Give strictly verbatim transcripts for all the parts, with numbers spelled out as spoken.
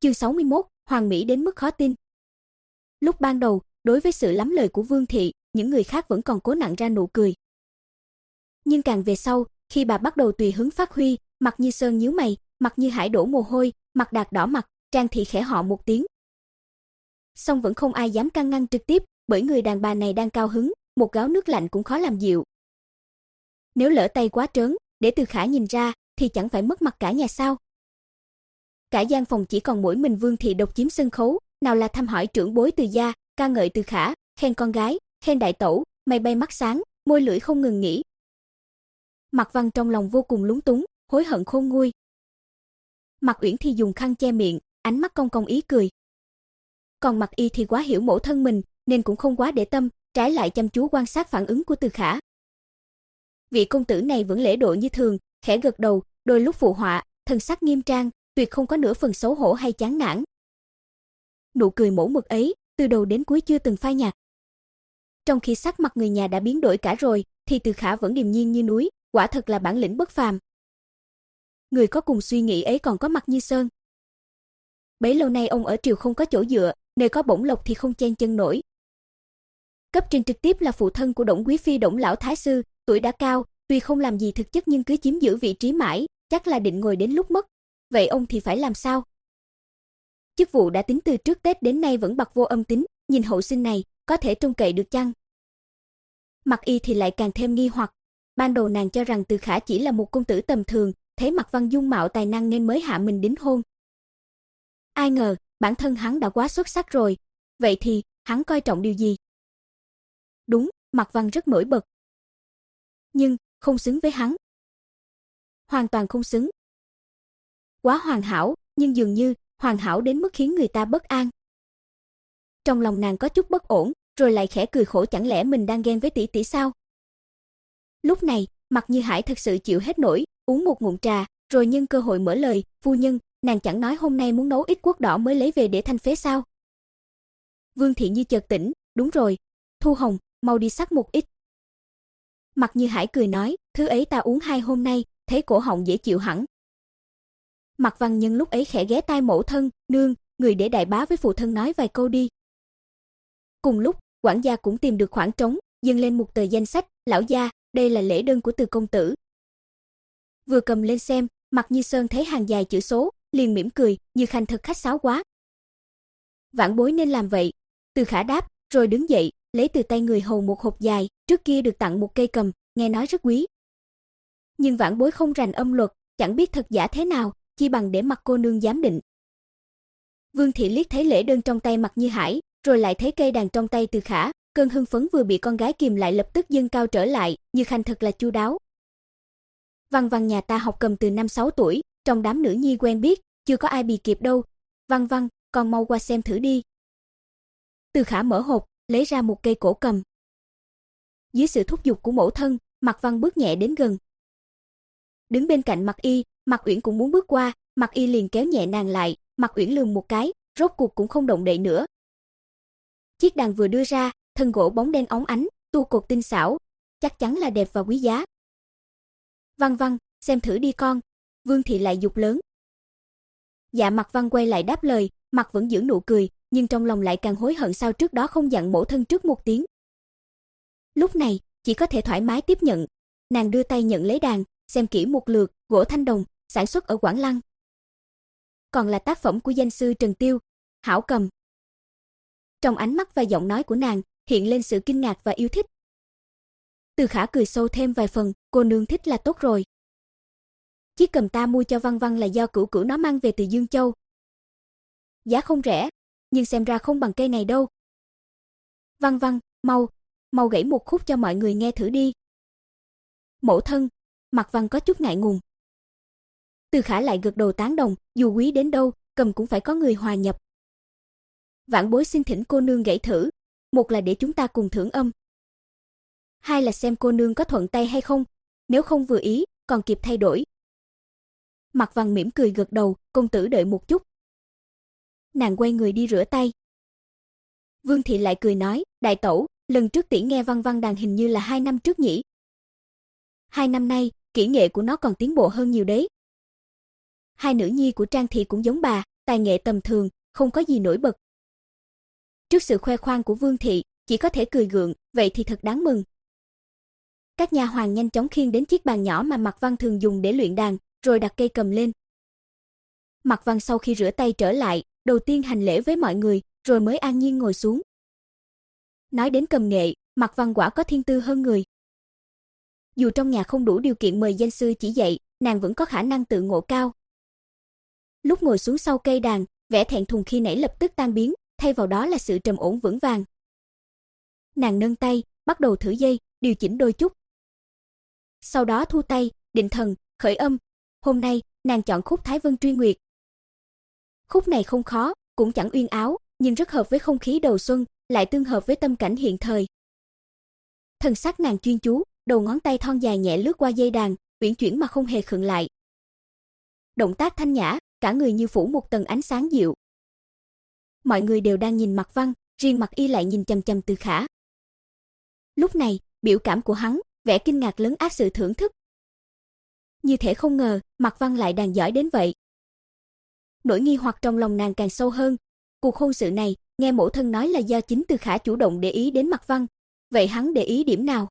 Chương sáu mươi mốt, hoàn mỹ đến mức khó tin. Lúc ban đầu, đối với sự lắm lời của Vương thị, những người khác vẫn còn cố nặn ra nụ cười. Nhưng càng về sau, khi bà bắt đầu tùy hứng phát huy, Mặt Như Sơn nhíu mày, Mặt Như Hải đổ mồ hôi, Mặt Đạt đỏ mặt, Trang Thị khẽ họ một tiếng. Song vẫn không ai dám can ngăn trực tiếp, bởi người đàn bà này đang cao hứng, một gáo nước lạnh cũng khó làm dịu. Nếu lỡ tay quá trớn, để Từ Khả nhìn ra, thì chẳng phải mất mặt cả nhà sao? Cả gian phòng chỉ còn mỗi mình Vương thị độc chiếm sân khấu, nào là thăm hỏi trưởng bối Từ gia, ca ngợi Từ Khả, khen con gái, khen đại tẩu, mày bay mắt sáng, môi lưỡi không ngừng nghỉ. Mạc Văn trong lòng vô cùng lúng túng, hối hận khôn nguôi. Mạc Uyển thì dùng khăn che miệng, ánh mắt cong cong ý cười. Còn Mạc Y thì quá hiểu mẫu thân mình, nên cũng không quá để tâm, trái lại chăm chú quan sát phản ứng của Từ Khả. Vị công tử này vẫn lễ độ như thường, khẽ gật đầu, đôi lúc phụ họa, thần sắc nghiêm trang, tuyệt không có nửa phần xấu hổ hay chán nản. Nụ cười mẫu mực ấy, từ đầu đến cuối chưa từng phai nhạt. Trong khi sắc mặt người nhà đã biến đổi cả rồi, thì Từ Khả vẫn điềm nhiên như núi, quả thật là bản lĩnh bất phàm. Người có cùng suy nghĩ ấy còn có Mặt Như Sơn. Bấy lâu nay ông ở triều không có chỗ dựa, nơi có bổng lộc thì không chen chân nổi. Cấp trên trực tiếp là phụ thân của Đổng quý phi Đổng lão thái sư, tuổi đã cao, tuy không làm gì thực chất nhưng cứ chiếm giữ vị trí mãi, chắc là định ngồi đến lúc mất. Vậy ông thì phải làm sao? Chức vụ đã tính từ trước Tết đến nay vẫn bặt vô âm tính, nhìn hậu sinh này, có thể trông cậy được chăng? Mặt Y thì lại càng thêm nghi hoặc. Ban đầu nàng cho rằng Từ Khả chỉ là một công tử tầm thường, thấy Mặt Văn dung mạo tài năng nên mới hạ mình đính hôn. Ai ngờ, bản thân hắn đã quá xuất sắc rồi. Vậy thì, hắn coi trọng điều gì? Đúng, Mặt Văn rất nổi bật. Nhưng, không xứng với hắn. Hoàn toàn không xứng. Quá hoàn hảo, nhưng dường như, hoàn hảo đến mức khiến người ta bất an. Trong lòng nàng có chút bất ổn, rồi lại khẽ cười khổ, chẳng lẽ mình đang ghen với tỷ tỷ sao? Lúc này, Mặt Như Hải thật sự chịu hết nổi, uống một ngụm trà, rồi nhân cơ hội mở lời, phu nhân, nàng chẳng nói hôm nay muốn nấu ít quất đỏ mới lấy về để thanh phế sao? Vương thị như chợt tỉnh, đúng rồi, Thu Hồng, mau đi sắc một ít. Mặt Như Hải cười nói, thứ ấy ta uống hai hôm nay, thấy cổ họng dễ chịu hẳn. Mặt Văn nhân lúc ấy khẽ ghé tai mẫu thân, nương, người để đại bá với phụ thân nói vài câu đi. Cùng lúc, quản gia cũng tìm được khoảng trống, dâng lên một tờ danh sách, lão gia, đây là lễ đơn của Từ công tử. Vừa cầm lên xem, Mặt Như Sơn thấy hàng dài chữ số, liền mỉm cười, Như Khanh thật khách sáo quá. Vãn bối nên làm vậy. Từ Khả đáp, rồi đứng dậy, lấy từ tay người hầu một hộp dài, trước kia được tặng một cây cầm, nghe nói rất quý. Nhưng vãn bối không rành âm luật, chẳng biết thật giả thế nào, chi bằng để Mặt cô nương giám định. Vương thị liếc thấy lễ đơn trong tay Mặt Như Hải, rồi lại thấy cây đàn trong tay Từ Khả, cơn hưng phấn vừa bị con gái kìm lại lập tức dâng cao trở lại, Như Khanh thật là chu đáo. Văn Văn nhà ta học cầm từ năm sáu tuổi, trong đám nữ nhi quen biết, chưa có ai bì kịp đâu. Văn Văn, con mau qua xem thử đi. Từ Khả mở hộp, lấy ra một cây cổ cầm. Dưới sự thúc giục của mẫu thân, Mặt Văn bước nhẹ đến gần. Đứng bên cạnh Mặt Y, Mặt Uyển cũng muốn bước qua, Mặt Y liền kéo nhẹ nàng lại, Mặt Uyển lườm một cái, rốt cuộc cũng không động đậy nữa. Chiếc đàn vừa đưa ra, thân gỗ bóng đen óng ánh, tu cột tinh xảo, chắc chắn là đẹp và quý giá. Văn Văn, xem thử đi con. Vương thị lại giục lớn. Dạ Mặt Văn quay lại đáp lời, mặt vẫn giữ nụ cười, nhưng trong lòng lại càng hối hận sao trước đó không dặn mẫu thân trước một tiếng. Lúc này, chỉ có thể thoải mái tiếp nhận. Nàng đưa tay nhận lấy đàn, xem kỹ một lượt, gỗ thanh đồng, sản xuất ở Quảng Lăng. Còn là tác phẩm của danh sư Trần Tiêu, hảo cầm. Trong ánh mắt và giọng nói của nàng, hiện lên sự kinh ngạc và yêu thích. Từ Khả cười sâu thêm vài phần, cô nương thích là tốt rồi. Chiếc cầm ta mua cho Văn Văn là do cửu cửu nó mang về từ Dương Châu. Giá không rẻ, nhưng xem ra không bằng cây này đâu. Văn Văn, mau, mau gãy một khúc cho mọi người nghe thử đi. Mẫu thân, Mặt Văn có chút ngại ngùng. Từ Khả lại gật đầu tán đồng, dù quý đến đâu, cầm cũng phải có người hòa nhập. Vãn bối xin thỉnh cô nương gãy thử, một là để chúng ta cùng thưởng âm. Hai là xem cô nương có thuận tay hay không, nếu không vừa ý, còn kịp thay đổi. Mặt Văn mỉm cười gật đầu, công tử đợi một chút. Nàng quay người đi rửa tay. Vương thị lại cười nói, đại tẩu, lần trước tỷ nghe Văn Văn đàn hình như là hai năm trước nhỉ? Hai năm nay, kỹ nghệ của nó còn tiến bộ hơn nhiều đấy. Hai nữ nhi của Trang Thị cũng giống bà, tài nghệ tầm thường, không có gì nổi bật. Trước sự khoe khoang của Vương thị, chỉ có thể cười gượng, vậy thì thật đáng mừng. Các nha hoàn nhanh chóng khiêng đến chiếc bàn nhỏ mà Mạc Văn thường dùng để luyện đàn, rồi đặt cây cầm lên. Mạc Văn sau khi rửa tay trở lại, đầu tiên hành lễ với mọi người, rồi mới an nhiên ngồi xuống. Nói đến cầm nghệ, Mạc Văn quả có thiên tư hơn người. Dù trong nhà không đủ điều kiện mời danh sư chỉ dạy, nàng vẫn có khả năng tự ngộ cao. Lúc ngồi xuống sau cây đàn, vẻ thẹn thùng khi nãy lập tức tan biến, thay vào đó là sự trầm ổn vững vàng. Nàng nâng tay, bắt đầu thử dây, điều chỉnh đôi chút. Sau đó thu tay, định thần, khởi âm. Hôm nay, nàng chọn khúc Thái Vân Truy Nguyệt. Khúc này không khó, cũng chẳng uyên áo, nhưng rất hợp với không khí đầu xuân, lại tương hợp với tâm cảnh hiện thời. Thần sắc nàng chuyên chú, đầu ngón tay thon dài nhẹ lướt qua dây đàn, uyển chuyển mà không hề khựng lại. Động tác thanh nhã, cả người như phủ một tầng ánh sáng dịu. Mọi người đều đang nhìn Mạc Văn, riêng Mạc Y lại nhìn chằm chằm Từ Khả. Lúc này, biểu cảm của hắn, vẻ kinh ngạc lấn át sự thưởng thức. Như thể không ngờ, Mạc Văn lại đàn giỏi đến vậy. Nỗi nghi hoặc trong lòng nàng càng sâu hơn. Cuộc hôn sự này, nghe mẫu thân nói là do chính Từ Khả chủ động để ý đến Mạc Văn. Vậy hắn để ý điểm nào?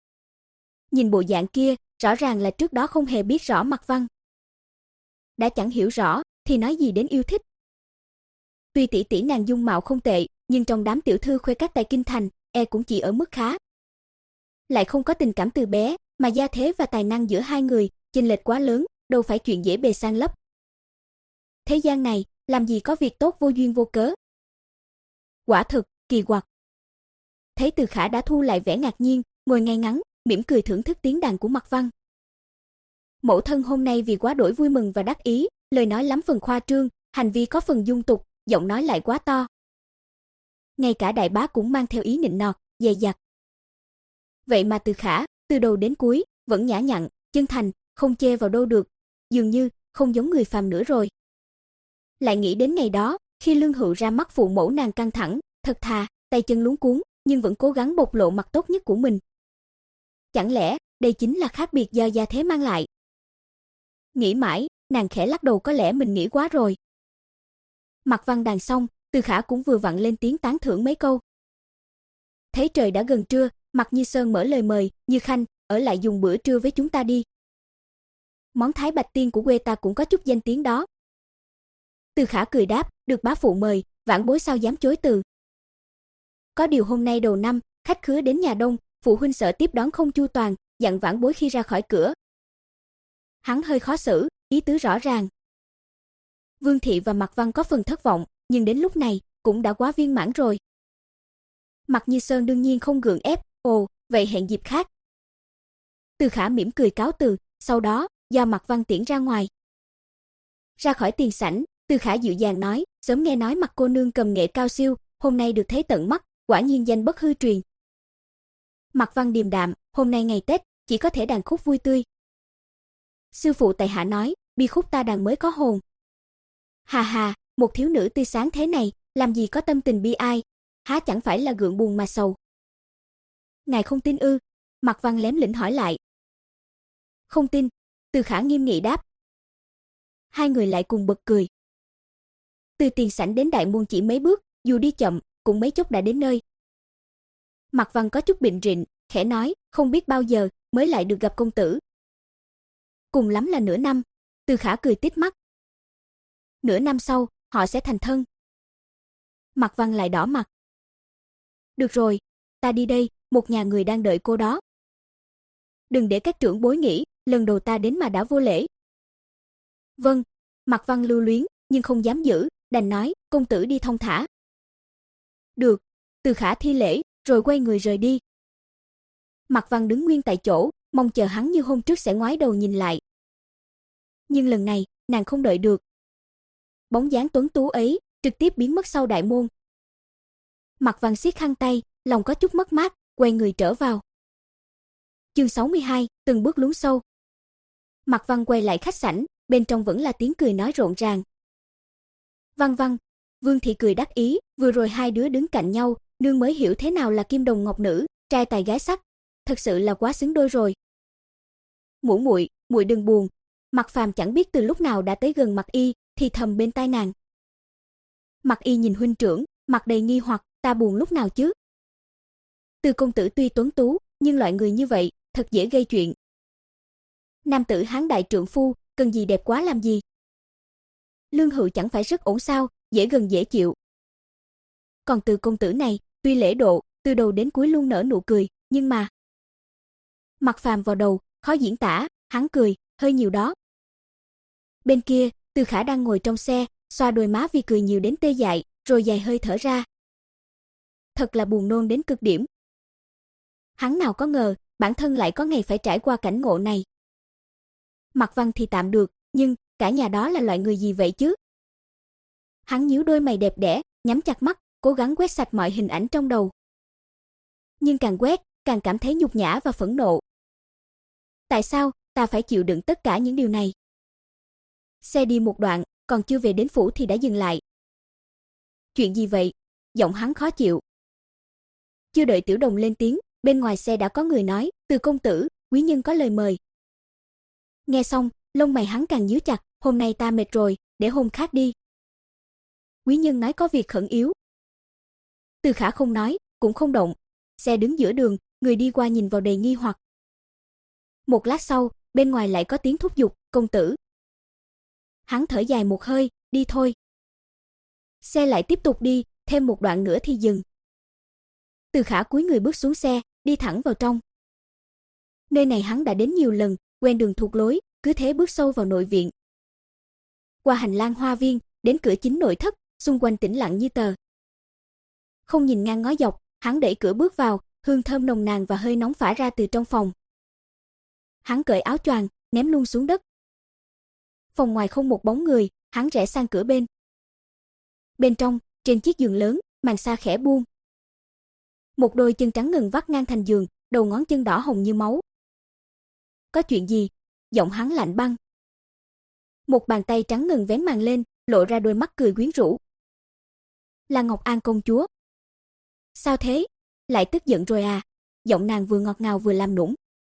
Nhìn bộ dạng kia, rõ ràng là trước đó không hề biết rõ Mạc Văn. Đã chẳng hiểu rõ, thì nói gì đến yêu thích. Tuy tỷ tỷ nàng dung mạo không tệ, nhưng trong đám tiểu thư khuê các tại kinh thành, e cũng chỉ ở mức khá. Lại không có tình cảm từ bé, mà gia thế và tài năng giữa hai người chênh lệch quá lớn, đâu phải chuyện dễ bề san lấp. Thế gian này, làm gì có việc tốt vô duyên vô cớ. Quả thực, kỳ quặc. Thấy Từ Khả đã thu lại vẻ ngạc nhiên, ngồi ngay ngắn, mỉm cười thưởng thức tiếng đàn của Mạc Văn. Mẫu thân hôm nay vì quá đổi vui mừng và đắc ý, lời nói lắm phần khoa trương, hành vi có phần dung tục, giọng nói lại quá to. Ngay cả đại bá cũng mang theo ý nịnh nọt, dè dặt. Vậy mà Từ Khả, từ đầu đến cuối, vẫn nhã nhặn, chân thành, không chê vào đâu được, dường như không giống người phàm nữa rồi. Lại nghĩ đến ngày đó, khi Lương Hựu ra mắt phụ mẫu nàng căng thẳng, thật thà, tay chân luống cuống, nhưng vẫn cố gắng bộc lộ mặt tốt nhất của mình. Chẳng lẽ, đây chính là khác biệt do gia thế mang lại? Nghĩ mãi, nàng khẽ lắc đầu, có lẽ mình nghĩ quá rồi. Mạc Văn đàn xong, Từ Khả cũng vừa vặn lên tiếng tán thưởng mấy câu. Thấy trời đã gần trưa, Mạc Như Sơn mở lời mời, Như Khanh, ở lại dùng bữa trưa với chúng ta đi. Món Thái Bạch Tiên của quê ta cũng có chút danh tiếng đó. Từ Khả cười đáp, được bá phụ mời, vãn bối sao dám chối từ. Có điều hôm nay đầu năm, khách khứa đến nhà đông, phụ huynh sợ tiếp đón không chu toàn, dặn vãn bối khi ra khỏi cửa. Hắn hơi khó xử, ý tứ rõ ràng. Vương thị và Mạc Văn có phần thất vọng, nhưng đến lúc này cũng đã quá viên mãn rồi. Mạc Như Sơn đương nhiên không gượng ép, ồ, vậy hẹn dịp khác. Từ Khả mỉm cười cáo từ, sau đó do Mạc Văn tiễn ra ngoài. Ra khỏi tiền sảnh, Từ Khả dịu dàng nói, sớm nghe nói Mạc cô nương cầm nghệ cao siêu, hôm nay được thấy tận mắt, quả nhiên danh bất hư truyền. Mạc Văn điềm đạm, hôm nay ngày Tết, chỉ có thể đàn khúc vui tươi. Sư phụ tại hạ nói, bi khúc ta đàn mới có hồn. Hà hà, một thiếu nữ tươi sáng thế này, làm gì có tâm tình bi ai, há chẳng phải là gượng buồn mà sầu. Ngài không tin ư? Mạc Văn lém lĩnh hỏi lại. Không tin, Từ Khả nghiêm nghị đáp. Hai người lại cùng bật cười. Từ tiền sảnh đến đại môn chỉ mấy bước, dù đi chậm, cũng mấy chốc đã đến nơi. Mạc Văn có chút bệnh rịnh, khẽ nói, không biết bao giờ mới lại được gặp công tử. Cùng lắm là nửa năm. Từ Khả cười tít mắt. Nửa năm sau, họ sẽ thành thân. Mạc Văn lại đỏ mặt. Được rồi, ta đi đây, một nhà người đang đợi cô đó. Đừng để các trưởng bối nghĩ, lần đầu ta đến mà đã vô lễ. Vâng, Mạc Văn lưu luyến, nhưng không dám giữ, đành nói, công tử đi thong thả. Được, Từ Khả thi lễ, rồi quay người rời đi. Mạc Văn đứng nguyên tại chỗ, mong chờ hắn như hôm trước sẽ ngoái đầu nhìn lại. Nhưng lần này, nàng không đợi được. Bóng dáng tuấn tú ấy, trực tiếp biến mất sau đại môn. Mạc Văn siết khăn tay, lòng có chút mất mát, quay người trở vào. Chương sáu mươi hai, từng bước lún sâu. Mạc Văn quay lại khách sảnh, bên trong vẫn là tiếng cười nói rộn ràng. Văn Văn, Vương thị cười đắc ý, vừa rồi hai đứa đứng cạnh nhau, nương mới hiểu thế nào là kim đồng ngọc nữ, trai tài gái sắc, thật sự là quá xứng đôi rồi. Muội muội, muội đừng buồn. Mạc Phàm chẳng biết từ lúc nào đã tới gần Mạc Y, thì thầm bên tai nàng. Mặc Y nhìn huynh trưởng, mặt đầy nghi hoặc, ta buồn lúc nào chứ? Từ công tử tuy tuấn tú, nhưng loại người như vậy, thật dễ gây chuyện. Nam tử Hán đại trượng phu, cần gì đẹp quá làm gì? Lương Hữu chẳng phải rất ổn sao, dễ gần dễ chịu. Còn Từ công tử này, tuy lễ độ, từ đầu đến cuối luôn nở nụ cười, nhưng mà Mặt Phàm vào đầu, khó diễn tả, hắn cười, hơi nhiều đó. Bên kia, Từ Khả đang ngồi trong xe, xoa đôi má vì cười nhiều đến tê dại, rồi dài hơi thở ra. Thật là buồn nôn đến cực điểm. Hắn nào có ngờ, bản thân lại có ngày phải trải qua cảnh ngộ này. Mặc Văn thì tạm được, nhưng cả nhà đó là loại người gì vậy chứ? Hắn nhíu đôi mày đẹp đẽ, nhắm chặt mắt, cố gắng quét sạch mọi hình ảnh trong đầu. Nhưng càng quét, càng cảm thấy nhục nhã và phẫn nộ. Tại sao ta phải chịu đựng tất cả những điều này? Xe đi một đoạn, còn chưa về đến phủ thì đã dừng lại. Chuyện gì vậy? Giọng hắn khó chịu. Chưa đợi Tiểu Đồng lên tiếng, bên ngoài xe đã có người nói, Từ công tử, quý nhân có lời mời. Nghe xong, lông mày hắn càng nhíu chặt, hôm nay ta mệt rồi, để hôm khác đi. Quý nhân nói có việc khẩn yếu. Từ Khả không nói, cũng không động. Xe đứng giữa đường, người đi qua nhìn vào đầy nghi hoặc. Một lát sau, bên ngoài lại có tiếng thúc giục, công tử. Hắn thở dài một hơi, đi thôi. Xe lại tiếp tục đi, thêm một đoạn nữa thì dừng. Từ Khả cúi người bước xuống xe, đi thẳng vào trong. Nơi này hắn đã đến nhiều lần, quen đường thuộc lối, cứ thế bước sâu vào nội viện. Qua hành lang hoa viên, đến cửa chính nội thất, xung quanh tĩnh lặng như tờ. Không nhìn ngang ngó dọc, hắn đẩy cửa bước vào, hương thơm nồng nàn và hơi nóng phả ra từ trong phòng. Hắn cởi áo choàng, ném luôn xuống đất. Phòng ngoài không một bóng người, hắn rẽ sang cửa bên. Bên trong, trên chiếc giường lớn, màn sa khẽ buông. Một đôi chân trắng ngần vắt ngang thành giường, đầu ngón chân đỏ hồng như máu. Có chuyện gì? Giọng hắn lạnh băng. Một bàn tay trắng ngần vén màn lên, lộ ra đôi mắt cười quyến rũ. Là Ngọc An công chúa. Sao thế? Lại tức giận rồi à? Giọng nàng vừa ngọt ngào vừa làm nũng.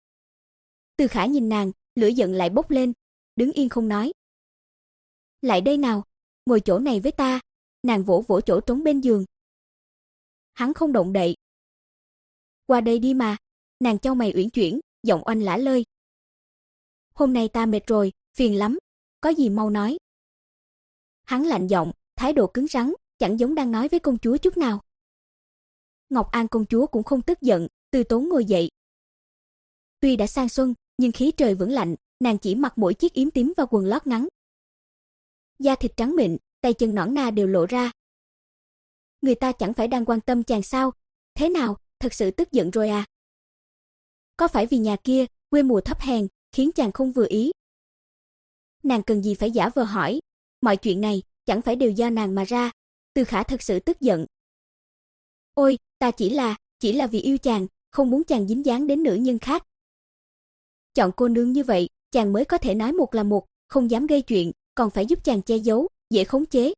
Từ Khả nhìn nàng, lửa giận lại bốc lên, đứng yên không nói. Lại đây nào, ngồi chỗ này với ta. Nàng vỗ vỗ chỗ trống bên giường. Hắn không động đậy. Qua đây đi mà. Nàng chau mày uyển chuyển, giọng oanh lả lơi. Hôm nay ta mệt rồi, phiền lắm. Có gì mau nói. Hắn lạnh giọng, thái độ cứng rắn, chẳng giống đang nói với công chúa chút nào. Ngọc An công chúa cũng không tức giận, từ tốn ngồi dậy. Tuy đã sang xuân, nhưng khí trời vẫn lạnh, nàng chỉ mặc mỗi chiếc yếm tím và quần lót ngắn. Da thịt trắng mịn, tay chân nõn nà đều lộ ra. Người ta chẳng phải đang quan tâm chàng sao? Thế nào, thật sự tức giận rồi à? Có phải vì nhà kia, quê mùa thấp hèn, khiến chàng không vừa ý? Nàng cần gì phải giả vờ hỏi, mọi chuyện này chẳng phải đều do nàng mà ra. Từ Khả thật sự tức giận. Ôi, ta chỉ là, chỉ là vì yêu chàng, không muốn chàng dính dáng đến nữ nhân khác. Chọn cô nương như vậy, chàng mới có thể nói một là một, không dám gây chuyện, còn phải giúp chàng che giấu, dễ khống chế.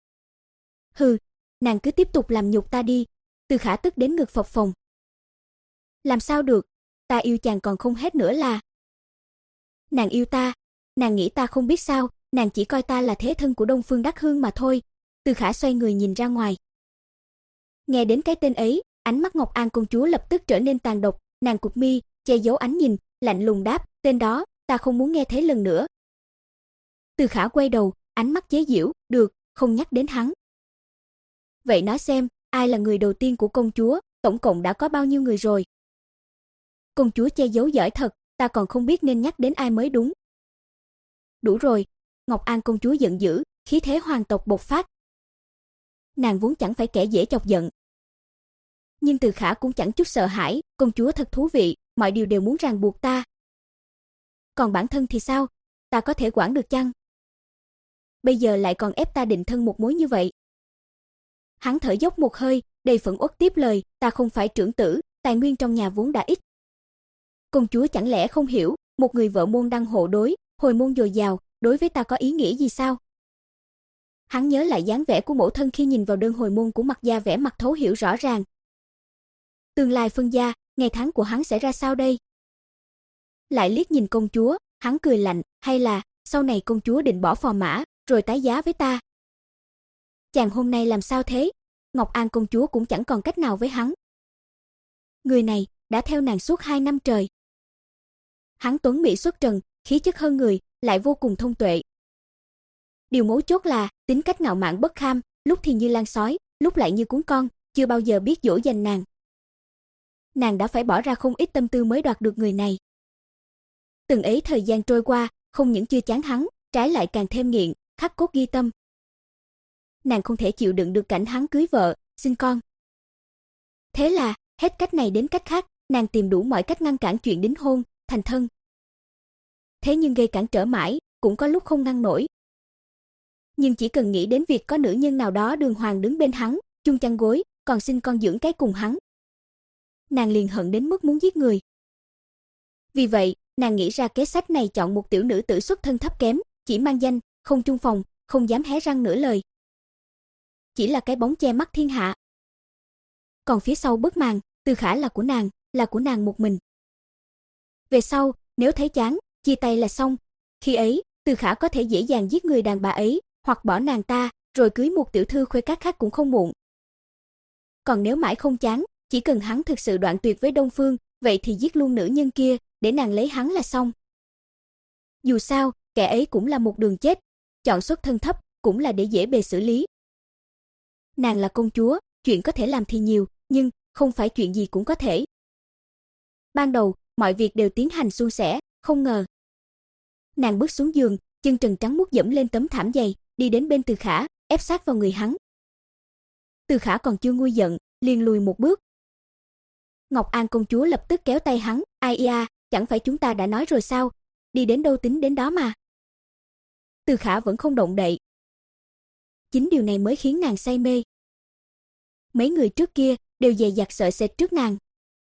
Hừ, nàng cứ tiếp tục làm nhục ta đi. Từ Khả tức đến ngực phập phồng. Làm sao được, ta yêu chàng còn không hết nữa là. Nàng yêu ta, nàng nghĩ ta không biết sao, nàng chỉ coi ta là thế thân của Đông Phương Đắc Hương mà thôi. Từ Khả xoay người nhìn ra ngoài. Nghe đến cái tên ấy, ánh mắt Ngọc An công chúa lập tức trở nên tàn độc, nàng cụp mi, che giấu ánh nhìn, lạnh lùng đáp, tên đó, ta không muốn nghe thấy lần nữa. Từ Khả quay đầu, ánh mắt chế giễu, được, không nhắc đến hắn. Vậy nói xem, ai là người đầu tiên của công chúa, tổng cộng đã có bao nhiêu người rồi? Công chúa che giấu giỏi thật, ta còn không biết nên nhắc đến ai mới đúng. Đủ rồi, Ngọc An công chúa giận dữ, khí thế hoàng tộc bộc phát. Nàng vốn chẳng phải kẻ dễ chọc giận. Nhưng Từ Khả cũng chẳng chút sợ hãi, công chúa thật thú vị, mọi điều đều muốn ràng buộc ta. Còn bản thân thì sao? Ta có thể quản được chăng? Bây giờ lại còn ép ta định thân một mối như vậy. Hắn thở dốc một hơi, đầy phẫn uất tiếp lời, ta không phải trưởng tử, tài nguyên trong nhà vốn đã ít. Công chúa chẳng lẽ không hiểu, một người vợ môn đăng hộ đối, hồi môn dồi dào, đối với ta có ý nghĩa gì sao? Hắn nhớ lại dáng vẻ của mẫu thân khi nhìn vào đơn hồi môn của Mặc gia, vẻ mặt thấu hiểu rõ ràng. Tương lai phân gia, ngày tháng của hắn sẽ ra sao đây? Lại liếc nhìn công chúa, hắn cười lạnh, hay là sau này công chúa định bỏ phò mã, rồi tái giá với ta? chàng hôm nay làm sao thế? Ngọc An công chúa cũng chẳng còn cách nào với hắn. Người này đã theo nàng suốt hai năm trời. Hắn tuấn mỹ xuất trần, khí chất hơn người, lại vô cùng thông tuệ. Điều mấu chốt là tính cách ngạo mạn bất kham, lúc thì như lang sói, lúc lại như cuốn con, chưa bao giờ biết dỗ dành nàng. Nàng đã phải bỏ ra không ít tâm tư mới đoạt được người này. Từng ấy thời gian trôi qua, không những chưa chán hắn, trái lại càng thêm nghiện, khắc cốt ghi tâm. Nàng không thể chịu đựng được cảnh hắn cưới vợ, sinh con. Thế là, hết cách này đến cách khác, nàng tìm đủ mọi cách ngăn cản chuyện đính hôn, thành thân. Thế nhưng gây cản trở mãi, cũng có lúc không ngăn nổi. Nhưng chỉ cần nghĩ đến việc có nữ nhân nào đó đường hoàng đứng bên hắn, chung chăn gối, còn sinh con dưỡng cái cùng hắn, nàng liền hận đến mức muốn giết người. Vì vậy, nàng nghĩ ra kế sách này, chọn một tiểu nữ tử xuất thân thấp kém, chỉ mang danh, không chung phòng, không dám hé răng nửa lời. Chỉ là cái bóng che mắt thiên hạ. Còn phía sau bức màn, Từ Khả là của nàng, là của nàng một mình. Về sau, nếu thấy chán, chia tay là xong. Khi ấy, Từ Khả có thể dễ dàng giết người đàn bà ấy, hoặc bỏ nàng ta, rồi cưới một tiểu thư khuê các khác cũng không muộn. Còn nếu mãi không chán, chỉ cần hắn thực sự đoạn tuyệt với Đông Phương, vậy thì giết luôn nữ nhân kia, để nàng lấy hắn là xong. Dù sao, kẻ ấy cũng là một đường chết, chọn xuất thân thấp, cũng là để dễ bề xử lý. Nàng là công chúa, chuyện có thể làm thì nhiều, nhưng không phải chuyện gì cũng có thể. Ban đầu, mọi việc đều tiến hành suôn sẻ, không ngờ. Nàng bước xuống giường, chân trần trắng muốt dẫm lên tấm thảm dày, đi đến bên Từ Khả, ép sát vào người hắn. Từ Khả còn chưa nguôi giận, liền lùi một bước. Ngọc An công chúa lập tức kéo tay hắn, ai ia, chẳng phải chúng ta đã nói rồi sao, đi đến đâu tính đến đó mà. Từ Khả vẫn không động đậy. Chính điều này mới khiến nàng say mê. Mấy người trước kia đều dè dặt sợ sệt trước nàng.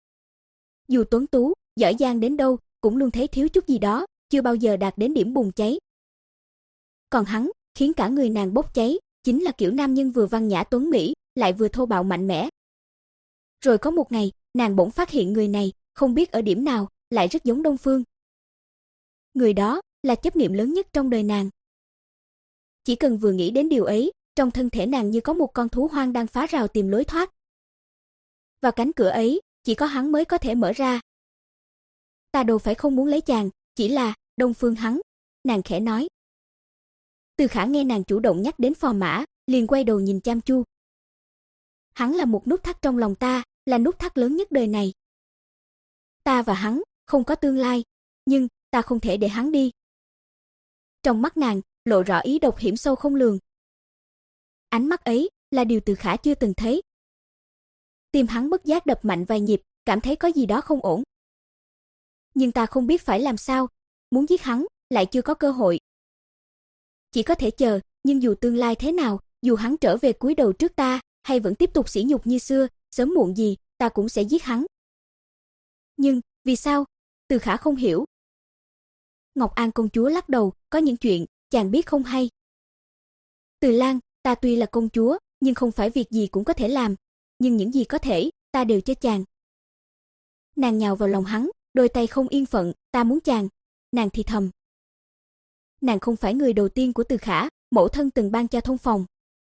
Dù tuấn tú, giỏi giang đến đâu, cũng luôn thấy thiếu chút gì đó, chưa bao giờ đạt đến điểm bùng cháy. Còn hắn, khiến cả người nàng bốc cháy, chính là kiểu nam nhân vừa văn nhã tuấn mỹ, lại vừa thô bạo mạnh mẽ. Rồi có một ngày, nàng bỗng phát hiện người này, không biết ở điểm nào, lại rất giống Đông Phương. Người đó là chấp niệm lớn nhất trong đời nàng. Chỉ cần vừa nghĩ đến điều ấy, trong thân thể nàng như có một con thú hoang đang phá rào tìm lối thoát. Và cánh cửa ấy, chỉ có hắn mới có thể mở ra. Ta đâu phải không muốn lấy chàng, chỉ là Đông Phương hắn, nàng khẽ nói. Từ Khả nghe nàng chủ động nhắc đến phò mã, liền quay đầu nhìn chăm chu. Hắn là một nút thắt trong lòng ta, là nút thắt lớn nhất đời này. Ta và hắn không có tương lai, nhưng ta không thể để hắn đi. Trong mắt nàng lộ rõ ý độc hiểm sâu không lường. Ánh mắt ấy là điều Từ Khả chưa từng thấy. Tim hắn bất giác đập mạnh vài nhịp, cảm thấy có gì đó không ổn. Nhưng ta không biết phải làm sao, muốn giết hắn lại chưa có cơ hội. Chỉ có thể chờ, nhưng dù tương lai thế nào, dù hắn trở về cúi đầu trước ta, hay vẫn tiếp tục sỉ nhục như xưa, sớm muộn gì ta cũng sẽ giết hắn. Nhưng vì sao? Từ Khả không hiểu. Ngọc An công chúa lắc đầu, có những chuyện chàng biết không hay. Từ Lan, ta tuy là công chúa, nhưng không phải việc gì cũng có thể làm, nhưng những gì có thể, ta đều cho chàng. Nàng nhào vào lòng hắn, đôi tay không yên phận, ta muốn chàng. Nàng thì thầm. Nàng không phải người đầu tiên của Từ Khả, mẫu thân từng ban cho thông phòng.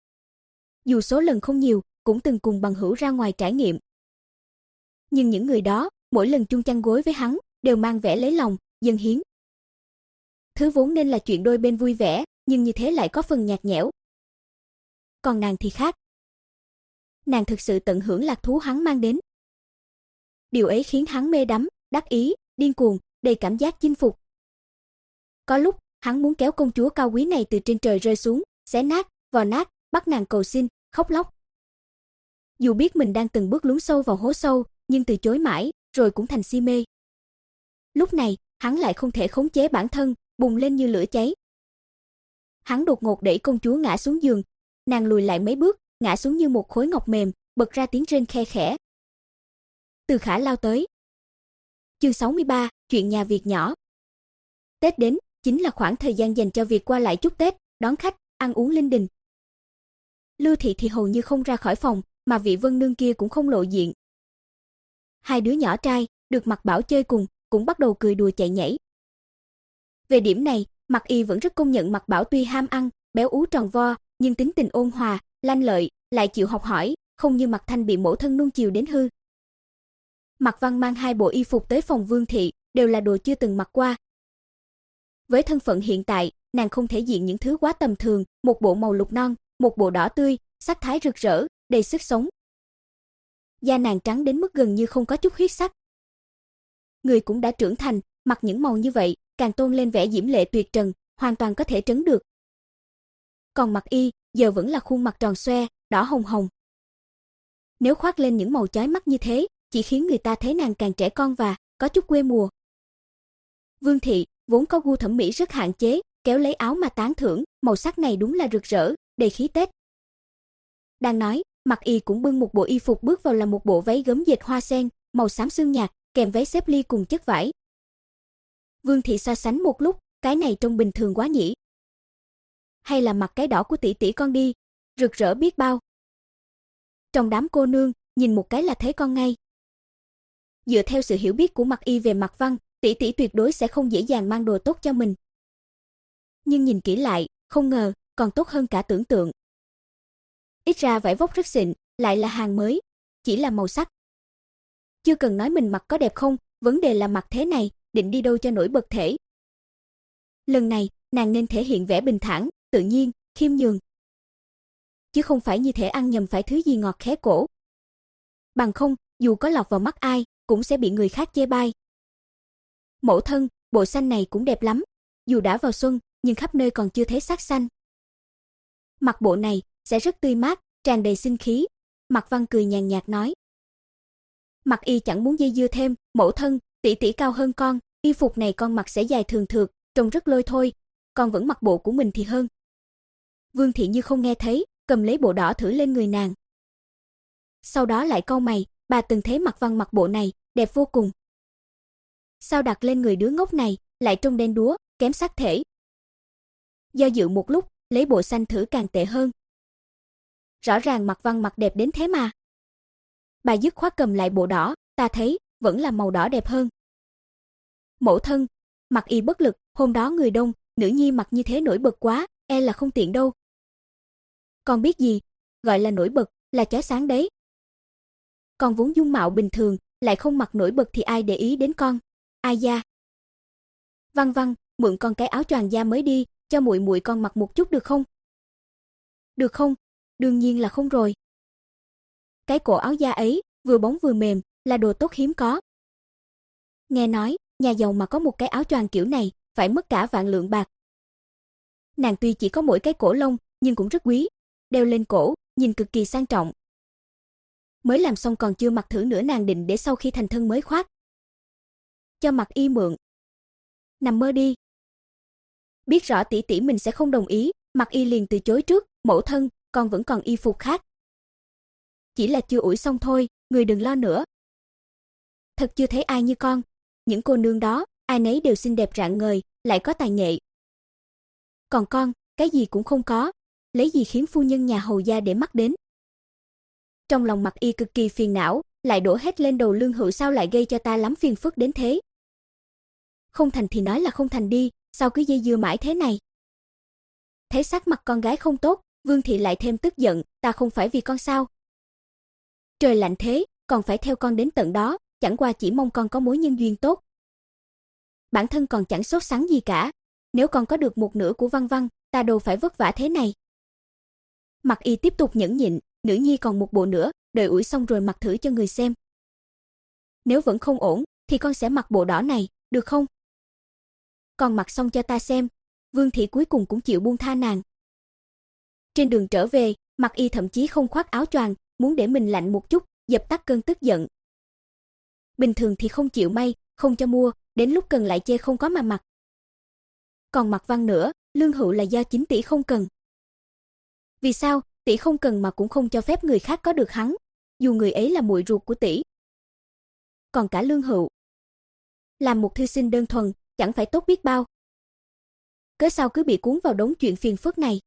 Dù số lần không nhiều, cũng từng cùng bằng hữu ra ngoài trải nghiệm. Nhưng những người đó, mỗi lần chung chăn gối với hắn, đều mang vẻ lấy lòng, dâng hiến. Thứ vốn nên là chuyện đôi bên vui vẻ, nhưng như thế lại có phần nhạt nhẽo. Còn nàng thì khác. Nàng thực sự tận hưởng lạc thú hắn mang đến. Điều ấy khiến hắn mê đắm, đắc ý, điên cuồng, đầy cảm giác chinh phục. Có lúc, hắn muốn kéo công chúa cao quý này từ trên trời rơi xuống, xé nát, vò nát, bắt nàng cầu xin, khóc lóc. Dù biết mình đang từng bước lún sâu vào hố sâu, nhưng từ chối mãi, rồi cũng thành si mê. Lúc này, hắn lại không thể khống chế bản thân, bùng lên như lửa cháy. Hắn đột ngột đẩy công chúa ngã xuống giường, nàng lùi lại mấy bước, ngã xuống như một khối ngọc mềm, bật ra tiếng rên khe khẽ. Từ Khả lao tới. Chương sáu mươi ba, chuyện nhà việc nhỏ. Tết đến, chính là khoảng thời gian dành cho việc qua lại chúc Tết, đón khách, ăn uống linh đình. Lưu Thị thì hầu như không ra khỏi phòng, mà vị Vân Nương kia cũng không lộ diện. Hai đứa nhỏ trai, được Mạc Bảo chơi cùng, cũng bắt đầu cười đùa chạy nhảy. Về điểm này, Mạc Y vẫn rất công nhận Mạc Bảo tuy ham ăn, béo ú tròn vo, nhưng tính tình ôn hòa, lanh lợi, lại chịu học hỏi, không như Mạc Thanh bị mẫu thân nuông chiều đến hư. Mạc Văn mang hai bộ y phục tới phòng Vương thị, đều là đồ chưa từng mặc qua. Với thân phận hiện tại, nàng không thể diện những thứ quá tầm thường, một bộ màu lục non, một bộ đỏ tươi, sắc thái rực rỡ, đầy sức sống. Da nàng trắng đến mức gần như không có chút huyết sắc. Người cũng đã trưởng thành, mặc những màu như vậy, càng tôn lên vẻ diễm lệ tuyệt trần, hoàn toàn có thể trấn được. Còn Mạc Y, giờ vẫn là khuôn mặt tròn xoe, đỏ hồng hồng. Nếu khoác lên những màu chói mắt như thế, chỉ khiến người ta thấy nàng càng trẻ con và có chút quê mùa. Vương thị vốn có gu thẩm mỹ rất hạn chế, kéo lấy áo mà tán thưởng, màu sắc này đúng là rực rỡ, đầy khí Tết. Đang nói, Mạc Y cũng bưng một bộ y phục bước vào, là một bộ váy gấm dệt hoa sen, màu xám sương nhạt, kèm váy xếp ly cùng chất vải. Vương thị so sánh một lúc, cái này trông bình thường quá nhỉ. Hay là mặc cái đỏ của tỷ tỷ con đi, rực rỡ biết bao. Trong đám cô nương, nhìn một cái là thấy con ngay. Dựa theo sự hiểu biết của Mạc Y về Mạc Văn, tỷ tỷ tuyệt đối sẽ không dễ dàng mang đồ tốt cho mình. Nhưng nhìn kỹ lại, không ngờ, còn tốt hơn cả tưởng tượng. Ít ra vải vóc rất xịn, lại là hàng mới, chỉ là màu sắc. Chưa cần nói mình mặc có đẹp không, vấn đề là mặc thế này, định đi đâu cho nổi bật thể. Lần này, nàng nên thể hiện vẻ bình thản, tự nhiên, khiêm nhường. Chứ không phải như thể ăn nhầm phải thứ gì ngọt khé cổ. Bằng không, dù có lọt vào mắt ai, cũng sẽ bị người khác chê bai. Mẫu thân, bộ xanh này cũng đẹp lắm, dù đã vào xuân, nhưng khắp nơi còn chưa thấy sắc xanh. Mặc bộ này, sẽ rất tươi mát, tràn đầy sinh khí. Mạc Văn cười nhàn nhạt nói. Mạc Y chẳng muốn dây dưa thêm, mẫu thân, tỷ tỷ cao hơn con, y phục này con mặc sẽ dài thường thượt, trông rất lôi thôi, con vẫn mặc bộ của mình thì hơn. Vương thị như không nghe thấy, cầm lấy bộ đỏ thử lên người nàng. Sau đó lại cau mày, bà từng thấy Mạc Văn mặc bộ này, đẹp vô cùng. Sao đặt lên người đứa ngốc này, lại trông đen đúa, kém sắc thể. Do dự một lúc, lấy bộ xanh thử càng tệ hơn. Rõ ràng Mạc Văn mặc đẹp đến thế mà. Bà dứt khoát cầm lại bộ đỏ, ta thấy, vẫn là màu đỏ đẹp hơn. Mẫu thân, Mạc Y bất lực, hôm đó người đông, nữ nhi mặc như thế nổi bật quá, e là không tiện đâu. Con biết gì, gọi là nổi bật, là chói sáng đấy. Con vốn dung mạo bình thường, lại không mặc nổi bật thì ai để ý đến con. Ai da. Văn Văn, mượn con cái áo choàng da mới đi, cho muội muội con mặc một chút được không? Được không? Đương nhiên là không rồi. Cái cổ áo da ấy, vừa bóng vừa mềm, là đồ tốt hiếm có. Nghe nói, nhà giàu mà có một cái áo choàng kiểu này, phải mất cả vạn lượng bạc. Nàng tuy chỉ có mỗi cái cổ lông, nhưng cũng rất quý, đeo lên cổ, nhìn cực kỳ sang trọng. Mới làm xong còn chưa mặc thử nữa, nàng định để sau khi thành thân mới khoác. Cho Mạc Y mượn. Nằm mơ đi. Biết rõ tỷ tỷ mình sẽ không đồng ý, Mạc Y liền từ chối trước, mẫu thân, con vẫn còn y phục khác. Chỉ là chưa ủi xong thôi, người đừng lo nữa. Thật chưa thấy ai như con, những cô nương đó, ai nấy đều xinh đẹp rạng ngời, lại có tài nghệ. Còn con, cái gì cũng không có, lấy gì khiến phu nhân nhà hầu gia để mắt đến. Trong lòng Mạc Y cực kỳ phiền não, lại đổ hết lên đầu Lương Hữu, sao lại gây cho ta lắm phiền phức đến thế. Không thành thì nói là không thành đi, sao cứ dây dưa mãi thế này. Thấy sắc mặt con gái không tốt, Vương thị lại thêm tức giận, ta không phải vì con sao. Trời lạnh thế, còn phải theo con đến tận đó, chẳng qua chỉ mong con có mối nhân duyên tốt. Bản thân còn chẳng sốt sắng gì cả, nếu con có được một nửa của Văn Văn, ta đâu phải vất vả thế này. Mạc Y tiếp tục nhẫn nhịn, nữ nhi còn một bộ nữa, đợi ủi xong rồi mặc thử cho người xem. Nếu vẫn không ổn, thì con sẽ mặc bộ đỏ này, được không? Con mặc xong cho ta xem. Vương thị cuối cùng cũng chịu buông tha nàng. Trên đường trở về, Mạc Y thậm chí không khoác áo choàng, muốn để mình lạnh một chút, dập tắt cơn tức giận. Bình thường thì không chịu may, không cho mua, đến lúc cần lại chê không có mà mặc. Còn Mạc Văn nữa, Lương Hữu là do chính tỷ không cần. Vì sao? Tỷ không cần mà cũng không cho phép người khác có được hắn, dù người ấy là muội ruột của tỷ. Còn cả Lương Hữu, làm một thư sinh đơn thuần, chẳng phải tốt biết bao. Cớ sao cứ bị cuốn vào đống chuyện phiền phức này?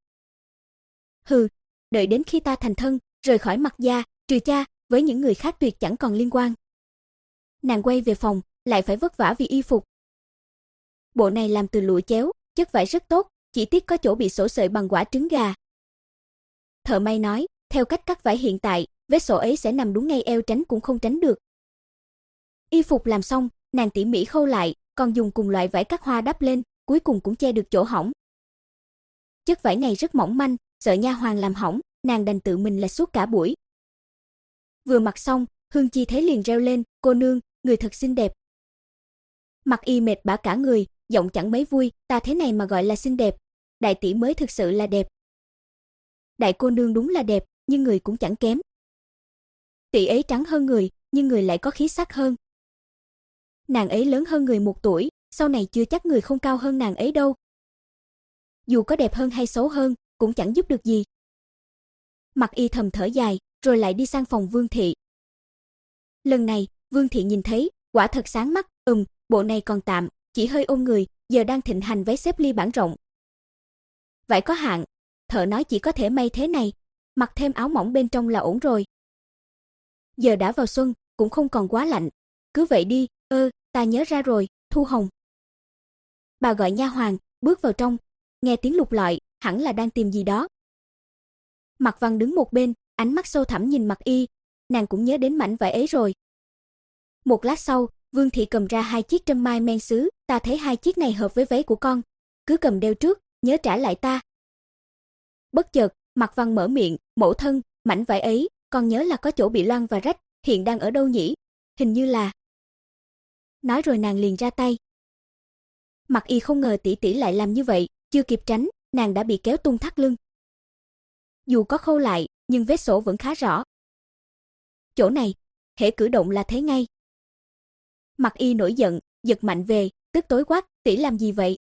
Hừ, đợi đến khi ta thành thân, rời khỏi Mạc gia, trừ cha, với những người khác tuyệt chẳng còn liên quan. Nàng quay về phòng, lại phải vất vả vì y phục. Bộ này làm từ lụa chéo, chất vải rất tốt, chỉ tiếc có chỗ bị xổ sợi bằng quả trứng gà. thợ may nói, theo cách cắt vải hiện tại, vết sổ ấy sẽ nằm đúng ngay eo, tránh cũng không tránh được. Y phục làm xong, nàng tỉ mỉ khâu lại, còn dùng cùng loại vải cắt hoa đắp lên, cuối cùng cũng che được chỗ hỏng. Chất vải này rất mỏng manh, sợ nha hoàn làm hỏng, nàng đành tự mình là suốt cả buổi. Vừa mặc xong, Hương Chi thấy liền reo lên, cô nương, người thật xinh đẹp. Mặc Y mệt bã cả người, giọng chẳng mấy vui, ta thế này mà gọi là xinh đẹp, đại tỷ mới thực sự là đẹp. Đại cô nương đúng là đẹp, nhưng người cũng chẳng kém. Tỷ ấy trắng hơn người, nhưng người lại có khí sắc hơn. Nàng ấy lớn hơn người một tuổi, sau này chưa chắc người không cao hơn nàng ấy đâu. Dù có đẹp hơn hay xấu hơn, cũng chẳng giúp được gì. Mặc Y thầm thở dài, rồi lại đi sang phòng Vương Thị. Lần này, Vương Thị nhìn thấy, quả thật sáng mắt, ừm, bộ này còn tạm, chỉ hơi ôm người, giờ đang thịnh hành váy xếp ly bản rộng. Vải có hạn, thợ nói chỉ có thể may thế này, mặc thêm áo mỏng bên trong là ổn rồi. Giờ đã vào xuân, cũng không còn quá lạnh, cứ vậy đi, ơ, ta nhớ ra rồi, Thu Hồng. Bà gọi nha hoàn, bước vào trong, nghe tiếng lục lọi, hẳn là đang tìm gì đó. Mạc Văn đứng một bên, ánh mắt sâu thẳm nhìn Mặc Y, nàng cũng nhớ đến mảnh vải ấy rồi. Một lát sau, Vương Thị cầm ra hai chiếc trâm mai men sứ, ta thấy hai chiếc này hợp với váy của con, cứ cầm đeo trước, nhớ trả lại ta. Bất chợt, Mạc Văn mở miệng, mẫu thân, mảnh vải ấy, con nhớ là có chỗ bị loang và rách, hiện đang ở đâu nhỉ? Hình như là... Nói rồi nàng liền ra tay. Mặc Y không ngờ tỷ tỷ lại làm như vậy, chưa kịp tránh, nàng đã bị kéo tung thắt lưng. Dù có khâu lại, nhưng vết sổ vẫn khá rõ. Chỗ này, hễ cử động là thấy ngay. Mặc Y nổi giận, giật mạnh về, tức tối quát, tỷ làm gì vậy?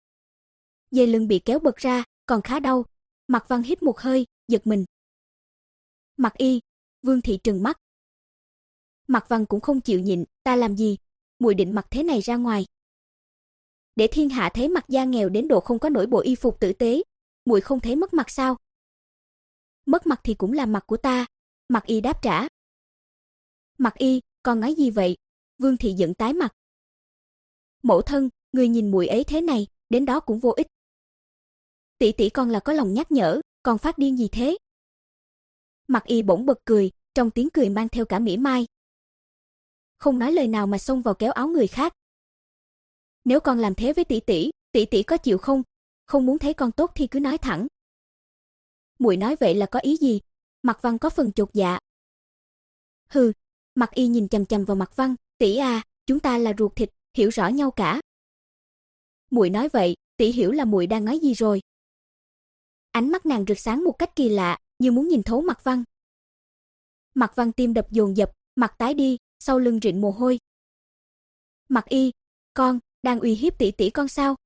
Dây lưng bị kéo bật ra, còn khá đau. Mạc Văn hít một hơi, giật mình. Mặc Y, Vương Thị trừng mắt. Mạc Văn cũng không chịu nhịn, ta làm gì? Muội định mặc thế này ra ngoài. Để thiên hạ thấy Mặc gia nghèo đến độ không có nổi bộ y phục tử tế, muội không thấy mất mặt sao? Mất mặt thì cũng là mặt của ta, Mặc Y đáp trả. Mặc Y, con nói gì vậy? Vương Thị giận tái mặt. Mẫu thân, người nhìn muội ấy thế này, đến đó cũng vô ích. Tỷ tỷ con là có lòng nhắc nhở, con phát điên gì thế? Mặc Y bỗng bật cười, trong tiếng cười mang theo cả mỉa mai. Không nói lời nào mà xông vào kéo áo người khác. Nếu con làm thế với tỷ tỷ, tỷ tỷ có chịu không? Không muốn thấy con tốt thì cứ nói thẳng. Muội nói vậy là có ý gì? Mạc Văn có phần chột dạ. Hừ, Mặc Y nhìn chằm chằm vào Mạc Văn, tỷ à, chúng ta là ruột thịt, hiểu rõ nhau cả. Muội nói vậy, tỷ hiểu là muội đang nói gì rồi? Ánh mắt nàng rực sáng một cách kỳ lạ, như muốn nhìn thấu Mạc Văn. Mạc Văn tim đập dồn dập, mặt tái đi, sau lưng rịn mồ hôi. Mặc Y, con đang uy hiếp tỷ tỷ con sao?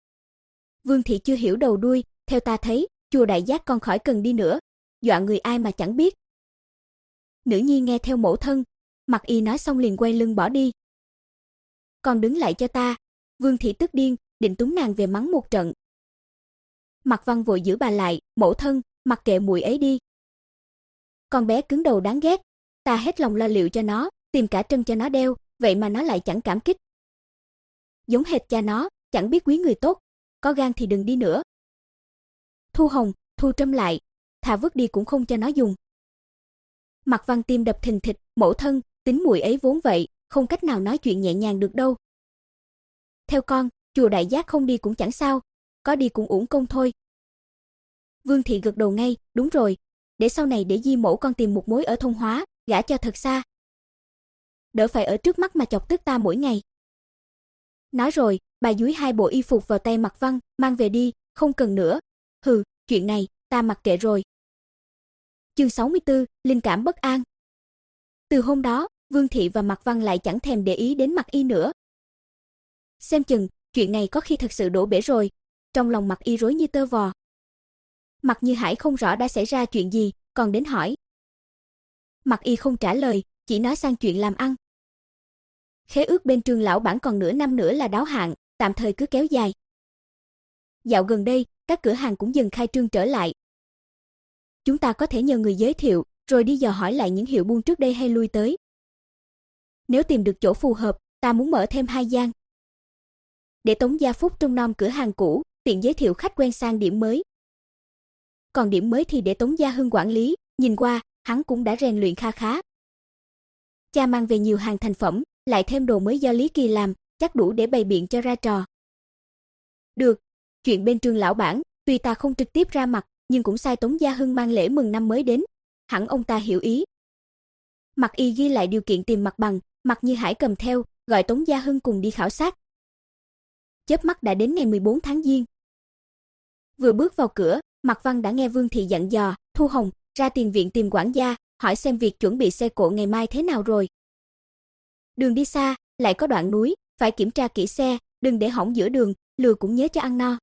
Vương Thị chưa hiểu đầu đuôi, theo ta thấy, chùa Đại Giác con khỏi cần đi nữa, dọa người ai mà chẳng biết. Nữ nhi nghe theo mẫu thân. Mặc Y nói xong liền quay lưng bỏ đi. Con đứng lại cho ta. Vương Thị tức điên, định túng nàng về mắng một trận. Mạc Văn vội giữ bà lại, mẫu thân, mặc kệ muội ấy đi. Con bé cứng đầu đáng ghét, ta hết lòng lo liệu cho nó, tìm cả trân cho nó đeo, vậy mà nó lại chẳng cảm kích. Giống hệt cha nó, chẳng biết quý người tốt, có gan thì đừng đi nữa. Thu Hồng, thu trâm lại, thà vứt đi cũng không cho nó dùng. Mạc Văn tim đập thình thịch, mẫu thân, tính muội ấy vốn vậy, không cách nào nói chuyện nhẹ nhàng được đâu. Theo con, chùa Đại Giác không đi cũng chẳng sao, có đi cũng uổng công thôi. Vương Thị gật đầu ngay, đúng rồi, để sau này để Di mẫu con tìm một mối ở Thông Hóa, gả cho thật xa. Đỡ phải ở trước mắt mà chọc tức ta mỗi ngày. Nói rồi, bà dúi hai bộ y phục vào tay Mạc Văn, mang về đi, không cần nữa. Hừ, chuyện này, ta mặc kệ rồi. Chương sáu mươi tư, linh cảm bất an. Từ hôm đó, Vương Thị và Mạc Văn lại chẳng thèm để ý đến Mặc Y nữa. Xem chừng, chuyện này có khi thật sự đổ bể rồi. Trong lòng Mặc Y rối như tơ vò. Mặc Như Hải không rõ đã xảy ra chuyện gì, còn đến hỏi. Mặc Y không trả lời, chỉ nói sang chuyện làm ăn. Khế ước bên Trường lão bản còn nửa năm nữa là đáo hạn, tạm thời cứ kéo dài. Dạo gần đây, các cửa hàng cũng dần khai trương trở lại. Chúng ta có thể nhờ người giới thiệu, rồi đi dò hỏi lại những hiệu buôn trước đây hay lui tới. Nếu tìm được chỗ phù hợp, ta muốn mở thêm hai gian. Để tống gia phúc trông nom cửa hàng cũ, tiện giới thiệu khách quen sang điểm mới. còn điểm mới thì để Tống Gia Hưng quản lý, nhìn qua, hắn cũng đã rèn luyện kha khá. Cha mang về nhiều hàng thành phẩm, lại thêm đồ mới do Lý Kỳ làm, chắc đủ để bày biện cho ra trò. Được, chuyện bên Trương lão bản, tuy ta không trực tiếp ra mặt, nhưng cũng sai Tống Gia Hưng mang lễ mừng năm mới đến, hẳn ông ta hiểu ý. Mạc Y ghi lại điều kiện tìm mặt bằng, Mạc Như Hải cầm theo, gọi Tống Gia Hưng cùng đi khảo sát. Chớp mắt đã đến ngày mười bốn tháng Giêng. Vừa bước vào cửa, Mạc Văn đã nghe Vương thị dặn dò, Thu Hồng, ra tiền viện tìm quản gia, hỏi xem việc chuẩn bị xe cộ ngày mai thế nào rồi. Đường đi xa, lại có đoạn núi, phải kiểm tra kỹ xe, đừng để hỏng giữa đường, lừa cũng nhớ cho ăn no.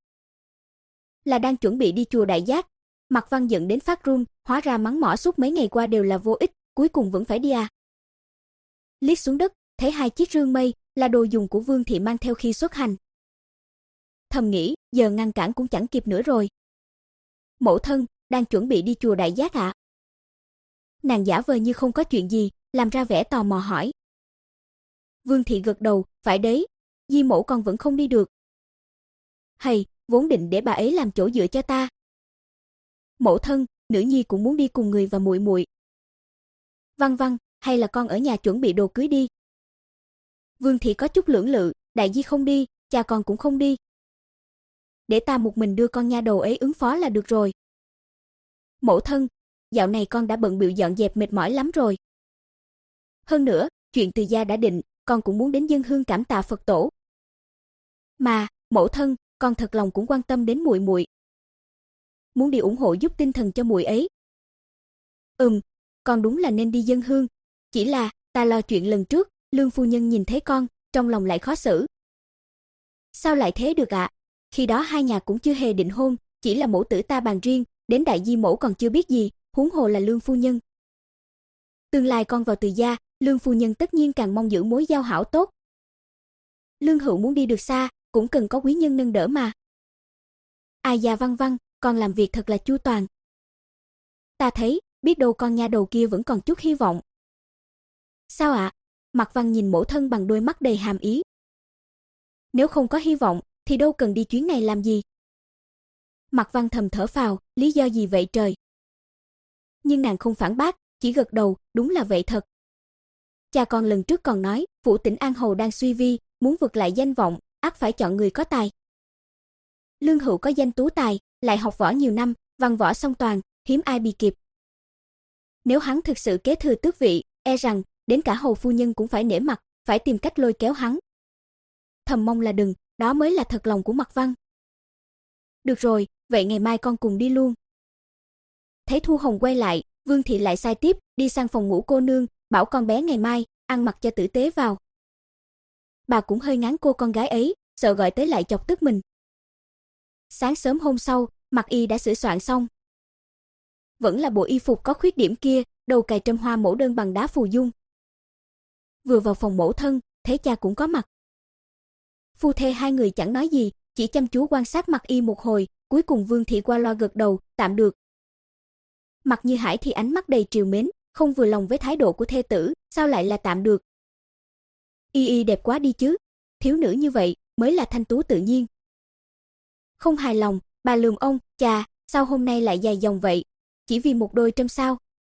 Là đang chuẩn bị đi chùa Đại Giác, Mạc Văn giận đến phát run, hóa ra mắng mỏ suốt mấy ngày qua đều là vô ích, cuối cùng vẫn phải đi à. Liếc xuống đất, thấy hai chiếc rương mây, là đồ dùng của Vương thị mang theo khi xuất hành. Thầm nghĩ, giờ ngăn cản cũng chẳng kịp nữa rồi. Mẫu thân, đang chuẩn bị đi chùa Đại Giác ạ. À? Nàng giả vờ như không có chuyện gì, làm ra vẻ tò mò hỏi. Vương thị gật đầu, phải đấy, Di mẫu con vẫn không đi được. Hay, vốn định để bà ấy làm chỗ dựa cho ta. Mẫu thân, nữ nhi cũng muốn đi cùng người và muội muội. Văn Văn, hay là con ở nhà chuẩn bị đồ cưới đi. Vương thị có chút lưỡng lự, đại di không đi, cha con cũng không đi. Để ta một mình đưa con nha đầu ấy ứng phó là được rồi. Mẫu thân, dạo này con đã bận bịu dọn dẹp mệt mỏi lắm rồi. Hơn nữa, chuyện từ gia đã định, con cũng muốn đến dâng hương cảm tạ Phật tổ. Mà, mẫu thân, con thật lòng cũng quan tâm đến muội muội. Muốn đi ủng hộ giúp tinh thần cho muội ấy. Ừm, con đúng là nên đi dâng hương, chỉ là ta lo chuyện lần trước, Lương phu nhân nhìn thấy con, trong lòng lại khó xử. Sao lại thế được ạ? À? Khi đó hai nhà cũng chưa hề định hôn, chỉ là mẫu tử ta bàn riêng, đến đại di mẫu còn chưa biết gì, huống hồ là Lương phu nhân. Tương lai con vào từ gia, Lương phu nhân tất nhiên càng mong giữ mối giao hảo tốt. Lương Hữu muốn đi được xa, cũng cần có quý nhân nâng đỡ mà. Ai da Văn Văn, con làm việc thật là chu toàn. Ta thấy, biết đâu con nha đầu kia vẫn còn chút hy vọng. Sao ạ? À? Mạc Văn nhìn mẫu thân bằng đôi mắt đầy hàm ý. Nếu không có hy vọng, thì đâu cần đi chuyến này làm gì? Mạc Văn thầm thở phào, lý do gì vậy trời? Nhưng nàng không phản bác, chỉ gật đầu, đúng là vậy thật. Cha con lần trước còn nói, phủ tỉnh An Hầu đang suy vi, muốn vượt lại danh vọng, ắt phải chọn người có tài. Lương Hữu có danh tú tài, lại học võ nhiều năm, văn võ song toàn, hiếm ai bì kịp. Nếu hắn thực sự kế thừa tước vị, e rằng đến cả hầu phu nhân cũng phải nể mặt, phải tìm cách lôi kéo hắn. Thầm mong là đừng, đó mới là thật lòng của Mạc Văn. Được rồi, vậy ngày mai con cùng đi luôn. Thấy Thu Hồng quay lại, Vương thị lại sai tiếp, đi sang phòng ngủ cô nương, bảo con bé ngày mai ăn mặc cho tử tế vào. Bà cũng hơi ngán cô con gái ấy, sợ gọi tới lại chọc tức mình. Sáng sớm hôm sau, Mạc Y đã sửa soạn xong. Vẫn là bộ y phục có khuyết điểm kia, đầu cài trâm hoa mẫu đơn bằng đá phù dung. Vừa vào phòng mẫu thân, thấy cha cũng có mặt. Phu thê hai người chẳng nói gì, chỉ chăm chú quan sát Mạc Y một hồi, cuối cùng Vương thị qua loa gật đầu, tạm được. Mạc Như Hải thì ánh mắt đầy trìu mến, không vừa lòng với thái độ của thê tử, sao lại là tạm được? Y Y đẹp quá đi chứ, thiếu nữ như vậy mới là thanh tú tự nhiên. Không hài lòng, bà lườm ông, chà, sao hôm nay lại dài dòng vậy, chỉ vì một đôi trâm sao?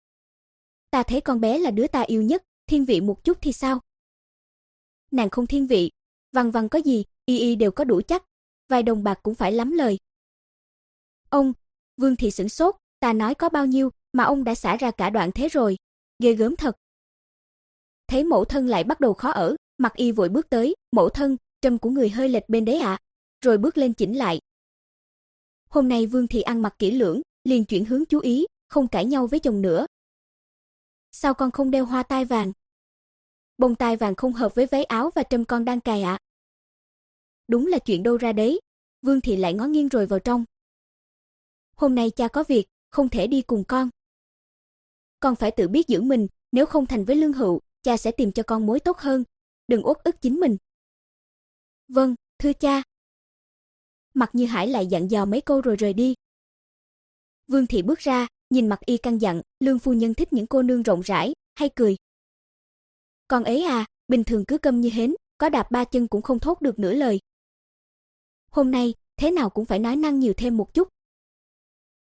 Ta thấy con bé là đứa ta yêu nhất, thiên vị một chút thì sao? Nàng không thiên vị, Văn Văn có gì, Y Y đều có đủ chắc, vài đồng bạc cũng phải lắm lời. Ông, Vương thị sửng sốt, ta nói có bao nhiêu mà ông đã xả ra cả đoạn thế rồi, ghê gớm thật. Thấy mẫu thân lại bắt đầu khó ở, Mạc Y vội bước tới, mẫu thân, trâm của người hơi lệch bên đấy ạ, à? Rồi bước lên chỉnh lại. Hôm nay Vương thị ăn mặc kỹ lưỡng, liền chuyển hướng chú ý, không cãi nhau với chồng nữa. Sao con không đeo hoa tai vàng? Bông tai vàng không hợp với váy áo và trâm con đang cài ạ. À? Đúng là chuyện đâu ra đấy. Vương thị lại ngó nghiêng rồi vào trong. Hôm nay cha có việc, không thể đi cùng con. Con phải tự biết giữ mình, nếu không thành với Lương Hữu, cha sẽ tìm cho con mối tốt hơn, đừng uất ức chính mình. Vâng, thưa cha. Mạc Như Hải lại dặn dò mấy câu rồi rời đi. Vương thị bước ra, nhìn Mạc Y căn dặn, Lương phu nhân thích những cô nương rộng rãi, hay cười. Con ấy à, bình thường cứ câm như hến, có đạp ba chân cũng không thốt được nửa lời. Hôm nay, thế nào cũng phải nói năng nhiều thêm một chút.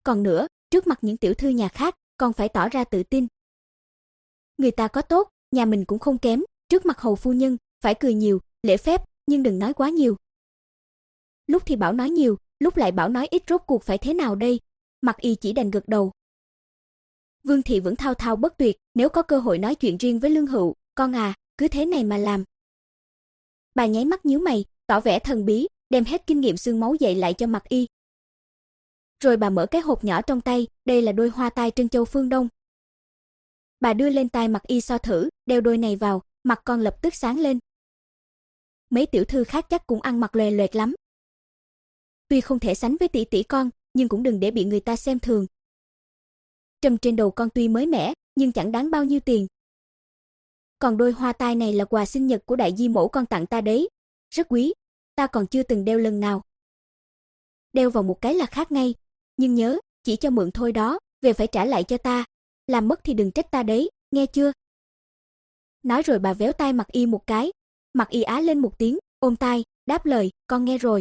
còn nữa, trước mặt những tiểu thư nhà khác, còn phải tỏ ra tự tin. Người ta có tốt, nhà mình cũng không kém, trước mặt hầu phu nhân, phải cười nhiều, lễ phép, nhưng đừng nói quá nhiều. Lúc thì bảo nói nhiều, lúc lại bảo nói ít, rốt cuộc phải thế nào đây? Mặc Y chỉ đành gật đầu. Vương thị vẫn thao thao bất tuyệt, nếu có cơ hội nói chuyện riêng với Lương Hựu, con à, cứ thế này mà làm. Bà nháy mắt nhíu mày, tỏ vẻ thần bí, đem hết kinh nghiệm xương máu dạy lại cho Mặc Y. Rồi bà mở cái hộp nhỏ trong tay, đây là đôi hoa tai trân châu phương Đông. Bà đưa lên tai Mặc Y so thử, đeo đôi này vào, mặt con lập tức sáng lên. Mấy tiểu thư khác chắc cũng ăn mặc loè loẹt lắm. Tuy không thể sánh với tỷ tỷ con, nhưng cũng đừng để bị người ta xem thường. Trầm trên đầu con tuy mới mẻ, nhưng chẳng đáng bao nhiêu tiền. Còn đôi hoa tai này là quà sinh nhật của đại di mẫu con tặng ta đấy, rất quý, ta còn chưa từng đeo lần nào. Đeo vào một cái là khác ngay, nhưng nhớ, chỉ cho mượn thôi đó, về phải trả lại cho ta, làm mất thì đừng trách ta đấy, nghe chưa? Nói rồi bà véo tai Mặc Y một cái, Mặc Y á lên một tiếng, ôm tai, đáp lời, con nghe rồi.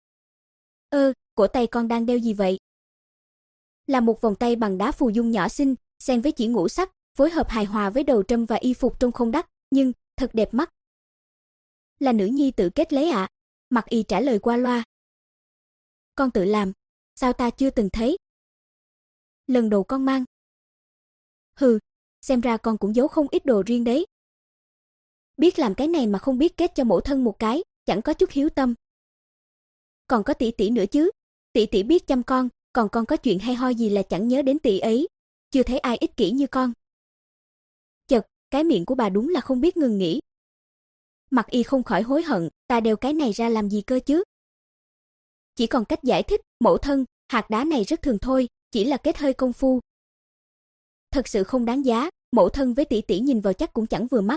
Ơ, cổ tay con đang đeo gì vậy? Là một vòng tay bằng đá phù dung nhỏ xinh, xen với chỉ ngũ sắc, phối hợp hài hòa với đầu trâm và y phục trông không đắt, nhưng thật đẹp mắt. Là nữ nhi tự kết lấy ạ. À? Mặc Y trả lời qua loa. Con tự làm, sao ta chưa từng thấy? Lần đầu con mang. Hừ, xem ra con cũng giấu không ít đồ riêng đấy. Biết làm cái này mà không biết kết cho mẫu thân một cái, chẳng có chút hiếu tâm. Còn có tỷ tỷ nữa chứ, tỷ tỷ biết chăm con, còn con có chuyện hay ho gì là chẳng nhớ đến tỷ ấy, chưa thấy ai ích kỷ như con. Chật, cái miệng của bà đúng là không biết ngừng nghỉ. Mặc Y không khỏi hối hận, ta đeo cái này ra làm gì cơ chứ? Chỉ còn cách giải thích, mẫu thân, hạt đá này rất thường thôi, chỉ là kết hơi công phu. Thật sự không đáng giá, mẫu thân với tỷ tỷ nhìn vào chắc cũng chẳng vừa mắt.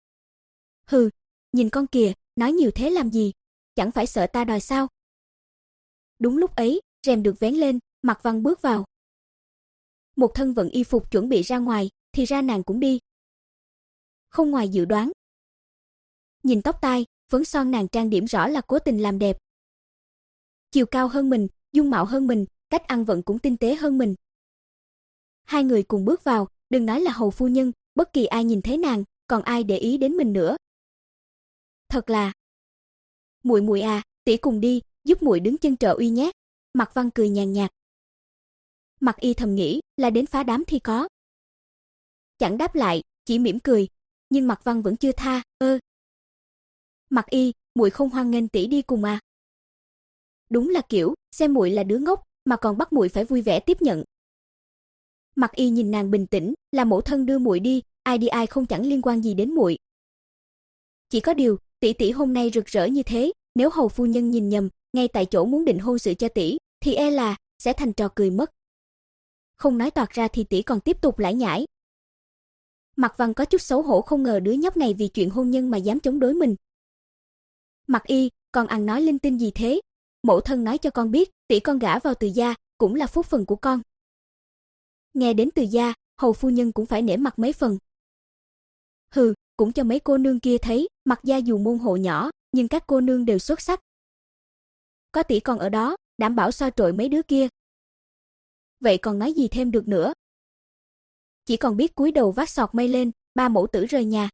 Hừ, nhìn con kìa, nói nhiều thế làm gì, chẳng phải sợ ta đòi sao? Đúng lúc ấy, rèm được vén lên, Mạc Văn bước vào. Một thân vận y phục chuẩn bị ra ngoài, thì ra nàng cũng đi. Không ngoài dự đoán. Nhìn tóc tai, phấn son nàng trang điểm rõ là cố tình làm đẹp. Chiều cao hơn mình, dung mạo hơn mình, cách ăn vận cũng tinh tế hơn mình. Hai người cùng bước vào, đừng nói là hầu phu nhân, bất kỳ ai nhìn thấy nàng, còn ai để ý đến mình nữa. Thật là. Muội muội à, tỷ cùng đi, giúp muội đứng chân trợ uy nhé. Mạc Văn cười nhàn nhạt. Mặc Y thầm nghĩ, là đến phá đám thì có. Chẳng đáp lại, chỉ mỉm cười, nhưng Mạc Văn vẫn chưa tha, ơ. Mặc Y, muội không hoan nghênh tỷ đi cùng à? Đúng là kiểu, xem muội là đứa ngốc, mà còn bắt muội phải vui vẻ tiếp nhận. Mặc Y nhìn nàng bình tĩnh, là mẫu thân đưa muội đi, ai đi ai không chẳng liên quan gì đến muội. Chỉ có điều, tỷ tỷ hôm nay rực rỡ như thế, nếu hầu phu nhân nhìn nhầm, ngay tại chỗ muốn định hôn sự cho tỷ, thì e là sẽ thành trò cười mất. Không nói toạc ra thì tỷ còn tiếp tục lải nhải. Mạc Văn có chút xấu hổ, không ngờ đứa nhóc này vì chuyện hôn nhân mà dám chống đối mình. Mặc Y, con ăn nói linh tinh gì thế? Mẫu thân nói cho con biết, tỷ con gả vào Từ gia, cũng là phúc phần của con. Nghe đến Từ gia, hầu phu nhân cũng phải nể mặt mấy phần. Hừ, cũng cho mấy cô nương kia thấy, Mặc gia dù môn hộ nhỏ, nhưng các cô nương đều xuất sắc. Có tỷ con ở đó, đảm bảo so trội mấy đứa kia. Vậy còn nói gì thêm được nữa? Chỉ còn biết cúi đầu vác sọt mây lên, ba mẫu tử rời nhà.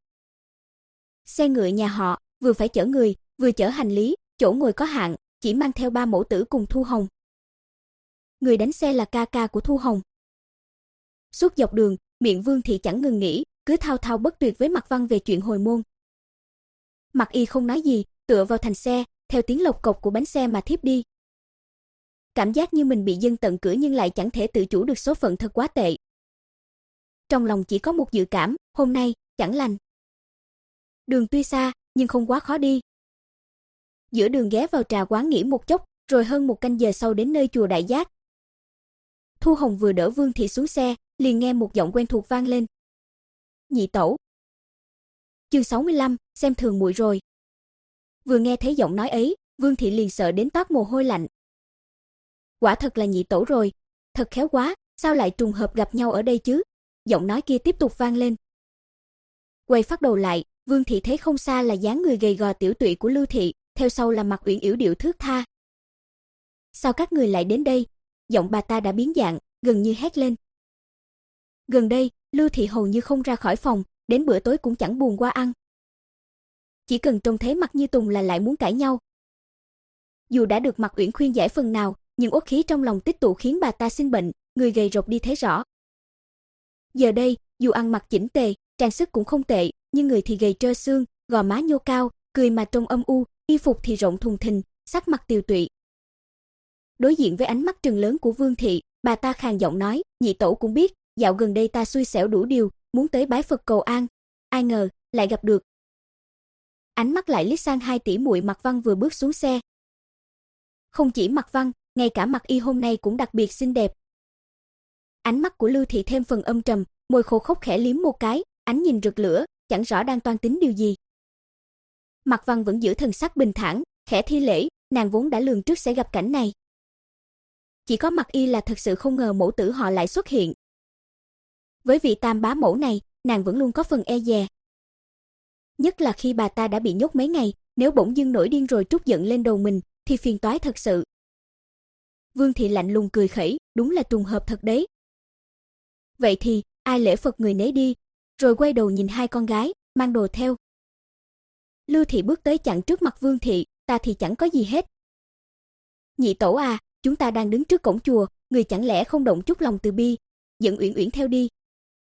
Xe ngựa nhà họ, vừa phải chở người, vừa chở hành lý, chỗ ngồi có hạn, chỉ mang theo ba mẫu tử cùng Thu Hồng. Người đánh xe là ca ca của Thu Hồng. Suốt dọc đường, miệng Vương thị chẳng ngừng nghỉ, cứ thao thao bất tuyệt với Mạc Văn về chuyện hồi môn. Mặc Y không nói gì, tựa vào thành xe, theo tiếng lộc cộc của bánh xe mà thiếp đi. Cảm giác như mình bị dâng tận cửa nhưng lại chẳng thể tự chủ được, số phận thật quá tệ. Trong lòng chỉ có một dự cảm, hôm nay chẳng lành. Đường tuy xa, nhưng không quá khó đi. Giữa đường ghé vào trà quán nghỉ một chốc, rồi hơn một canh giờ sau đến nơi chùa Đại Giác. Thu Hồng vừa đỡ Vương thị xuống xe, liền nghe một giọng quen thuộc vang lên. Nhị tẩu. Chương sáu mươi lăm, xem thường muội rồi. Vừa nghe thấy giọng nói ấy, Vương thị liền sợ đến toát mồ hôi lạnh. Quả thật là nhị tẩu rồi, thật khéo quá, sao lại trùng hợp gặp nhau ở đây chứ? Giọng nói kia tiếp tục vang lên. Quay phát đầu lại, Vương thị thấy không xa là dáng người gầy gò tiểu tụy của Lưu thị, theo sau là mặt uyển yểu điệu thướt tha. Sao các người lại đến đây? giọng bà ta đã biến dạng, gần như hét lên. Gần đây, Lưu Thị hầu như không ra khỏi phòng, đến bữa tối cũng chẳng buồn qua ăn. Chỉ cần trông thấy mặt như Tùng là lại muốn cãi nhau. Dù đã được Mạc Uyển khuyên giải phần nào, nhưng uất khí trong lòng tích tụ khiến bà ta sinh bệnh, người gầy rộc đi thấy rõ. Giờ đây, dù ăn mặc chỉnh tề, trang sức cũng không tệ, nhưng người thì gầy trơ xương, gò má nhô cao, cười mà trông âm u, y phục thì rộng thùng thình, sắc mặt tiều tụy. Đối diện với ánh mắt trừng lớn của Vương Thị, bà ta khàn giọng nói, nhị tẩu cũng biết, dạo gần đây ta xui xẻo đủ điều, muốn tới bái Phật cầu an, ai ngờ lại gặp được. Ánh mắt lại liếc sang hai tỷ muội Mạc Văn vừa bước xuống xe. Không chỉ Mạc Văn, ngay cả Mạc Y hôm nay cũng đặc biệt xinh đẹp. Ánh mắt của Lưu Thị thêm phần âm trầm, môi khô khốc khẽ liếm một cái, ánh nhìn rực lửa, chẳng rõ đang toan tính điều gì. Mạc Văn vẫn giữ thần sắc bình thản, khẽ thi lễ, nàng vốn đã lường trước sẽ gặp cảnh này. Chỉ có Mạc Y là thật sự không ngờ mẫu tử họ lại xuất hiện. Với vị tam bá mẫu này, nàng vẫn luôn có phần e dè. Nhất là khi bà ta đã bị nhốt mấy ngày, nếu bỗng dưng nổi điên rồi trút giận lên đầu mình, thì phiền toái thật sự. Vương Thị lạnh lùng cười khẩy, đúng là trùng hợp thật đấy. Vậy thì, ai lễ Phật người nấy đi, rồi quay đầu nhìn hai con gái, mang đồ theo. Lưu Thị bước tới chặn trước mặt Vương Thị, ta thì chẳng có gì hết. Nhị tẩu à, chúng ta đang đứng trước cổng chùa, người chẳng lẽ không động chút lòng từ bi, dẫn Uyển Uyển theo đi.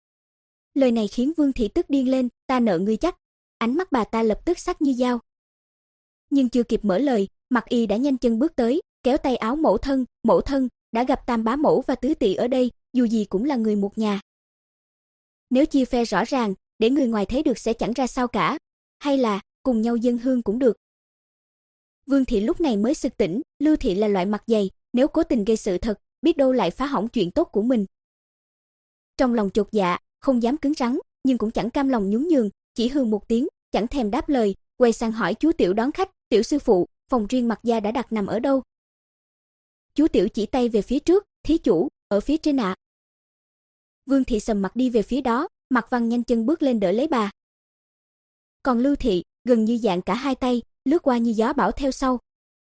Lời này khiến Vương Thị tức điên lên, ta nợ ngươi chắc. Ánh mắt bà ta lập tức sắc như dao. Nhưng chưa kịp mở lời, Mạc Y đã nhanh chân bước tới, kéo tay áo mẫu thân, mẫu thân, đã gặp tam bá mẫu và tứ tỷ ở đây, dù gì cũng là người một nhà. Nếu chia phe rõ ràng, để người ngoài thấy được sẽ chẳng ra sao cả, hay là cùng nhau dâng hương cũng được. Vương Thị lúc này mới sực tỉnh, Lưu Thị là loại mặt dày, nếu cố tình gây sự thật, biết đâu lại phá hỏng chuyện tốt của mình. Trong lòng chột dạ, không dám cứng rắn, nhưng cũng chẳng cam lòng nhún nhường, chỉ hừ một tiếng, chẳng thèm đáp lời, quay sang hỏi chú Tiểu đón khách, Tiểu sư phụ, phòng riêng Mạc gia đã đặt nằm ở đâu? Chú Tiểu chỉ tay về phía trước, thí chủ, ở phía trên ạ. Vương Thị sầm mặt đi về phía đó, Mạc Văn nhanh chân bước lên đỡ lấy bà. Còn Lưu Thị, gần như dạng cả hai tay, lướt qua như gió bão theo sau.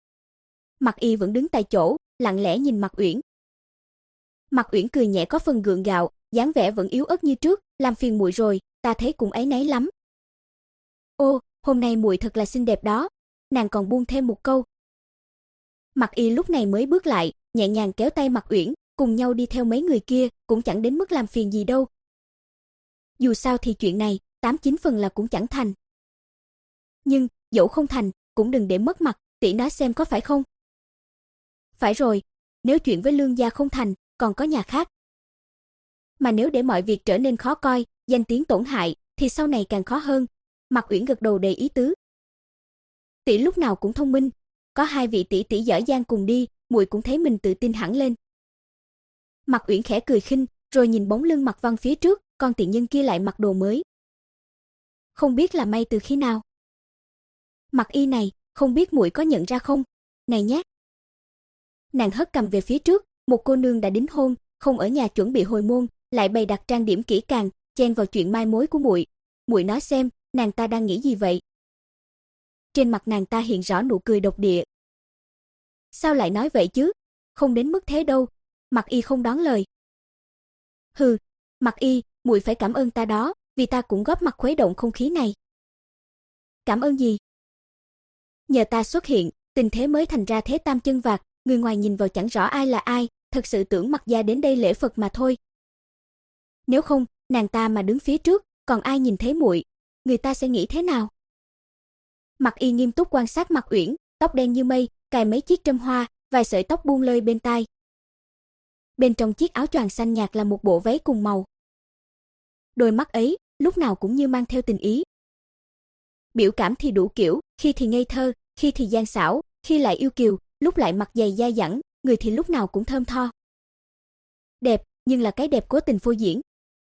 Mạc Y vẫn đứng tại chỗ, lặng lẽ nhìn Mạc Uyển. Mạc Uyển cười nhẹ có phần gượng gạo, dáng vẻ vẫn yếu ớt như trước, làm phiền muội rồi, ta thấy cũng áy náy lắm. Ô, hôm nay muội thật là xinh đẹp đó, nàng còn buông thêm một câu. Mạc Y lúc này mới bước lại, nhẹ nhàng kéo tay Mạc Uyển, cùng nhau đi theo mấy người kia, cũng chẳng đến mức làm phiền gì đâu. Dù sao thì chuyện này, tám chín phần là cũng chẳng thành. Nhưng, dẫu không thành, cũng đừng để mất mặt, tỷ nói xem có phải không? Phải rồi, nếu chuyện với Lương gia không thành, còn có nhà khác. Mà nếu để mọi việc trở nên khó coi, danh tiếng tổn hại, thì sau này càng khó hơn. Mạc Uyển gật đầu đầy ý tứ. Tỷ lúc nào cũng thông minh, có hai vị tỷ tỷ giỏi giang cùng đi, muội cũng thấy mình tự tin hẳn lên. Mạc Uyển khẽ cười khinh, rồi nhìn bóng lưng Mạc Văn phía trước, con tiện nhân kia lại mặc đồ mới. Không biết là may từ khi nào. Mạc Y này, không biết muội có nhận ra không? Này nhé. Nàng hất cằm về phía trước, một cô nương đã đính hôn, không ở nhà chuẩn bị hồi môn, lại bày đặt trang điểm kỹ càng, chen vào chuyện mai mối của muội. Muội nói xem, nàng ta đang nghĩ gì vậy? Trên mặt nàng ta hiện rõ nụ cười độc địa. Sao lại nói vậy chứ? Không đến mức thế đâu. Mạc Y không đón lời. Hừ, Mạc Y, muội phải cảm ơn ta đó, vì ta cũng góp mặt khuấy động không khí này. Cảm ơn gì? Nhờ ta xuất hiện, tình thế mới thành ra thế tam chân vạc, người ngoài nhìn vào chẳng rõ ai là ai, thật sự tưởng Mạc gia đến đây lễ Phật mà thôi. Nếu không, nàng ta mà đứng phía trước, còn ai nhìn thấy muội, người ta sẽ nghĩ thế nào? Mạc Y nghiêm túc quan sát Mạc Uyển, tóc đen như mây, cài mấy chiếc trâm hoa, vài sợi tóc buông lơi bên tai. Bên trong chiếc áo choàng xanh nhạt là một bộ váy cùng màu. Đôi mắt ấy, lúc nào cũng như mang theo tình ý. Biểu cảm thì đủ kiểu, khi thì ngây thơ, khi thì gian xảo, khi lại yêu kiều, lúc lại mặt dày dai dẳng, người thì lúc nào cũng thơm tho. Đẹp, nhưng là cái đẹp cố tình phô diễn.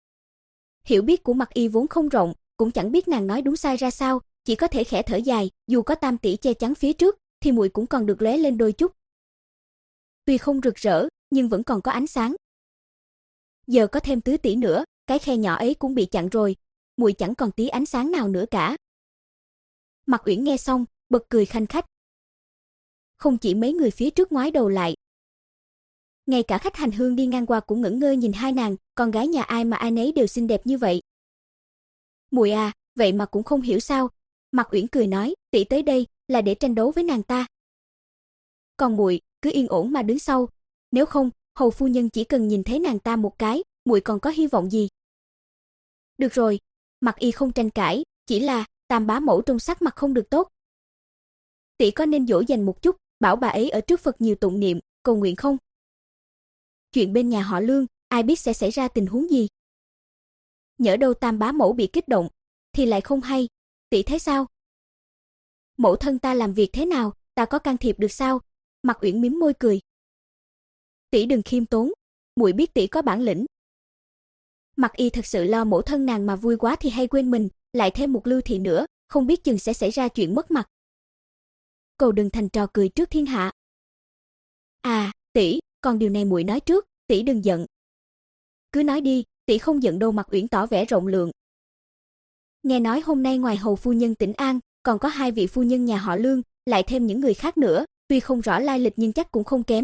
Hiểu biết của Mạc Y vốn không rộng, cũng chẳng biết nàng nói đúng sai ra sao, chỉ có thể khẽ thở dài, dù có tam tỷ che chắn phía trước, thì muội cũng còn được lóe lên đôi chút. Tuy không rực rỡ, nhưng vẫn còn có ánh sáng. Giờ có thêm tứ tỷ nữa, cái khe nhỏ ấy cũng bị chặn rồi, muội chẳng còn tí ánh sáng nào nữa cả. Mạc Uyển nghe xong, bật cười khanh khách. Không chỉ mấy người phía trước ngoái đầu lại. Ngay cả khách hành hương đi ngang qua cũng ngẩn ngơ nhìn hai nàng, con gái nhà ai mà ai nấy đều xinh đẹp như vậy. Muội à, vậy mà cũng không hiểu sao? Mạc Uyển cười nói, tỷ tới đây là để tranh đấu với nàng ta. Còn muội, cứ yên ổn mà đứng sau, nếu không, hầu phu nhân chỉ cần nhìn thấy nàng ta một cái, muội còn có hy vọng gì? Được rồi, Mạc Y không tranh cãi, chỉ là Tam bá mẫu trong sắc mặt không được tốt. Tỷ có nên dỗ dành một chút, bảo bà ấy ở trước Phật nhiều tụng niệm, cầu nguyện không? Chuyện bên nhà họ Lương, ai biết sẽ xảy ra tình huống gì? Nhỡ đâu Tam bá mẫu bị kích động, thì lại không hay, tỷ thấy sao? Mẫu thân ta làm việc thế nào, ta có can thiệp được sao? Mạc Uyển mím môi cười. Tỷ đừng khiêm tốn, muội biết tỷ có bản lĩnh. Mạc Y thật sự lo mẫu thân nàng mà vui quá thì hay quên mình, lại thêm một Lưu thị nữa, không biết chừng sẽ xảy ra chuyện mất mặt. Cầu đừng thành trò cười trước thiên hạ. À, tỷ, còn điều này muội nói trước, tỷ đừng giận. Cứ nói đi, tỷ không giận đâu. Mạc Uyển tỏ vẻ rộng lượng. Nghe nói hôm nay ngoài hầu phu nhân Tĩnh An, còn có hai vị phu nhân nhà họ Lương, lại thêm những người khác nữa, tuy không rõ lai lịch nhưng chắc cũng không kém.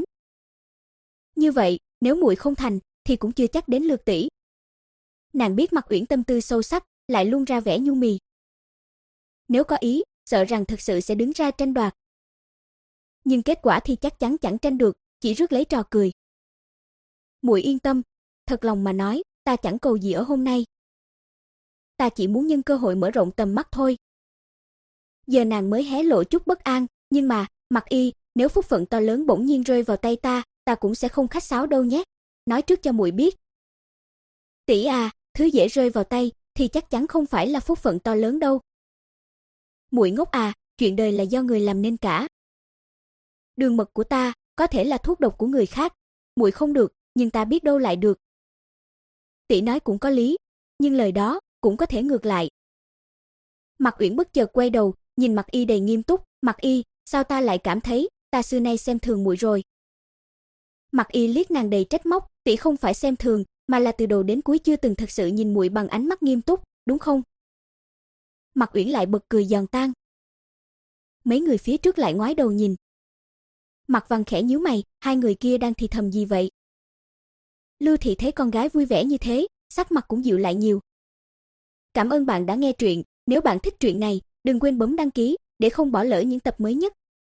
Như vậy, nếu muội không thành thì cũng chưa chắc đến lượt tỷ. Nàng biết Mạc Uyển tâm tư sâu sắc, lại luôn ra vẻ nhu mì. Nếu có ý, sợ rằng thực sự sẽ đứng ra tranh đoạt. Nhưng kết quả thì chắc chắn chẳng tranh được, chỉ rước lấy trò cười. Muội yên tâm, thật lòng mà nói, ta chẳng cầu gì ở hôm nay. Ta chỉ muốn nhân cơ hội mở rộng tầm mắt thôi. Giờ nàng mới hé lộ chút bất an, nhưng mà, Mạc Y, nếu phúc phận to lớn bỗng nhiên rơi vào tay ta, ta cũng sẽ không khách sáo đâu nhé. Nói trước cho muội biết. Tỷ à, thứ dễ rơi vào tay thì chắc chắn không phải là phúc phận to lớn đâu. Muội ngốc à, chuyện đời là do người làm nên cả. Đường mật của ta có thể là thuốc độc của người khác, muội không được, nhưng ta biết đâu lại được. Tỷ nói cũng có lý, nhưng lời đó cũng có thể ngược lại. Mạc Uyển bất chợt quay đầu, nhìn Mạc Y đầy nghiêm túc, "Mạc Y, sao ta lại cảm thấy ta xưa nay xem thường muội rồi?" Mạc Y liếc nàng đầy trách móc, "Tỷ không phải xem thường, mà là từ đầu đến cuối chưa từng thật sự nhìn muội bằng ánh mắt nghiêm túc, đúng không?" Mạc Uyển lại bật cười giòn tan. Mấy người phía trước lại ngoái đầu nhìn. Mạc Văn khẽ nhíu mày, hai người kia đang thì thầm gì vậy? Lưu thị thấy con gái vui vẻ như thế, sắc mặt cũng dịu lại nhiều. Cảm ơn bạn đã nghe truyện, nếu bạn thích truyện này, đừng quên bấm đăng ký để không bỏ lỡ những tập mới nhất.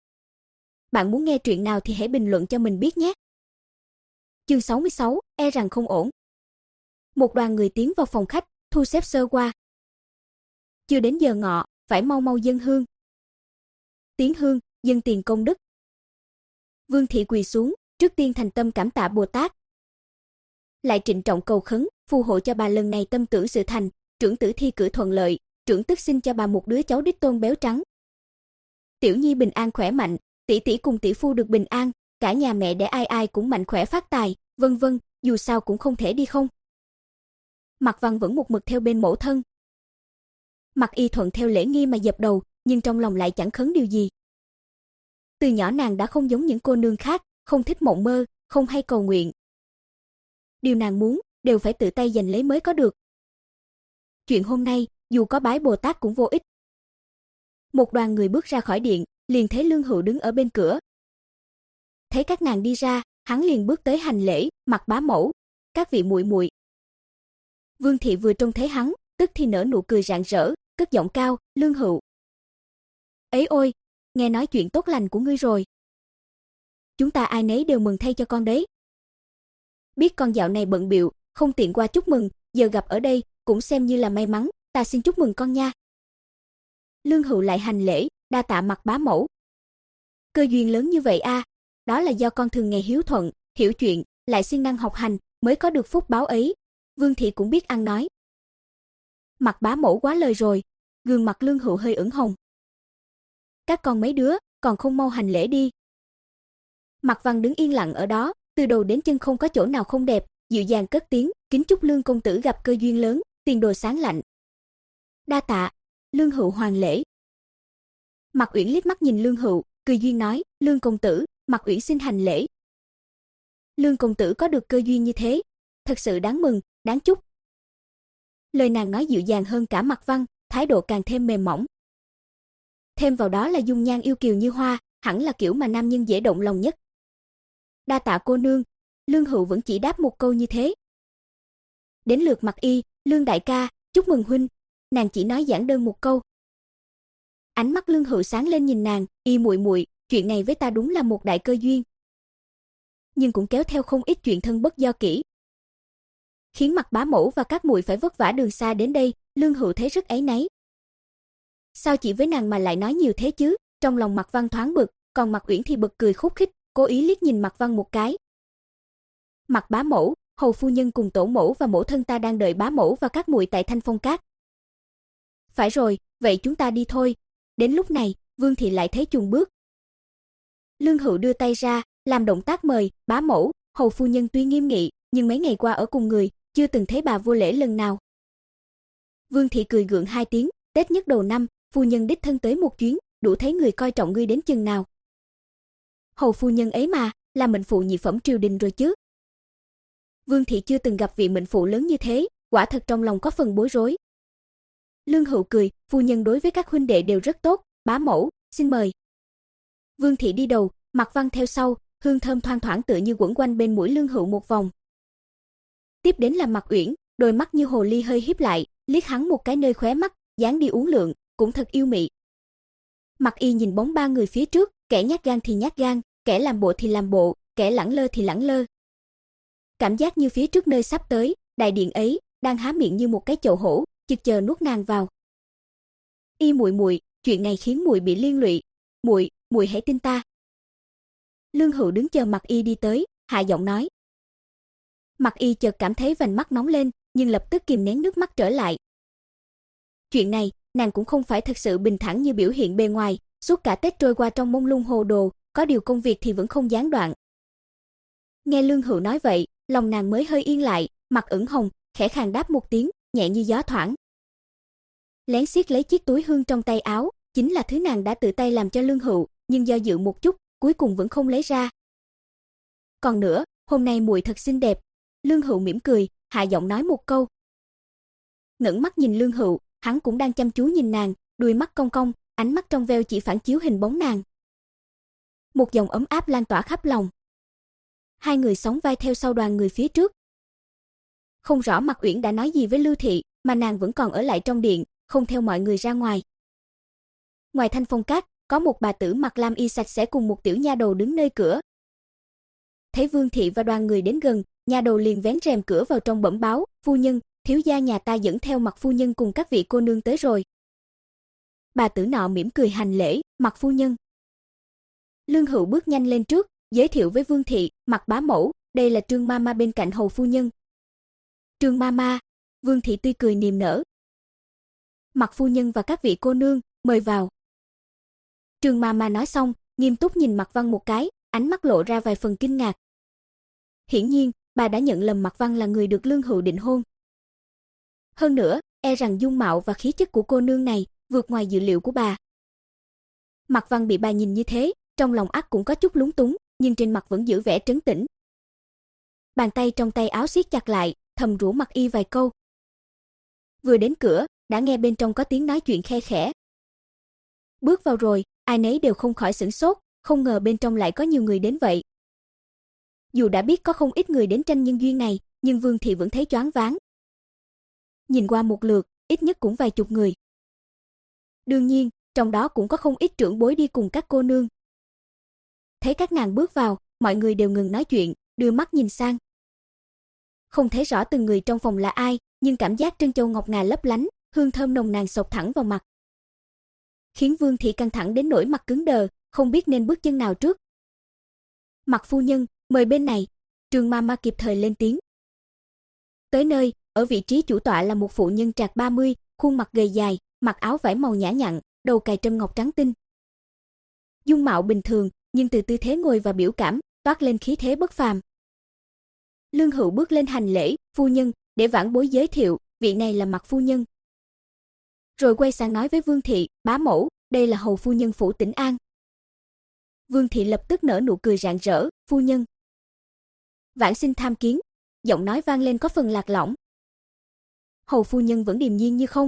Bạn muốn nghe truyện nào thì hãy bình luận cho mình biết nhé. Chương sáu mươi sáu, e rằng không ổn. Một đoàn người tiến vào phòng khách, thu xếp sơ qua. Chưa đến giờ ngọ, phải mau mau dâng hương. Tiến hương, dâng tiền công đức. Vương thị quỳ xuống, trước tiên thành tâm cảm tạ Bồ Tát. Lại trịnh trọng cầu khấn, phù hộ cho bà lần này tâm tưởng sự thành, trưởng tử thi cử thuận lợi, trưởng tức sinh cho bà một đứa cháu đích tôn béo trắng. Tiểu nhi bình an khỏe mạnh, tỷ tỷ cùng tỷ phu được bình an, cả nhà mẹ đẻ ai ai cũng mạnh khỏe phát tài, vân vân, dù sao cũng không thể đi không. Mạc Văn vẫn một mực theo bên mẫu thân. Mạc Y thuận theo lễ nghi mà dập đầu, nhưng trong lòng lại chẳng khấn điều gì. Từ nhỏ nàng đã không giống những cô nương khác, không thích mộng mơ, không hay cầu nguyện. Điều nàng muốn, đều phải tự tay giành lấy mới có được. Chuyện hôm nay, dù có bái Bồ Tát cũng vô ích. Một đoàn người bước ra khỏi điện, liền thấy Lương Hữu đứng ở bên cửa. Thấy các nàng đi ra, hắn liền bước tới hành lễ, "Mạc bá mẫu, các vị muội muội." Vương thị vừa trông thấy hắn, tức thì nở nụ cười rạng rỡ, cất giọng cao, "Lương Hữu, ấy ôi, nghe nói chuyện tốt lành của ngươi rồi. Chúng ta ai nấy đều mừng thay cho con đấy. Biết con dạo này bận bịu, không tiện qua chúc mừng, giờ gặp ở đây cũng xem như là may mắn, ta xin chúc mừng con nha." Lương Hữu lại hành lễ, "Đa tạ Mạc bá mẫu. Cơ duyên lớn như vậy a, đó là do con thường ngày hiếu thuận, hiểu chuyện, lại siêng năng học hành mới có được phúc báo ấy." Vương thị cũng biết ăn nói. Mạc bá mẫu quá lời rồi, gương mặt Lương Hữu hơi ửng hồng. "Các con mấy đứa, còn không mau hành lễ đi." Mạc Văn đứng yên lặng ở đó, từ đầu đến chân không có chỗ nào không đẹp, dịu dàng cất tiếng, "Kính chúc Lương công tử gặp cơ duyên lớn, tiền đồ sáng lạnh." "Đa tạ." Lương Hữu hoàn lễ. Mạc Uyển liếc mắt nhìn Lương Hữu, cười duyên nói, "Lương công tử." Mạc Uyển xin hành lễ. Lương công tử có được cơ duyên như thế, thật sự đáng mừng, đáng chúc. Lời nàng nói dịu dàng hơn cả Mạc Văn, thái độ càng thêm mềm mỏng. Thêm vào đó là dung nhan yêu kiều như hoa, hẳn là kiểu mà nam nhân dễ động lòng nhất. "Đa tạ cô nương." Lương Hựu vẫn chỉ đáp một câu như thế. Đến lượt Mặc Y, Lương đại ca, chúc mừng huynh, nàng chỉ nói giản đơn một câu. Ánh mắt Lương Hựu sáng lên nhìn nàng, Y muội muội, chuyện này với ta đúng là một đại cơ duyên. Nhưng cũng kéo theo không ít chuyện thân bất do kỷ. Khiến Mặc bá mẫu và các muội phải vất vả đường xa đến đây, Lương Hựu thấy rất áy náy. Sao chỉ với nàng mà lại nói nhiều thế chứ? Trong lòng Mạc Văn thoáng bực, còn Mạc Uyển thì bật cười khúc khích, cố ý liếc nhìn Mạc Văn một cái. Mạc bá mẫu, hầu phu nhân cùng tổ mẫu và mẫu thân ta đang đợi bá mẫu và các muội tại Thanh Phong Các. Phải rồi, vậy chúng ta đi thôi. Đến lúc này, Vương thị lại thấy chùn bước. Lương Hựu đưa tay ra, làm động tác mời, bá mẫu, hầu phu nhân tuy nghiêm nghị, nhưng mấy ngày qua ở cùng người, chưa từng thấy bà vô lễ lần nào. Vương thị cười gượng hai tiếng, Tết nhất đầu năm, phu nhân đích thân tới một chuyến, đủ thấy người coi trọng ngươi đến chừng nào. Hầu phu nhân ấy mà, là mệnh phụ nhị phẩm triều đình rồi chứ. Vương thị chưa từng gặp vị mệnh phụ lớn như thế, quả thật trong lòng có phần bối rối. Lương Hựu cười, phu nhân đối với các huynh đệ đều rất tốt, bá mẫu, xin mời. Vương thị đi đầu, Mạc Văn theo sau, hương thơm thoang thoảng tựa như quẩn quanh bên mũi Lương Hựu một vòng. Tiếp đến là Mạc Uyển, đôi mắt như hồ ly hơi híp lại, liếc hắn một cái nơi khóe mắt, dáng đi uốn lượn, cũng thật yêu mị. Mặc Y nhìn bóng ba người phía trước, kẻ nhát gan thì nhát gan, kẻ làm bộ thì làm bộ, kẻ lẳng lơ thì lẳng lơ. Cảm giác như phía trước nơi sắp tới, đại điện ấy, đang há miệng như một cái chậu hổ, chực chờ nuốt nàng vào. Y muội muội, chuyện này khiến muội bị liên lụy, muội, muội hãy tin ta. Lương Hựu đứng chờ Mặc Y đi tới, hạ giọng nói. Mặc Y chợt cảm thấy vành mắt nóng lên, nhưng lập tức kìm nén nước mắt trở lại. Chuyện này, nàng cũng không phải thật sự bình thản như biểu hiện bề ngoài, suốt cả Tết trôi qua trong mông lung hồ đồ, có điều công việc thì vẫn không gián đoạn. Nghe Lương Hựu nói vậy, lòng nàng mới hơi yên lại, mặt ửng hồng, khẽ khàng đáp một tiếng, nhẹ như gió thoảng. Lén siết lấy chiếc túi hương trong tay áo, chính là thứ nàng đã tự tay làm cho Lương Hựu, nhưng do dự một chút, cuối cùng vẫn không lấy ra. Còn nữa, hôm nay muội thật xinh đẹp. Lương Hựu mỉm cười, hạ giọng nói một câu. Ngẩng mắt nhìn Lương Hựu, hắn cũng đang chăm chú nhìn nàng, đuôi mắt cong cong, ánh mắt trong veo chỉ phản chiếu hình bóng nàng. Một dòng ấm áp lan tỏa khắp lòng. Hai người sóng vai theo sau đoàn người phía trước. Không rõ Mạc Uyển đã nói gì với Lưu thị, mà nàng vẫn còn ở lại trong điện, không theo mọi người ra ngoài. Ngoài Thanh Phong Các, có một bà tử mặc lam y sạch sẽ cùng một tiểu nha đầu đứng nơi cửa. Thấy Vương thị và đoàn người đến gần, nha đầu liền vén rèm cửa vào trong bẩm báo, phu nhân, thiếu gia nhà ta dẫn theo Mạc phu nhân cùng các vị cô nương tới rồi. Bà tử nọ mỉm cười hành lễ, Mạc phu nhân. Lương Hựu bước nhanh lên trước, giới thiệu với Vương thị, Mạc bá mẫu, đây là Trương ma ma bên cạnh hầu phu nhân. Trương ma ma, Vương thị tươi cười niềm nở. Mạc phu nhân và các vị cô nương, mời vào. Trương ma ma nói xong, nghiêm túc nhìn Mạc Văn một cái, ánh mắt lộ ra vài phần kinh ngạc. Hiển nhiên, bà đã nhận lầm Mạc Văn là người được Lương Hựu định hôn. Hơn nữa, e rằng dung mạo và khí chất của cô nương này vượt ngoài dự liệu của bà. Mạc Văn bị bà nhìn như thế, trong lòng ắt cũng có chút lúng túng, nhưng trên mặt vẫn giữ vẻ trấn tĩnh. Bàn tay trong tay áo siết chặt lại, thầm rủ Mạc Y vài câu. Vừa đến cửa, đã nghe bên trong có tiếng nói chuyện khe khẽ. Bước vào rồi, ai nấy đều không khỏi sửng sốt, không ngờ bên trong lại có nhiều người đến vậy. Dù đã biết có không ít người đến tranh nhân duyên này, nhưng Vương thị vẫn thấy choáng váng. Nhìn qua một lượt, ít nhất cũng vài chục người. Đương nhiên, trong đó cũng có không ít trưởng bối đi cùng các cô nương. Thấy các nàng bước vào, mọi người đều ngừng nói chuyện, đưa mắt nhìn sang. Không thấy rõ từng người trong phòng là ai, nhưng cảm giác trân châu ngọc ngà lấp lánh, hương thơm nồng nàn xộc thẳng vào mặt. Khiến Vương thị căng thẳng đến nỗi mặt cứng đờ, không biết nên bước chân nào trước. Mạc phu nhân, mời bên này. Trương ma ma kịp thời lên tiếng. Tới nơi, ở vị trí chủ tọa là một phụ nhân trạc ba mươi, khuôn mặt gầy dài, mặc áo vải màu nhã nhặn, đầu cài trâm ngọc trắng tinh. Dung mạo bình thường, nhưng từ tư thế ngồi và biểu cảm, toát lên khí thế bất phàm. Lương Hựu bước lên hành lễ, phu nhân, để vãn bối giới thiệu, vị này là Mạc phu nhân. Rồi quay sang nói với Vương thị, bá mẫu, đây là hầu phu nhân phủ Tĩnh An. Vương thị lập tức nở nụ cười rạng rỡ, phu nhân. Vãn xin tham kiến, giọng nói vang lên có phần lạc lõng. Hầu phu nhân vẫn điềm nhiên như không.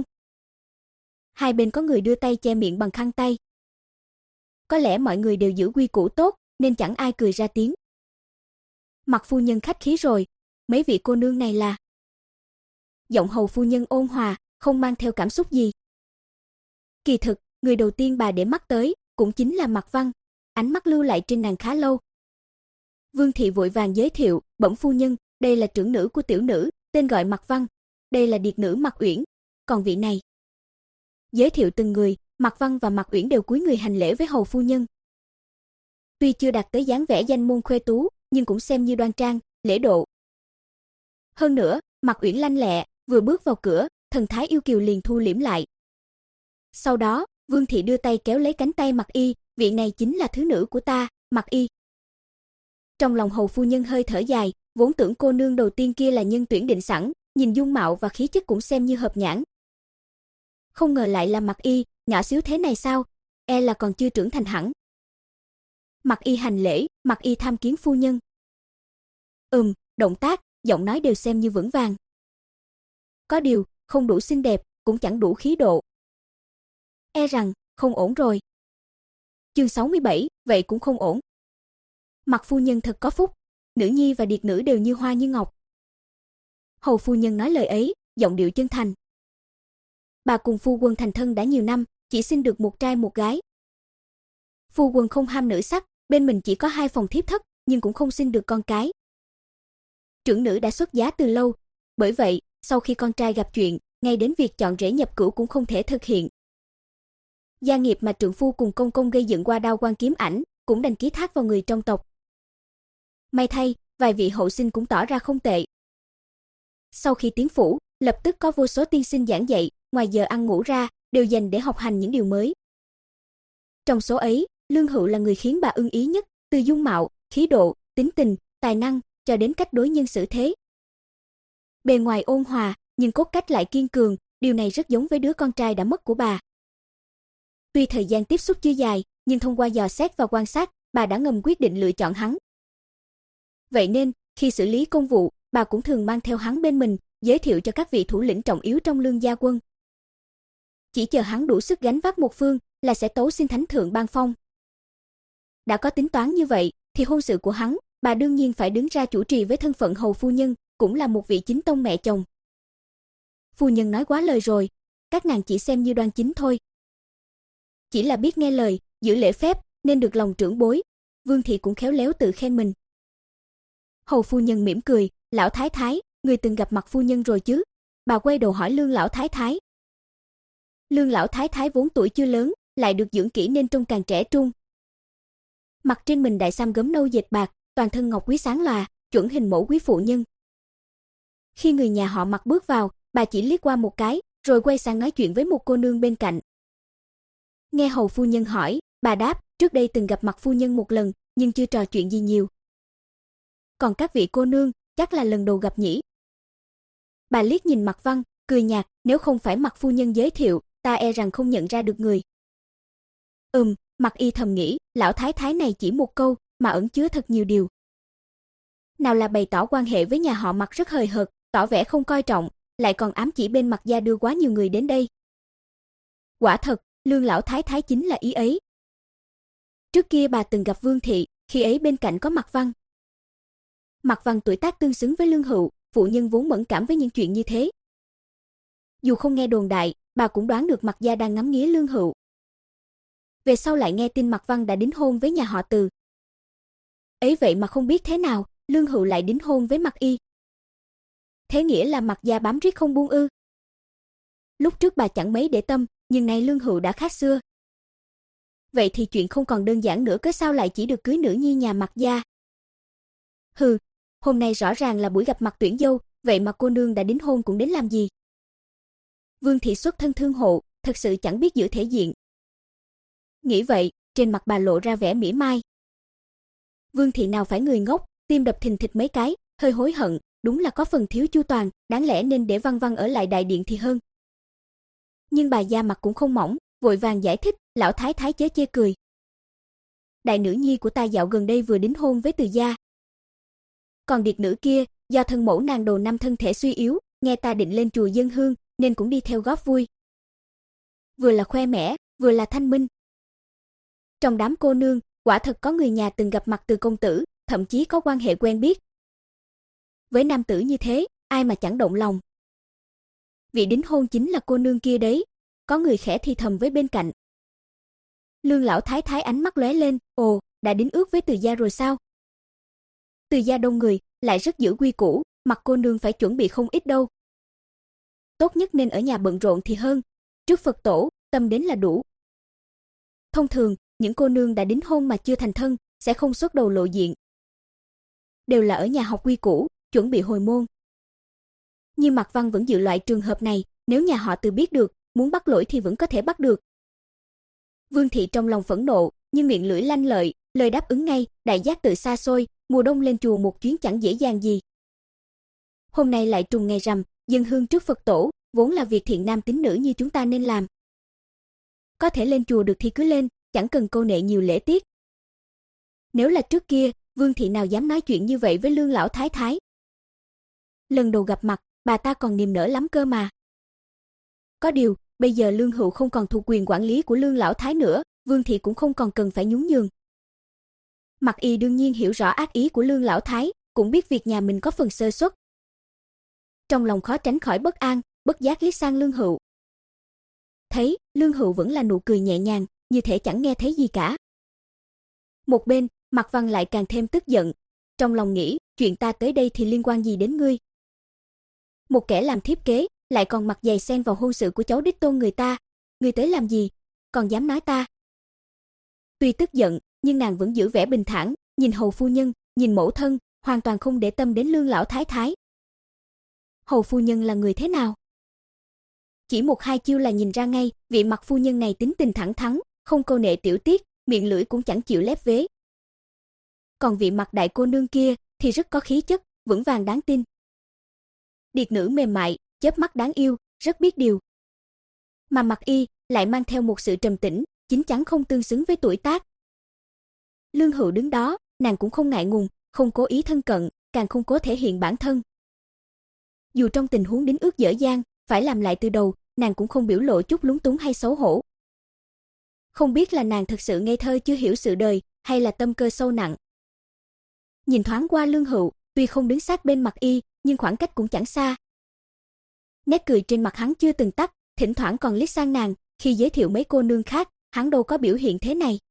Hai bên có người đưa tay che miệng bằng khăn tay. Có lẽ mọi người đều giữ quy củ tốt, nên chẳng ai cười ra tiếng. Mặt phu nhân khách khí rồi, mấy vị cô nương này là... Giọng hầu phu nhân ôn hòa, không mang theo cảm xúc gì. Kỳ thực, người đầu tiên bà để mắt tới, cũng chính là Mạc Văn, ánh mắt lưu lại trên nàng khá lâu. Vương thị vội vàng giới thiệu, bẩm phu nhân, đây là trưởng nữ của tiểu nữ, tên gọi Mạc Văn, đây là điệt nữ Mạc Uyển, còn vị này. Giới thiệu từng người, Mạc Văn và Mạc Uyển đều cúi người hành lễ với hầu phu nhân. Tuy chưa đạt tới dáng vẻ danh môn khuê tú, nhưng cũng xem như đoan trang, lễ độ. Hơn nữa, Mạc Uyển lanh lẹ, vừa bước vào cửa, thần thái yêu kiều liền thu liễm lại. Sau đó, Vương thị đưa tay kéo lấy cánh tay Mạc Y, vị này chính là thứ nữ của ta, Mạc Y. Trong lòng hầu phu nhân hơi thở dài, vốn tưởng cô nương đầu tiên kia là nhân tuyển định sẵn, nhìn dung mạo và khí chất cũng xem như hợp nhãn. Không ngờ lại là Mạc Y, nhỏ xíu thế này sao, e là còn chưa trưởng thành hẳn. Mạc Y hành lễ, Mạc Y tham kiến phu nhân. Ừm, động tác, giọng nói đều xem như vững vàng. Có điều, không đủ xinh đẹp, cũng chẳng đủ khí độ. E rằng, không ổn rồi. Chương sáu mươi bảy, vậy cũng không ổn. Mạc phu nhân thật có phúc, nữ nhi và điệt nữ đều như hoa như ngọc. Hầu phu nhân nói lời ấy, giọng điệu chân thành. Bà cùng phu quân thành thân đã nhiều năm, chỉ sinh được một trai một gái. Phu quân không ham nữ sắc, bên mình chỉ có hai phòng thiếp thất, nhưng cũng không sinh được con cái. Trưởng nữ đã xuất giá từ lâu, bởi vậy, sau khi con trai gặp chuyện, ngay đến việc chọn rể nhập cửu cũng không thể thực hiện. Gia nghiệp mà trượng phu cùng công công gây dựng qua đao quan kiếm ảnh, cũng đành ký thác vào người trong tộc. May thay, vài vị hậu sinh cũng tỏ ra không tệ. Sau khi tiến phủ, lập tức có vô số tiên sinh giảng dạy, ngoài giờ ăn ngủ ra, đều dành để học hành những điều mới. Trong số ấy, Lương Hữu là người khiến bà ưng ý nhất, từ dung mạo, khí độ, tính tình, tài năng, cho đến cách đối nhân xử thế. Bề ngoài ôn hòa, nhưng cốt cách lại kiên cường, điều này rất giống với đứa con trai đã mất của bà. Tuy thời gian tiếp xúc chưa dài, nhưng thông qua dò xét và quan sát, bà đã ngầm quyết định lựa chọn hắn. Vậy nên, khi xử lý công vụ, bà cũng thường mang theo hắn bên mình, giới thiệu cho các vị thủ lĩnh trọng yếu trong Lương gia quân. Chỉ chờ hắn đủ sức gánh vác một phương, là sẽ tấu xin thánh thượng ban phong. Đã có tính toán như vậy, thì hôn sự của hắn, bà đương nhiên phải đứng ra chủ trì với thân phận hầu phu nhân, cũng là một vị chính tông mẹ chồng. Phu nhân nói quá lời rồi, các nàng chỉ xem như đoan chính thôi. Chỉ là biết nghe lời, giữ lễ phép, nên được lòng trưởng bối. Vương thị cũng khéo léo tự khen mình. Hầu phu nhân mỉm cười, lão thái thái, người từng gặp mặt phu nhân rồi chứ? Bà quay đầu hỏi Lương lão thái thái. Lương lão thái thái vốn tuổi chưa lớn, lại được dưỡng kỹ nên trông càng trẻ trung. Mặt trên mình đại sam gấm nâu dệt bạc, toàn thân ngọc quý sáng lòa, chuẩn hình mẫu quý phụ nhân. Khi người nhà họ Mặc bước vào, bà chỉ liếc qua một cái, rồi quay sang nói chuyện với một cô nương bên cạnh. Nghe hầu phu nhân hỏi, bà đáp, trước đây từng gặp mặt phu nhân một lần, nhưng chưa trò chuyện gì nhiều. Còn các vị cô nương, chắc là lần đầu gặp nhỉ? Bà liếc nhìn Mạc Văn, cười nhạt, nếu không phải Mạc phu nhân giới thiệu, ta e rằng không nhận ra được người. Ừm, Mạc Y thầm nghĩ, lão thái thái này chỉ một câu, mà ẩn chứa thật nhiều điều. Nào là bày tỏ quan hệ với nhà họ Mạc rất hời hợt, tỏ vẻ không coi trọng, lại còn ám chỉ bên Mạc gia đưa quá nhiều người đến đây. Quả thật, Lương lão thái thái chính là ý ấy. Trước kia bà từng gặp Vương thị, khi ấy bên cạnh có Mạc Văn. Mạc Văn tuổi tác tương xứng với Lương Hữu, phụ nhân vốn mẫn cảm với những chuyện như thế. Dù không nghe đồn đại, bà cũng đoán được Mạc gia đang ngắm nghía Lương Hữu. Về sau lại nghe tin Mạc Văn đã đính hôn với nhà họ Từ. Ấy vậy mà không biết thế nào, Lương Hữu lại đính hôn với Mạc Y. Thế nghĩa là Mạc gia bám riết không buông ư? Lúc trước bà chẳng mấy để tâm, nhưng nay Lương Hữu đã khác xưa. Vậy thì chuyện không còn đơn giản nữa, cớ sao lại chỉ được cưới nữ nhi nhà Mạc gia? Hừ, hôm nay rõ ràng là buổi gặp mặt tuyển dâu, vậy mà cô nương đã đính hôn cũng đến làm gì? Vương thị xuất thân thương hộ, thật sự chẳng biết giữ thể diện. Nghĩ vậy, trên mặt bà lộ ra vẻ mỉa mai. Vương thị nào phải người ngốc, tim đập thình thịch mấy cái, hơi hối hận, đúng là có phần thiếu chu toàn, đáng lẽ nên để Văn Văn ở lại đại điện thì hơn. Nhưng bà da mặt cũng không mỏng, vội vàng giải thích, lão thái thái chớ chê cười. Đại nữ nhi của ta dạo gần đây vừa đính hôn với Từ gia. Còn điệt nữ kia, do thân mẫu nàng đầu năm thân thể suy yếu, nghe ta định lên chùa dân hương, nên cũng đi theo góp vui. Vừa là khoe mẽ, vừa là thanh minh. Trong đám cô nương, quả thật có người nhà từng gặp mặt Từ công tử, thậm chí có quan hệ quen biết, với nam tử như thế, ai mà chẳng động lòng. Vị đính hôn chính là cô nương kia đấy, có người khẽ thì thầm với bên cạnh. Lương lão thái thái ánh mắt lóe lên, ồ, đã đính ước với Từ gia rồi sao? Từ gia đông người, lại rất giữ quy củ, mặt cô nương phải chuẩn bị không ít đâu. Tốt nhất nên ở nhà bận rộn thì hơn, trước Phật tổ, tâm đến là đủ. Thông thường, những cô nương đã đính hôn mà chưa thành thân, sẽ không xuất đầu lộ diện. Đều là ở nhà học quy củ, chuẩn bị hồi môn. Nhưng Mạc Văn vẫn dự loại trường hợp này, nếu nhà họ Từ biết được, muốn bắt lỗi thì vẫn có thể bắt được. Vương thị trong lòng phẫn nộ, nhưng miệng lưỡi lanh lợi, lời đáp ứng ngay, đại giác tự xa xôi, mùa đông lên chùa một chuyến chẳng dễ dàng gì. Hôm nay lại trùng ngày rằm, dâng hương trước Phật tổ, vốn là việc thiện nam tín nữ như chúng ta nên làm. Có thể lên chùa được thì cứ lên, chẳng cần câu nệ nhiều lễ tiết. Nếu là trước kia, Vương thị nào dám nói chuyện như vậy với Lương lão thái thái. Lần đầu gặp mặt, bà ta còn niềm nở lắm cơ mà. Có điều, bây giờ Lương Hữu không còn thuộc quyền quản lý của Lương lão thái nữa, Vương thị cũng không còn cần phải nhún nhường. Mặc Y đương nhiên hiểu rõ ác ý của Lương lão thái, cũng biết việc nhà mình có phần sơ suất. Trong lòng khó tránh khỏi bất an, bất giác liếc sang Lương Hữu. Thấy, Lương Hữu vẫn là nụ cười nhẹ nhàng, như thể chẳng nghe thấy gì cả. Một bên, Mạc Văn lại càng thêm tức giận, trong lòng nghĩ, chuyện ta tới đây thì liên quan gì đến ngươi? Một kẻ làm thiếp kế, lại còn mặt dày xen vào hôn sự của cháu đích tôn người ta, ngươi tới làm gì, còn dám nói ta? Tuy tức giận, nhưng nàng vẫn giữ vẻ bình thản, nhìn hầu phu nhân, nhìn mẫu thân, hoàn toàn không để tâm đến Lương lão thái thái. Hầu phu nhân là người thế nào? Chỉ một hai chiêu là nhìn ra ngay, vị Mạc phu nhân này tính tình thẳng thắn, không câu nệ tiểu tiết, miệng lưỡi cũng chẳng chịu lép vế. Còn vị Mạc đại cô nương kia thì rất có khí chất, vững vàng đáng tin. Điệt nữ mềm mại, chớp mắt đáng yêu, rất biết điều. Mà Mạc Y lại mang theo một sự trầm tĩnh, chín chắn không tương xứng với tuổi tác. Lương Hữu đứng đó, nàng cũng không ngại ngùng, không cố ý thân cận, càng không cố thể hiện bản thân. Dù trong tình huống đính ước dở dang, phải làm lại từ đầu, nàng cũng không biểu lộ chút lúng túng hay xấu hổ. Không biết là nàng thật sự ngây thơ chưa hiểu sự đời, hay là tâm cơ sâu nặng. Nhìn thoáng qua Lương Hữu, tuy không đứng sát bên Mạc Y, nhưng khoảng cách cũng chẳng xa. Nét cười trên mặt hắn chưa từng tắt, thỉnh thoảng còn liếc sang nàng, khi giới thiệu mấy cô nương khác, hắn đâu có biểu hiện thế này.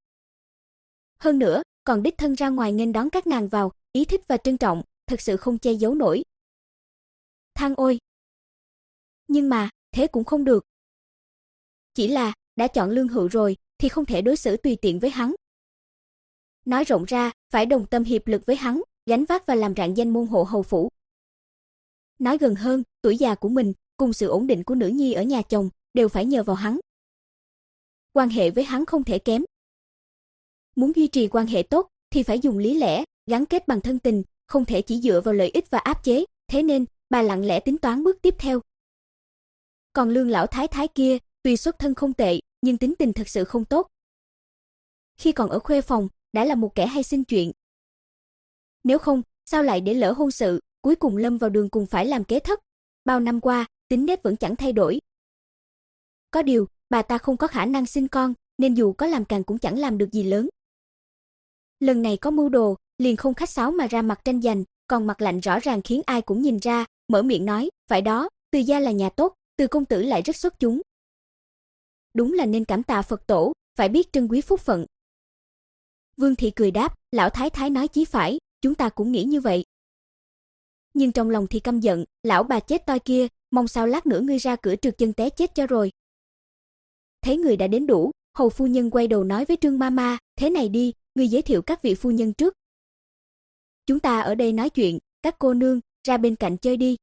Hơn nữa, còn đích thân ra ngoài nghênh đón các nàng vào, ý thích và trân trọng, thật sự không che giấu nổi. Than ôi! Nhưng mà, thế cũng không được. Chỉ là, đã chọn Lương Hữu rồi, thì không thể đối xử tùy tiện với hắn. Nói rộng ra, phải đồng tâm hiệp lực với hắn, gánh vác và làm rạng danh môn hộ hầu phủ. Nói gần hơn, tuổi già của mình, cùng sự ổn định của nữ nhi ở nhà chồng, đều phải nhờ vào hắn. Quan hệ với hắn không thể kém. Muốn duy trì quan hệ tốt, thì phải dùng lý lẽ, gắn kết bằng thân tình, không thể chỉ dựa vào lợi ích và áp chế, thế nên, bà lặng lẽ tính toán bước tiếp theo. Còn Lương lão thái thái kia, tuy xuất thân không tệ, nhưng tính tình thật sự không tốt. Khi còn ở khuê phòng, đã là một kẻ hay xin chuyện. Nếu không, sao lại để lỡ hôn sự, cuối cùng lâm vào đường cùng phải làm kế thất. Bao năm qua, tính nết vẫn chẳng thay đổi. Có điều, bà ta không có khả năng sinh con, nên dù có làm càng cũng chẳng làm được gì lớn. Lần này có mưu đồ, liền không khách sáo mà ra mặt tranh giành, còn mặt lạnh rõ ràng khiến ai cũng nhìn ra, mở miệng nói, phải đó, Từ gia là nhà tốt, Từ công tử lại rất xuất chúng. Đúng là nên cảm tạ Phật tổ, phải biết trân quý phúc phận. Vương thị cười đáp, lão thái thái nói chí phải, chúng ta cũng nghĩ như vậy. Nhưng trong lòng thì căm giận, lão bà chết toi kia, mong sao lát nữa ngươi ra cửa trượt chân té chết cho rồi. Thấy người đã đến đủ, hầu phu nhân quay đầu nói với Trương Mama, thế này đi, ngươi giới thiệu các vị phu nhân trước. Chúng ta ở đây nói chuyện, các cô nương, ra bên cạnh chơi đi.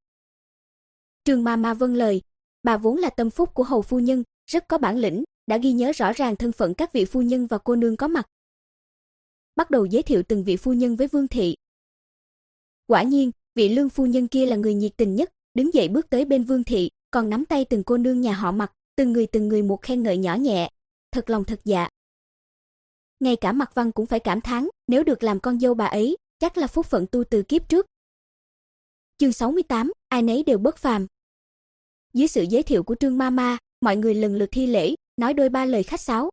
Trương Mama vâng lời, bà vốn là tâm phúc của hầu phu nhân, rất có bản lĩnh, đã ghi nhớ rõ ràng thân phận các vị phu nhân và cô nương có mặt. Bắt đầu giới thiệu từng vị phu nhân với Vương thị. Quả nhiên, vị Lương phu nhân kia là người nhiệt tình nhất, đứng dậy bước tới bên Vương thị, còn nắm tay từng cô nương nhà họ Mạc, từng người từng người một khen ngợi nhỏ nhẹ, thật lòng thật dạ. Ngay cả Mạc Văn cũng phải cảm thán, nếu được làm con dâu bà ấy, chắc là phúc phận tu từ kiếp trước. Chương sáu mươi tám, ai nấy đều bất phàm. Dưới sự giới thiệu của Trương Mama, mọi người lần lượt thi lễ, nói đôi ba lời khách sáo.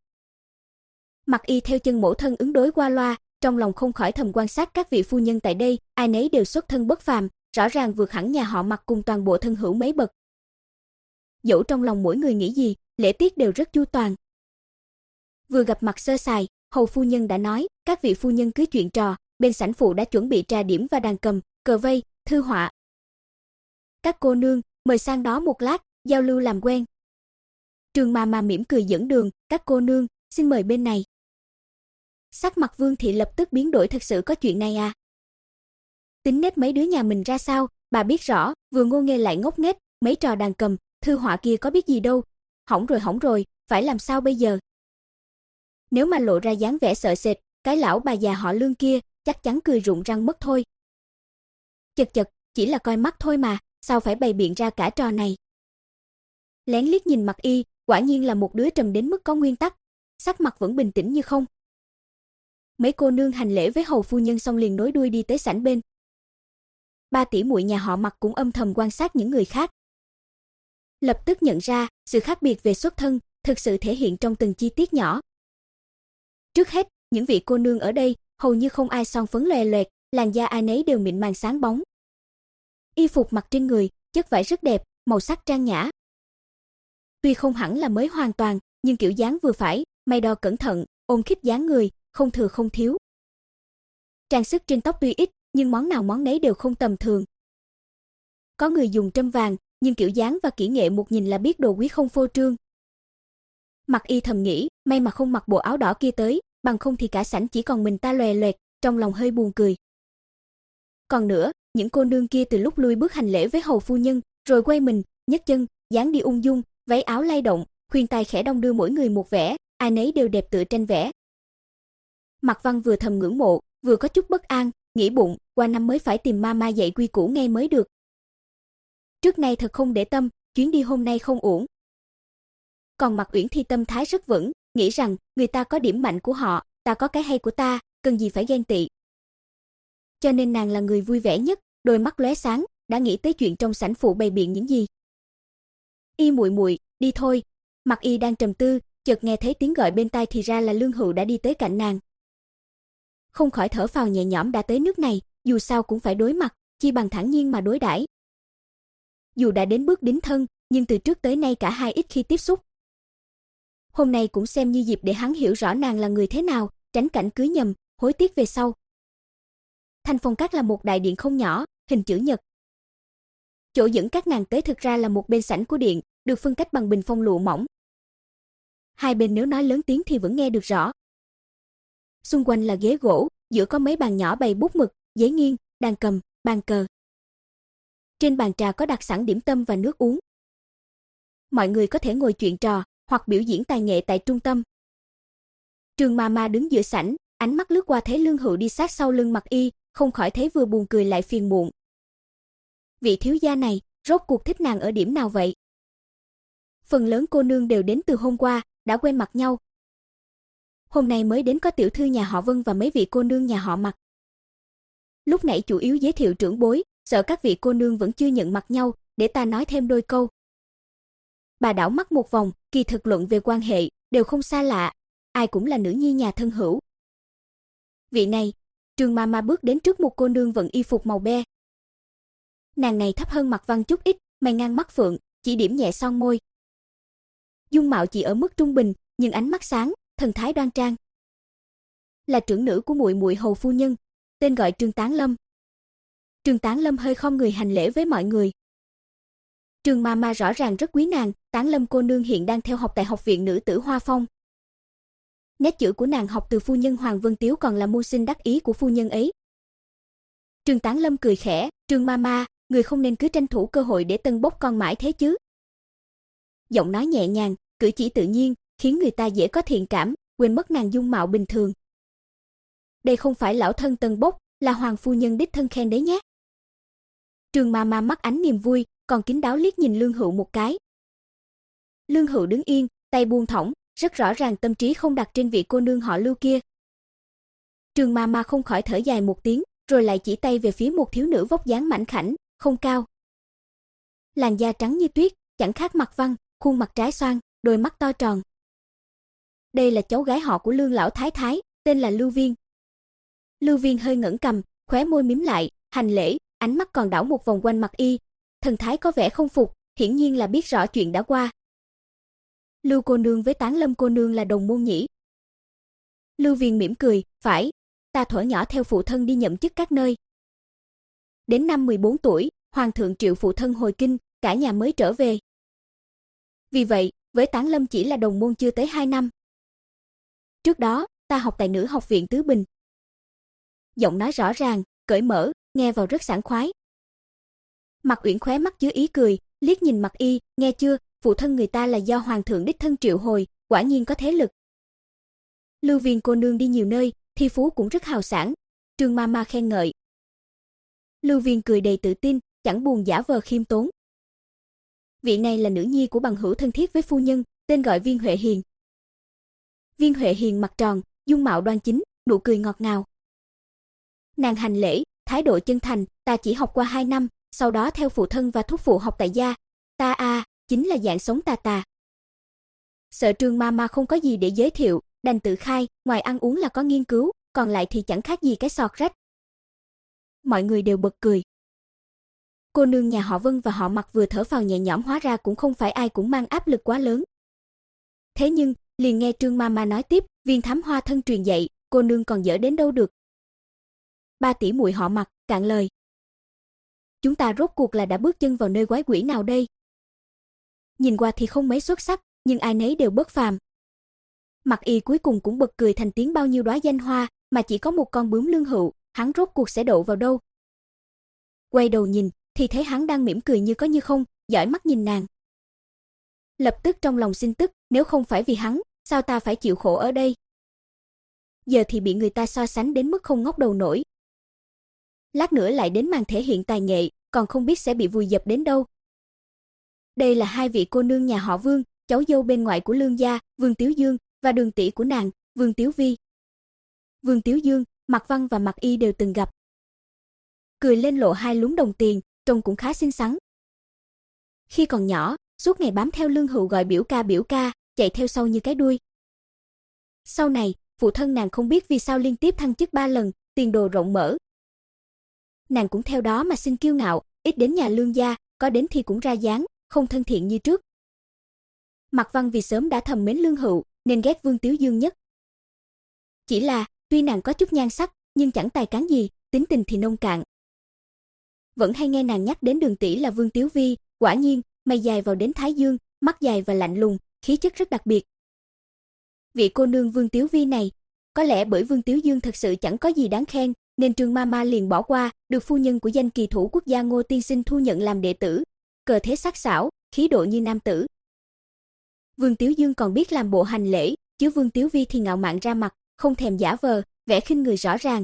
Mạc Y theo chân mẫu thân ứng đối qua loa, trong lòng không khỏi thầm quan sát các vị phu nhân tại đây, ai nấy đều xuất thân bất phàm, rõ ràng vượt hẳn nhà họ Mặc cùng toàn bộ thân hữu mấy bậc. Dẫu trong lòng mỗi người nghĩ gì, lễ tiết đều rất chu toàn. Vừa gặp mặt sơ sài, hầu phu nhân đã nói, các vị phu nhân cứ chuyện trò, bên sảnh phụ đã chuẩn bị trà điểm và đàn cầm, cờ vây, thư họa. Các cô nương, mời sang đó một lát, giao lưu làm quen. Trương Ma Ma mỉm cười dẫn đường, các cô nương, xin mời bên này. Sắc mặt Vương thị lập tức biến đổi, thật sự có chuyện này à? Tính nết mấy đứa nhà mình ra sao, bà biết rõ, vừa ngô nghê lại ngốc nghếch, mấy trò đàn cầm, thư họa kia có biết gì đâu. Hỏng rồi hỏng rồi, phải làm sao bây giờ? Nếu mà lộ ra dáng vẻ sợ sệt, cái lão bà già họ Lương kia chắc chắn cười rụng răng mất thôi. Chật chật, chỉ là coi mắt thôi mà, sao phải bày biện ra cả trò này? Lén liếc nhìn Mặc Y, quả nhiên là một đứa trầm đến mức có nguyên tắc, sắc mặt vẫn bình tĩnh như không. Mấy cô nương hành lễ với hầu phu nhân xong liền nối đuôi đi tới sảnh bên. Ba tỷ muội nhà họ Mặc cũng âm thầm quan sát những người khác. Lập tức nhận ra, sự khác biệt về xuất thân thực sự thể hiện trong từng chi tiết nhỏ. Trước hết, những vị cô nương ở đây hầu như không ai son phấn lòe loẹt, làn da ai nấy đều mịn màng sáng bóng. Y phục mặc trên người, chất vải rất đẹp, màu sắc trang nhã. Tuy không hẳn là mới hoàn toàn, nhưng kiểu dáng vừa phải, may đo cẩn thận, ôm khít dáng người, không thừa không thiếu. Trang sức trên tóc tuy ít, nhưng món nào món nấy đều không tầm thường. Có người dùng trâm vàng, nhưng kiểu dáng và kỹ nghệ một nhìn là biết đồ quý không phô trương. Mặc Y thầm nghĩ, may mà không mặc bộ áo đỏ kia tới, bằng không thì cả sảnh chỉ còn mình ta lòe loẹt, trong lòng hơi buồn cười. Còn nữa, những cô nương kia từ lúc lui bước hành lễ với hầu phu nhân, rồi quay mình, nhấc chân, dáng đi ung dung, váy áo lay động, khuyên tai khẽ đong đưa mỗi người một vẻ, ai nấy đều đẹp tựa tranh vẽ. Mạc Văn vừa thầm ngưỡng mộ, vừa có chút bất an, nghĩ bụng, qua năm mới phải tìm mama dạy quy củ ngay mới được. Trước nay thật không để tâm, chuyến đi hôm nay không ổn. Còn Mạc Uyển thì tâm thái rất vững, nghĩ rằng người ta có điểm mạnh của họ, ta có cái hay của ta, cần gì phải ghen tị. Cho nên nàng là người vui vẻ nhất, đôi mắt lóe sáng, đã nghĩ tới chuyện trong sảnh phụ bày biện những gì. Y muội muội, đi thôi. Mạc Y đang trầm tư, chợt nghe thấy tiếng gọi bên tai, thì ra là Lương Hữu đã đi tới cạnh nàng. Không khỏi thở phào nhẹ nhõm, đã tới nước này, dù sao cũng phải đối mặt, chi bằng thản nhiên mà đối đãi. Dù đã đến bước đính thân, nhưng từ trước tới nay cả hai ít khi tiếp xúc. Hôm nay cũng xem như dịp để hắn hiểu rõ nàng là người thế nào, tránh cảnh cưới nhầm, hối tiếc về sau. Thanh Phong Các là một đại điện không nhỏ, hình chữ nhật. Chỗ dẫn các nàng tới thực ra là một bên sảnh của điện, được phân cách bằng bình phong lụa mỏng. Hai bên nếu nói lớn tiếng thì vẫn nghe được rõ. Xung quanh là ghế gỗ, giữa có mấy bàn nhỏ bày bút mực, giấy nghiêng, đàn cầm, bàn cờ. Trên bàn trà có đặt sẵn điểm tâm và nước uống. Mọi người có thể ngồi chuyện trò hoặc biểu diễn tài nghệ tại trung tâm. Trương Ma Ma đứng giữa sảnh, ánh mắt lướt qua thấy Lương Hữu đi sát sau lưng Mặc Y, không khỏi thấy vừa buồn cười lại phiền muộn. Vị thiếu gia này, rốt cuộc thích nàng ở điểm nào vậy? Phần lớn cô nương đều đến từ hôm qua, đã quen mặt nhau. Hôm nay mới đến có tiểu thư nhà họ Vân và mấy vị cô nương nhà họ Mặc. Lúc nãy chủ yếu giới thiệu trưởng bối, sợ các vị cô nương vẫn chưa nhận mặt nhau, để ta nói thêm đôi câu. Bà đảo mắt một vòng, kỳ thực luận về quan hệ, đều không xa lạ, ai cũng là nữ nhi nhà thân hữu. Vị này, Trương Ma Ma bước đến trước một cô nương vận y phục màu be. Nàng này thấp hơn Mạc Văn chút ít, mày ngang mắt phượng, chỉ điểm nhẹ son môi. Dung mạo chỉ ở mức trung bình, nhưng ánh mắt sáng, thần thái đoan trang. Là trưởng nữ của muội muội hầu phu nhân, tên gọi Trương Tán Lâm. Trương Tán Lâm hơi khom người hành lễ với mọi người. Trương Ma Ma rõ ràng rất quý nàng, Tán Lâm cô nương hiện đang theo học tại học viện nữ tử Hoa Phong. Nét chữ của nàng học từ phu nhân Hoàng Vân Tiếu, còn là mưu sinh đắc ý của phu nhân ấy. Trương Tán Lâm cười khẽ, Trương Ma Ma, người không nên cứ tranh thủ cơ hội để tân bốc con mãi thế chứ. Giọng nói nhẹ nhàng, cử chỉ tự nhiên, khiến người ta dễ có thiện cảm, quên mất nàng dung mạo bình thường. Đây không phải lão thân tân bốc, là Hoàng phu nhân đích thân khen đấy nhé. Trương Ma Ma mắt ánh niềm vui, còn kín đáo liếc nhìn Lương Hữu một cái. Lương Hữu đứng yên, tay buông thõng, rất rõ ràng tâm trí không đặt trên vị cô nương họ Lưu kia. Trương Ma Ma không khỏi thở dài một tiếng, rồi lại chỉ tay về phía một thiếu nữ vóc dáng mảnh khảnh, không cao. Làn da trắng như tuyết, chẳng khác Mạc Văn, khuôn mặt trái xoan, đôi mắt to tròn. Đây là cháu gái họ của Lương lão thái thái, tên là Lưu Viên. Lưu Viên hơi ngẩng cằm, khóe môi mím lại, hành lễ, ánh mắt còn đảo một vòng quanh Mặc Y, thần thái có vẻ không phục, hiển nhiên là biết rõ chuyện đã qua. Lưu cô nương với Tán Lâm cô nương là đồng môn nhỉ? Lưu Viền mỉm cười, phải, ta thuở nhỏ theo phụ thân đi nhậm chức các nơi. Đến năm mười bốn tuổi, hoàng thượng triệu phụ thân hồi kinh, cả nhà mới trở về. Vì vậy, với Tán Lâm chỉ là đồng môn chưa tới hai năm. Trước đó, ta học tại Nữ học viện Tứ Bình. Giọng nói rõ ràng, cởi mở, nghe vào rất sảng khoái. Mạc Uyển khóe mắt chứa ý cười, liếc nhìn Mặc Y, nghe chưa, phụ thân người ta là do hoàng thượng đích thân triệu hồi, quả nhiên có thế lực. Lưu Viền cô nương đi nhiều nơi, thi phú cũng rất hào sảng, Trương ma ma khen ngợi. Lưu Viền cười đầy tự tin, chẳng buồn giả vờ khiêm tốn. Vị này là nữ nhi của bằng hữu thân thiết với phu nhân, tên gọi Viên Huệ Hiền. Viên Huệ Hiền mặt tròn, dung mạo đoan chính, nụ cười ngọt ngào. Nàng hành lễ, thái độ chân thành, ta chỉ học qua hai năm, sau đó theo phụ thân và thúc phụ học tại gia. Ta a, à, chính là dạng sống tà tà. Sợ Trương ma ma không có gì để giới thiệu, đành tự khai, ngoài ăn uống là có nghiên cứu, còn lại thì chẳng khác gì cái sọt rách. Mọi người đều bật cười. Cô nương nhà họ Vân và họ Mặc vừa thở phào nhẹ nhõm, hóa ra cũng không phải ai cũng mang áp lực quá lớn. Thế nhưng, liền nghe Trương ma ma nói tiếp, Viên thám hoa thân truyền dạy, cô nương còn dở đến đâu được. Ba tỷ muội họ Mặc cạn lời. Chúng ta rốt cuộc là đã bước chân vào nơi quái quỷ nào đây? Nhìn qua thì không mấy xuất sắc, nhưng ai nấy đều bất phàm. Mặc Y cuối cùng cũng bật cười thành tiếng, bao nhiêu đóa danh hoa mà chỉ có một con bướm lương hữu, hắn rốt cuộc sẽ đậu vào đâu? Quay đầu nhìn thì thấy hắn đang mỉm cười như có như không, dõi mắt nhìn nàng. Lập tức trong lòng sinh tức, nếu không phải vì hắn, sao ta phải chịu khổ ở đây? Giờ thì bị người ta so sánh đến mức không ngóc đầu nổi. Lát nữa lại đến màn thể hiện tài nghệ, còn không biết sẽ bị vùi dập đến đâu. Đây là hai vị cô nương nhà họ Vương, cháu dâu bên ngoại của Lương gia, Vương Tiếu Dương, và đường tỷ của nàng, Vương Tiếu Vi. Vương Tiếu Dương, Mạc Văn và Mặc Y đều từng gặp. Cười lên lộ hai lúm đồng tiền, trông cũng khá xinh xắn. Khi còn nhỏ, suốt ngày bám theo Lương Hữu gọi biểu ca biểu ca, chạy theo sau như cái đuôi. Sau này, phụ thân nàng không biết vì sao liên tiếp thăng chức ba lần, tiền đồ rộng mở. Nàng cũng theo đó mà xin kiêu ngạo, ít đến nhà Lương gia, có đến thì cũng ra dáng, không thân thiện như trước. Mạc Văn vì sớm đã thầm mến Lương Hữu, nên ghét Vương Tiếu Dương nhất. Chỉ là, tuy nàng có chút nhan sắc, nhưng chẳng tài cán gì, tính tình thì nông cạn. Vẫn hay nghe nàng nhắc đến đường tỷ là Vương Tiếu Vi, quả nhiên, mày dài vào đến thái dương, mắt dài và lạnh lùng, khí chất rất đặc biệt. Vị cô nương Vương Tiếu Vi này, có lẽ bởi Vương Tiếu Dương thật sự chẳng có gì đáng khen, nên Trương ma ma liền bỏ qua, được phu nhân của danh kỳ thủ quốc gia Ngô tiên sinh thu nhận làm đệ tử, cờ thế sắc sảo, khí độ như nam tử. Vương Tiếu Dương còn biết làm bộ hành lễ, chứ Vương Tiếu Vi thì ngạo mạn ra mặt, không thèm giả vờ, vẻ khinh người rõ ràng.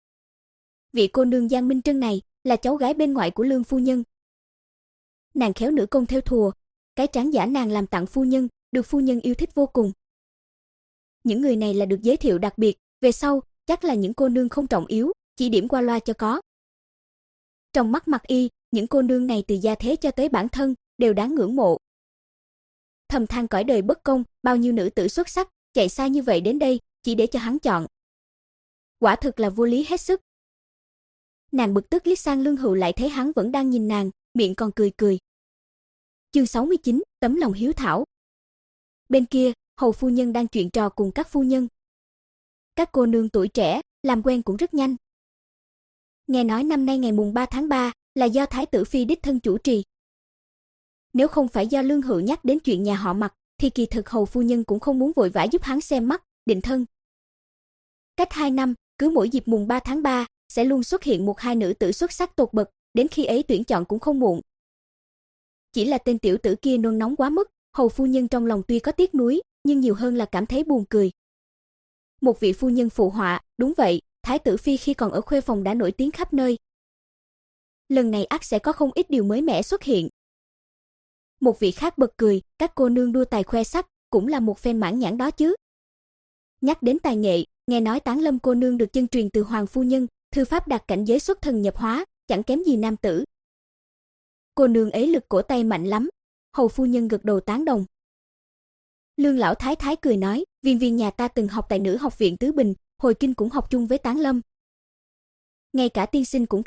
Vị cô nương Giang Minh Trân này là cháu gái bên ngoại của Lương phu nhân. Nàng khéo nữ công theo thùa, cái tráng giả nàng làm tặng phu nhân, được phu nhân yêu thích vô cùng. Những người này là được giới thiệu đặc biệt, về sau chắc là những cô nương không trọng yếu, chỉ điểm qua loa cho có. Trong mắt Mặc Y, những cô nương này từ gia thế cho tới bản thân đều đáng ngưỡng mộ. Thầm than cõi đời bất công, bao nhiêu nữ tử xuất sắc chạy xa như vậy đến đây, chỉ để cho hắn chọn. Quả thực là vô lý hết sức. Nàng bực tức liếc sang Lương Hữu, lại thấy hắn vẫn đang nhìn nàng, miệng còn cười cười. Chương sáu mươi chín, tấm lòng hiếu thảo. Bên kia, hầu phu nhân đang chuyện trò cùng các phu nhân. Các cô nương tuổi trẻ, làm quen cũng rất nhanh. Nghe nói năm nay ngày mùng ba tháng ba là do thái tử phi đích thân chủ trì. Nếu không phải do Lương Hữu nhắc đến chuyện nhà họ Mặc, thì kỳ thực hầu phu nhân cũng không muốn vội vã giúp hắn xem mắt, định thân. Cách hai năm, cứ mỗi dịp mùng ba tháng ba sẽ luôn xuất hiện một hai nữ tử xuất sắc tột bậc, đến khi ấy tuyển chọn cũng không muộn. Chỉ là tên tiểu tử kia nôn nóng quá mức, hầu phu nhân trong lòng tuy có tiếc nuối, nhưng nhiều hơn là cảm thấy buồn cười. Một vị phu nhân phụ họa, đúng vậy, thái tử phi khi còn ở khuê phòng đã nổi tiếng khắp nơi. Lần này ắt sẽ có không ít điều mới mẻ xuất hiện. Một vị khác bật cười, các cô nương đua tài khoe sắc, cũng là một phen mãn nhãn đó chứ. Nhắc đến tài nghệ, nghe nói Tán Lâm cô nương được chân truyền từ hoàng phu nhân, thư pháp đạt cảnh giới xuất thần nhập hóa, chẳng kém gì nam tử. Cô nương ấy lực cổ tay mạnh lắm, hầu phu nhân gật đầu tán đồng. Lương lão thái thái cười nói, Viên Viên nhà ta từng học tại Nữ học viện Tứ Bình, hồi kinh cũng học chung với Tán Lâm. Ngay cả tiên sinh cũng khen,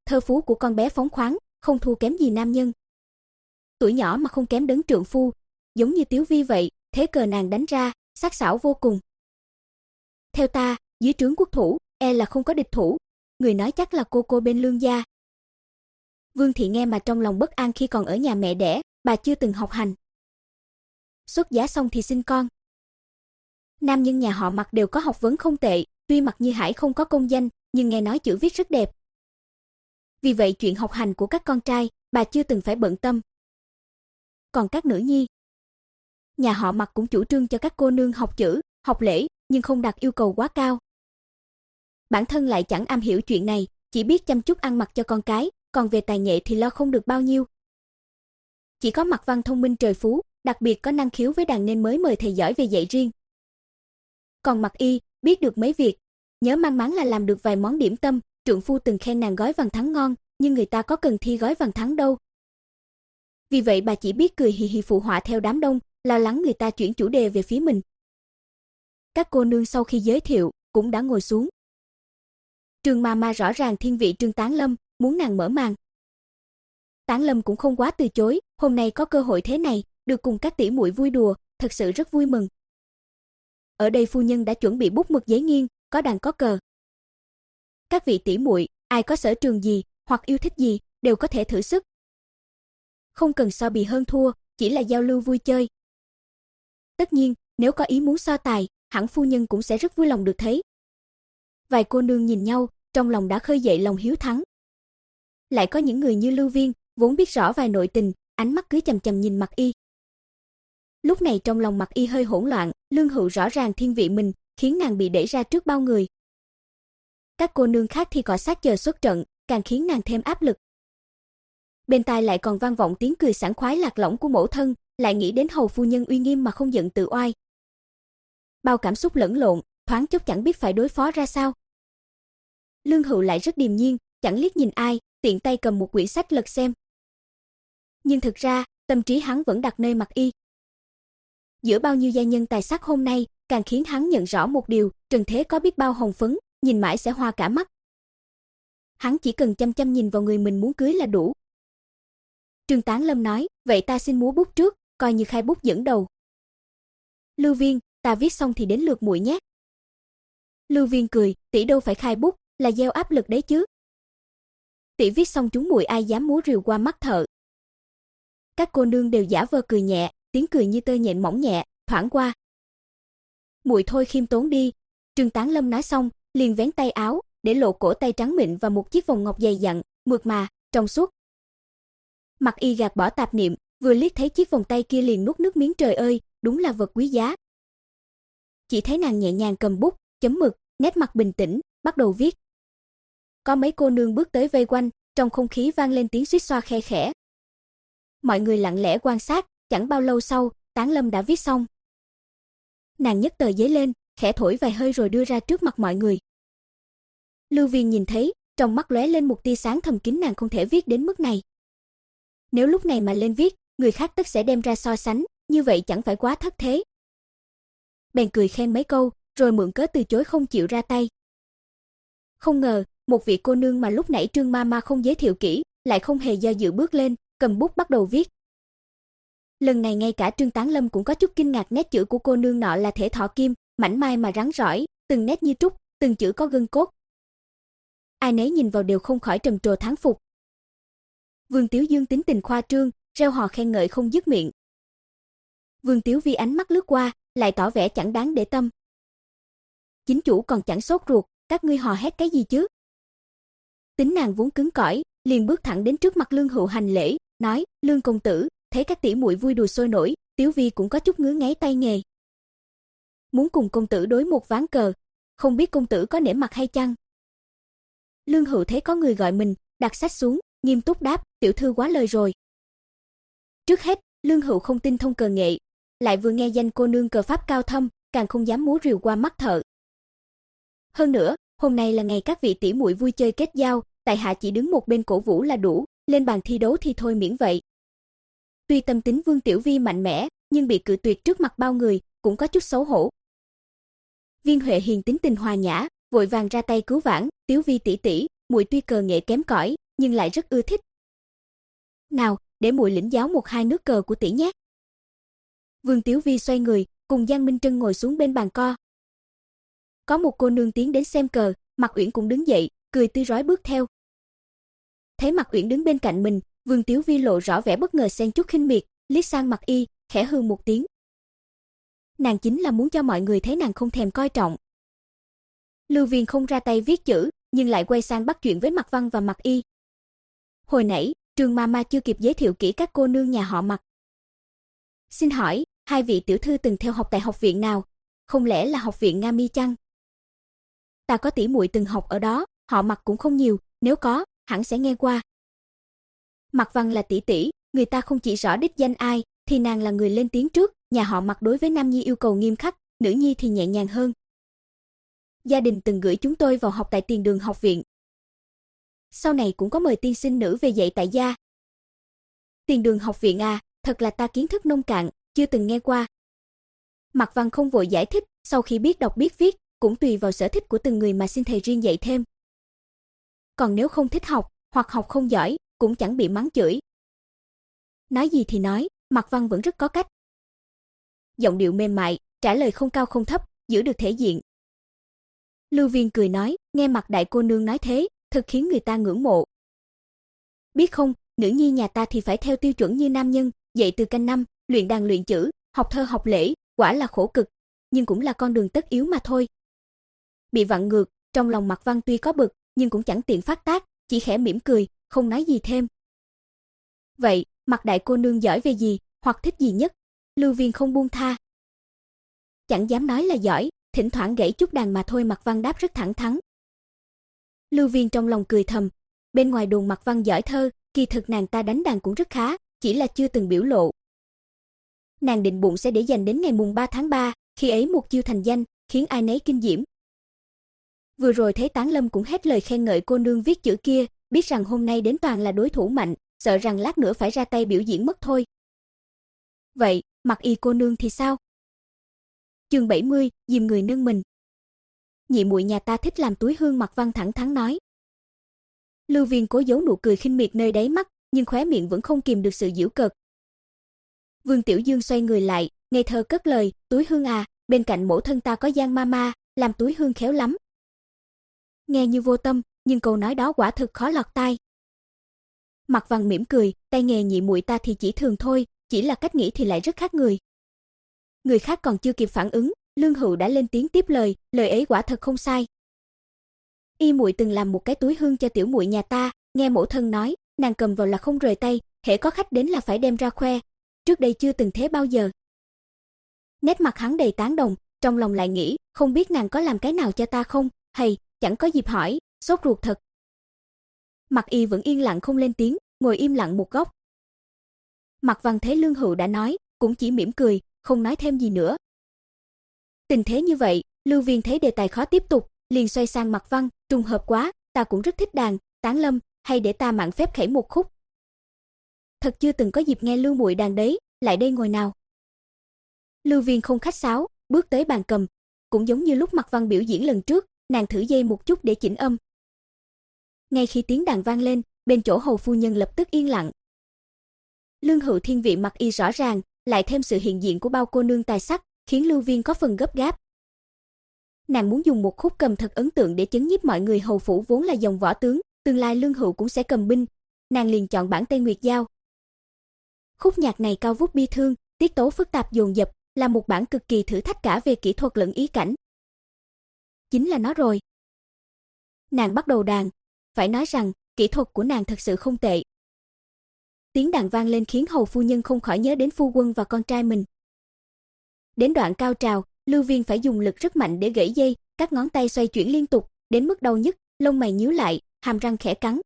thơ phú của con bé phóng khoáng, không thua kém gì nam nhân. Tuổi nhỏ mà không kém đấng trượng phu, giống như Tiếu Vi vậy, thế cờ nàng đánh ra, sắc sảo vô cùng. Theo ta, dưới trướng quốc thủ, e là không có địch thủ, người nói chắc là cô cô bên Lương gia. Vương Thị nghe mà trong lòng bất an, khi còn ở nhà mẹ đẻ, bà chưa từng học hành. Xuất giá xong thì sinh con. Nam nhân nhà họ Mạc đều có học vấn không tệ, tuy Mạc Như Hải không có công danh, nhưng nghe nói chữ viết rất đẹp. Vì vậy chuyện học hành của các con trai, bà chưa từng phải bận tâm. Còn các nữ nhi, nhà họ Mạc cũng chủ trương cho các cô nương học chữ, học lễ, nhưng không đặt yêu cầu quá cao. Bản thân lại chẳng am hiểu chuyện này, chỉ biết chăm chút ăn mặc cho con cái, còn về tài nghệ thì lo không được bao nhiêu. Chỉ có Mạc Văn thông minh trời phú, đặc biệt có năng khiếu với đàn nên mới mời thầy giỏi về dạy riêng. Còn Mạc Y, biết được mấy việc, nhớ mang máng là làm được vài món điểm tâm, trượng phu từng khen nàng gói vàng thắng ngon, nhưng người ta có cần thi gói vàng thắng đâu. Vì vậy bà chỉ biết cười hì hì phụ họa theo đám đông, lo lắng người ta chuyển chủ đề về phía mình. Các cô nương sau khi giới thiệu, cũng đã ngồi xuống. Trương Mama rõ ràng thiên vị Trương Tán Lâm, muốn nàng mở màn. Tán Lâm cũng không quá từ chối, hôm nay có cơ hội thế này, được cùng các tỷ muội vui đùa, thật sự rất vui mừng. Ở đây phu nhân đã chuẩn bị bút mực giấy nghiêng, có đàn có cờ. Các vị tỷ muội, ai có sở trường gì, hoặc yêu thích gì, đều có thể thử sức. Không cần so bì hơn thua, chỉ là giao lưu vui chơi. Tất nhiên, nếu có ý muốn so tài, hẳn phu nhân cũng sẽ rất vui lòng được thấy. Vài cô nương nhìn nhau, trong lòng đã khơi dậy lòng hiếu thắng. Lại có những người như Lưu Viên, vốn biết rõ vài nội tình, ánh mắt cứ chằm chằm nhìn Mạc Y. Lúc này trong lòng Mạc Y hơi hỗn loạn, Lương Hữu rõ ràng thiên vị mình, khiến nàng bị đẩy ra trước bao người. Các cô nương khác thì cọ sát chờ xuất trận, càng khiến nàng thêm áp lực. Bên tai lại còn vang vọng tiếng cười sảng khoái lạc lõng của mẫu thân, lại nghĩ đến hầu phu nhân uy nghiêm mà không giận tự oai. Bao cảm xúc lẫn lộn, thoáng chốc chẳng biết phải đối phó ra sao. Lương Hữu lại rất điềm nhiên, chẳng liếc nhìn ai, tiện tay cầm một quyển sách lật xem. Nhưng thực ra, tâm trí hắn vẫn đặt nơi Mạc Y. Giữa bao nhiêu gia nhân tài sắc hôm nay, càng khiến hắn nhận rõ một điều, trần thế có biết bao hồng phấn, nhìn mãi sẽ hoa cả mắt. Hắn chỉ cần chăm chăm nhìn vào người mình muốn cưới là đủ. Trương Tán Lâm nói, vậy ta xin múa bút trước, coi như khai bút dẫn đầu. Lưu Viên, ta viết xong thì đến lượt muội nhé. Lưu Viên cười, tỷ đâu phải khai bút, là gieo áp lực đấy chứ. Tỷ viết xong chúng muội ai dám múa rìu qua mắt thợ. Các cô nương đều giả vờ cười nhẹ, tiếng cười như tơ nhện mỏng nhẹ, thoảng qua. Muội thôi khiêm tốn đi. Trương Tán Lâm nói xong, liền vén tay áo, để lộ cổ tay trắng mịn và một chiếc vòng ngọc dày dặn, mượt mà, trong suốt. Mạc Y gạt bỏ tạp niệm, vừa liếc thấy chiếc vòng tay kia liền nuốt nước miếng, trời ơi, đúng là vật quý giá. Chỉ thấy nàng nhẹ nhàng cầm bút, chấm mực, nét mặt bình tĩnh, bắt đầu viết. Có mấy cô nương bước tới vây quanh, trong không khí vang lên tiếng xuýt xoa khe khẽ. Mọi người lặng lẽ quan sát, chẳng bao lâu sau, Tán Lâm đã viết xong. Nàng nhấc tờ giấy lên, khẽ thổi vài hơi rồi đưa ra trước mặt mọi người. Lưu Viên nhìn thấy, trong mắt lóe lên một tia sáng, thầm kín nàng không thể viết đến mức này. Nếu lúc này mà lên viết, người khác tất sẽ đem ra so sánh, như vậy chẳng phải quá thất thế. Bèn cười khen mấy câu, rồi mượn cớ từ chối không chịu ra tay. Không ngờ, một vị cô nương mà lúc nãy Trương Mama không giới thiệu kỹ, lại không hề do dự bước lên, cầm bút bắt đầu viết. Lần này ngay cả Trương Tán Lâm cũng có chút kinh ngạc, nét chữ của cô nương nọ là thể thọ kim, mảnh mai mà rắn rỏi, từng nét như trúc, từng chữ có gân cốt. Ai nấy nhìn vào đều không khỏi trầm trồ thán phục. Vương Tiếu Dương tính tình khoa trương, reo hò khen ngợi không dứt miệng. Vương Tiếu Vi ánh mắt lướt qua, lại tỏ vẻ chẳng đáng để tâm. Chính chủ còn chẳng sốt ruột, các ngươi hò hét cái gì chứ? Tính nàng vốn cứng cỏi, liền bước thẳng đến trước mặt Lương Hữu hành lễ, nói, Lương công tử, thấy các tỷ muội vui đùa sôi nổi, Tiếu Vi cũng có chút ngứa ngáy tay nghề. Muốn cùng công tử đối một ván cờ, không biết công tử có nể mặt hay chăng? Lương Hữu thấy có người gọi mình, đặt sách xuống, nghiêm túc đáp, tiểu thư quá lời rồi. Trước hết, Lương Hữu không tin thông cờ nghệ, lại vừa nghe danh cô nương cờ pháp cao thâm, càng không dám múa rìu qua mắt thợ. Hơn nữa, hôm nay là ngày các vị tỷ muội vui chơi kết giao, tại hạ chỉ đứng một bên cổ vũ là đủ, lên bàn thi đấu thì thôi miễn vậy. Tuy tâm tính Vương Tiểu Vi mạnh mẽ, nhưng bị cự tuyệt trước mặt bao người, cũng có chút xấu hổ. Viên Huệ Hiền tính tình hòa nhã, vội vàng ra tay cứu vãn, Tiểu Vi tỷ tỷ, muội tuy cờ nghệ kém cỏi, nhưng lại rất ưa thích. Nào, để muội lĩnh giáo một hai nước cờ của tỷ nhé. Vương Tiểu Vi xoay người, cùng Giang Minh Trân ngồi xuống bên bàn co. Có một cô nương tiến đến xem cờ, Mạc Uyển cũng đứng dậy, cười tươi rói bước theo. Thấy Mạc Uyển đứng bên cạnh mình, Vương Tiểu Vi lộ rõ vẻ bất ngờ xen chút khinh miệt, liếc sang Mạc Y, khẽ hừ một tiếng. Nàng chính là muốn cho mọi người thấy nàng không thèm coi trọng. Lưu Viên không ra tay viết chữ, nhưng lại quay sang bắt chuyện với Mạc Văn và Mạc Y. Hồi nãy, Trường Mama chưa kịp giới thiệu kỹ các cô nương nhà họ Mạc. Xin hỏi, hai vị tiểu thư từng theo học tại học viện nào? Không lẽ là học viện Nga Mi chăng? Ta có tỷ muội từng học ở đó, họ Mạc cũng không nhiều, nếu có, hẳn sẽ nghe qua. Mạc Văn là tỷ tỷ, người ta không chỉ rõ đích danh ai, thì nàng là người lên tiếng trước, nhà họ Mạc đối với nam nhi yêu cầu nghiêm khắc, nữ nhi thì nhẹ nhàng hơn. Gia đình từng gửi chúng tôi vào học tại Tiền Đường học viện. Sau này cũng có mời tiên sinh nữ về dạy tại gia. Tiền Đường học viện à, thật là ta kiến thức nông cạn, chưa từng nghe qua. Mạc Văn không vội giải thích, sau khi biết đọc biết viết, cũng tùy vào sở thích của từng người mà xin thầy riêng dạy thêm. Còn nếu không thích học, hoặc học không giỏi, cũng chẳng bị mắng chửi. Nói gì thì nói, Mạc Văn vẫn rất có cách. Giọng điệu mềm mại, trả lời không cao không thấp, giữ được thể diện. Lưu Viên cười nói, nghe Mạc đại cô nương nói thế, thật khiến người ta ngưỡng mộ. Biết không, nữ nhi nhà ta thì phải theo tiêu chuẩn như nam nhân, dạy từ canh năm, luyện đàn luyện chữ, học thơ học lễ, quả là khổ cực, nhưng cũng là con đường tất yếu mà thôi. Bị vặn ngược, trong lòng Mạc Văn tuy có bực, nhưng cũng chẳng tiện phát tác, chỉ khẽ mỉm cười, không nói gì thêm. Vậy, Mạc đại cô nương giỏi về gì, hoặc thích gì nhất? Lưu Viên không buông tha. Chẳng dám nói là giỏi, thỉnh thoảng gãy chút đàn mà thôi, Mạc Văn đáp rất thẳng thắn. Lưu Viên trong lòng cười thầm, bên ngoài đồn Mạc Văn giỏi thơ, kỳ thực nàng ta đánh đàn cũng rất khá, chỉ là chưa từng biểu lộ. Nàng định bụng sẽ để dành đến ngày mùng ba tháng ba, khi ấy một chiêu thành danh, khiến ai nấy kinh diễm. Vừa rồi thấy Tán Lâm cũng hết lời khen ngợi cô nương viết chữ kia, biết rằng hôm nay đến toàn là đối thủ mạnh, sợ rằng lát nữa phải ra tay biểu diễn mất thôi. Vậy, Mạc Y cô nương thì sao? Chương bảy mươi, dìm người nâng mình. Nhị muội nhà ta thích làm túi hương, Mạc Văn thẳng thắn nói. Lưu Viên cố giấu nụ cười khinh miệt nơi đáy mắt, nhưng khóe miệng vẫn không kìm được sự giễu cợt. Vương Tiểu Dương xoay người lại, ngây thơ cất lời, túi hương à, bên cạnh mẫu thân ta có Giang Mama, làm túi hương khéo lắm. Nghe như vô tâm, nhưng câu nói đó quả thực khó lọt tai. Mạc Văn mỉm cười, tay nghề nhị muội ta thì chỉ thường thôi, chỉ là cách nghĩ thì lại rất khác người. Người khác còn chưa kịp phản ứng, Lương Hữu đã lên tiếng tiếp lời, lời ấy quả thật không sai. Y muội từng làm một cái túi hương cho tiểu muội nhà ta, nghe mẫu thân nói, nàng cầm vào là không rời tay, hễ có khách đến là phải đem ra khoe. Trước đây chưa từng thế bao giờ. Nét mặt hắn đầy tán đồng, trong lòng lại nghĩ, không biết nàng có làm cái nào cho ta không, hay chẳng có dịp hỏi, sốt ruột thật. Mạc Y vẫn yên lặng không lên tiếng, ngồi im lặng một góc. Mạc Văn thấy Lương Hữu đã nói, cũng chỉ mỉm cười, không nói thêm gì nữa. Tình thế như vậy, Lưu Viên thấy đề tài khó tiếp tục, liền xoay sang Mạc Văn, trùng hợp quá, ta cũng rất thích đàn, Tán Lâm, hay để ta mạn phép khẩy một khúc. Thật chưa từng có dịp nghe Lưu muội đàn đấy, lại đây ngồi nào. Lưu Viên không khách sáo, bước tới bàn cầm, cũng giống như lúc Mạc Văn biểu diễn lần trước, nàng thử dây một chút để chỉnh âm. Ngay khi tiếng đàn vang lên, bên chỗ hầu phu nhân lập tức yên lặng. Lương Hữu thiên vị Mạc Y rõ ràng, lại thêm sự hiện diện của bao cô nương tài sắc, khiến Lưu Viên có phần gấp gáp. Nàng muốn dùng một khúc cầm thật ấn tượng để chấn nhiếp mọi người, hầu phủ vốn là dòng võ tướng, tương lai Lương Hữu cũng sẽ cầm binh, nàng liền chọn bản Tây Nguyệt Giao. Khúc nhạc này cao vút bi thương, tiết tấu phức tạp dồn dập, là một bản cực kỳ thử thách cả về kỹ thuật lẫn ý cảnh. Chính là nó rồi. Nàng bắt đầu đàn, phải nói rằng, kỹ thuật của nàng thật sự không tệ. Tiếng đàn vang lên khiến hầu phu nhân không khỏi nhớ đến phu quân và con trai mình. Đến đoạn cao trào, Lưu Viên phải dùng lực rất mạnh để gãy dây, các ngón tay xoay chuyển liên tục, đến mức đau nhức, lông mày nhíu lại, hàm răng khẽ cắn.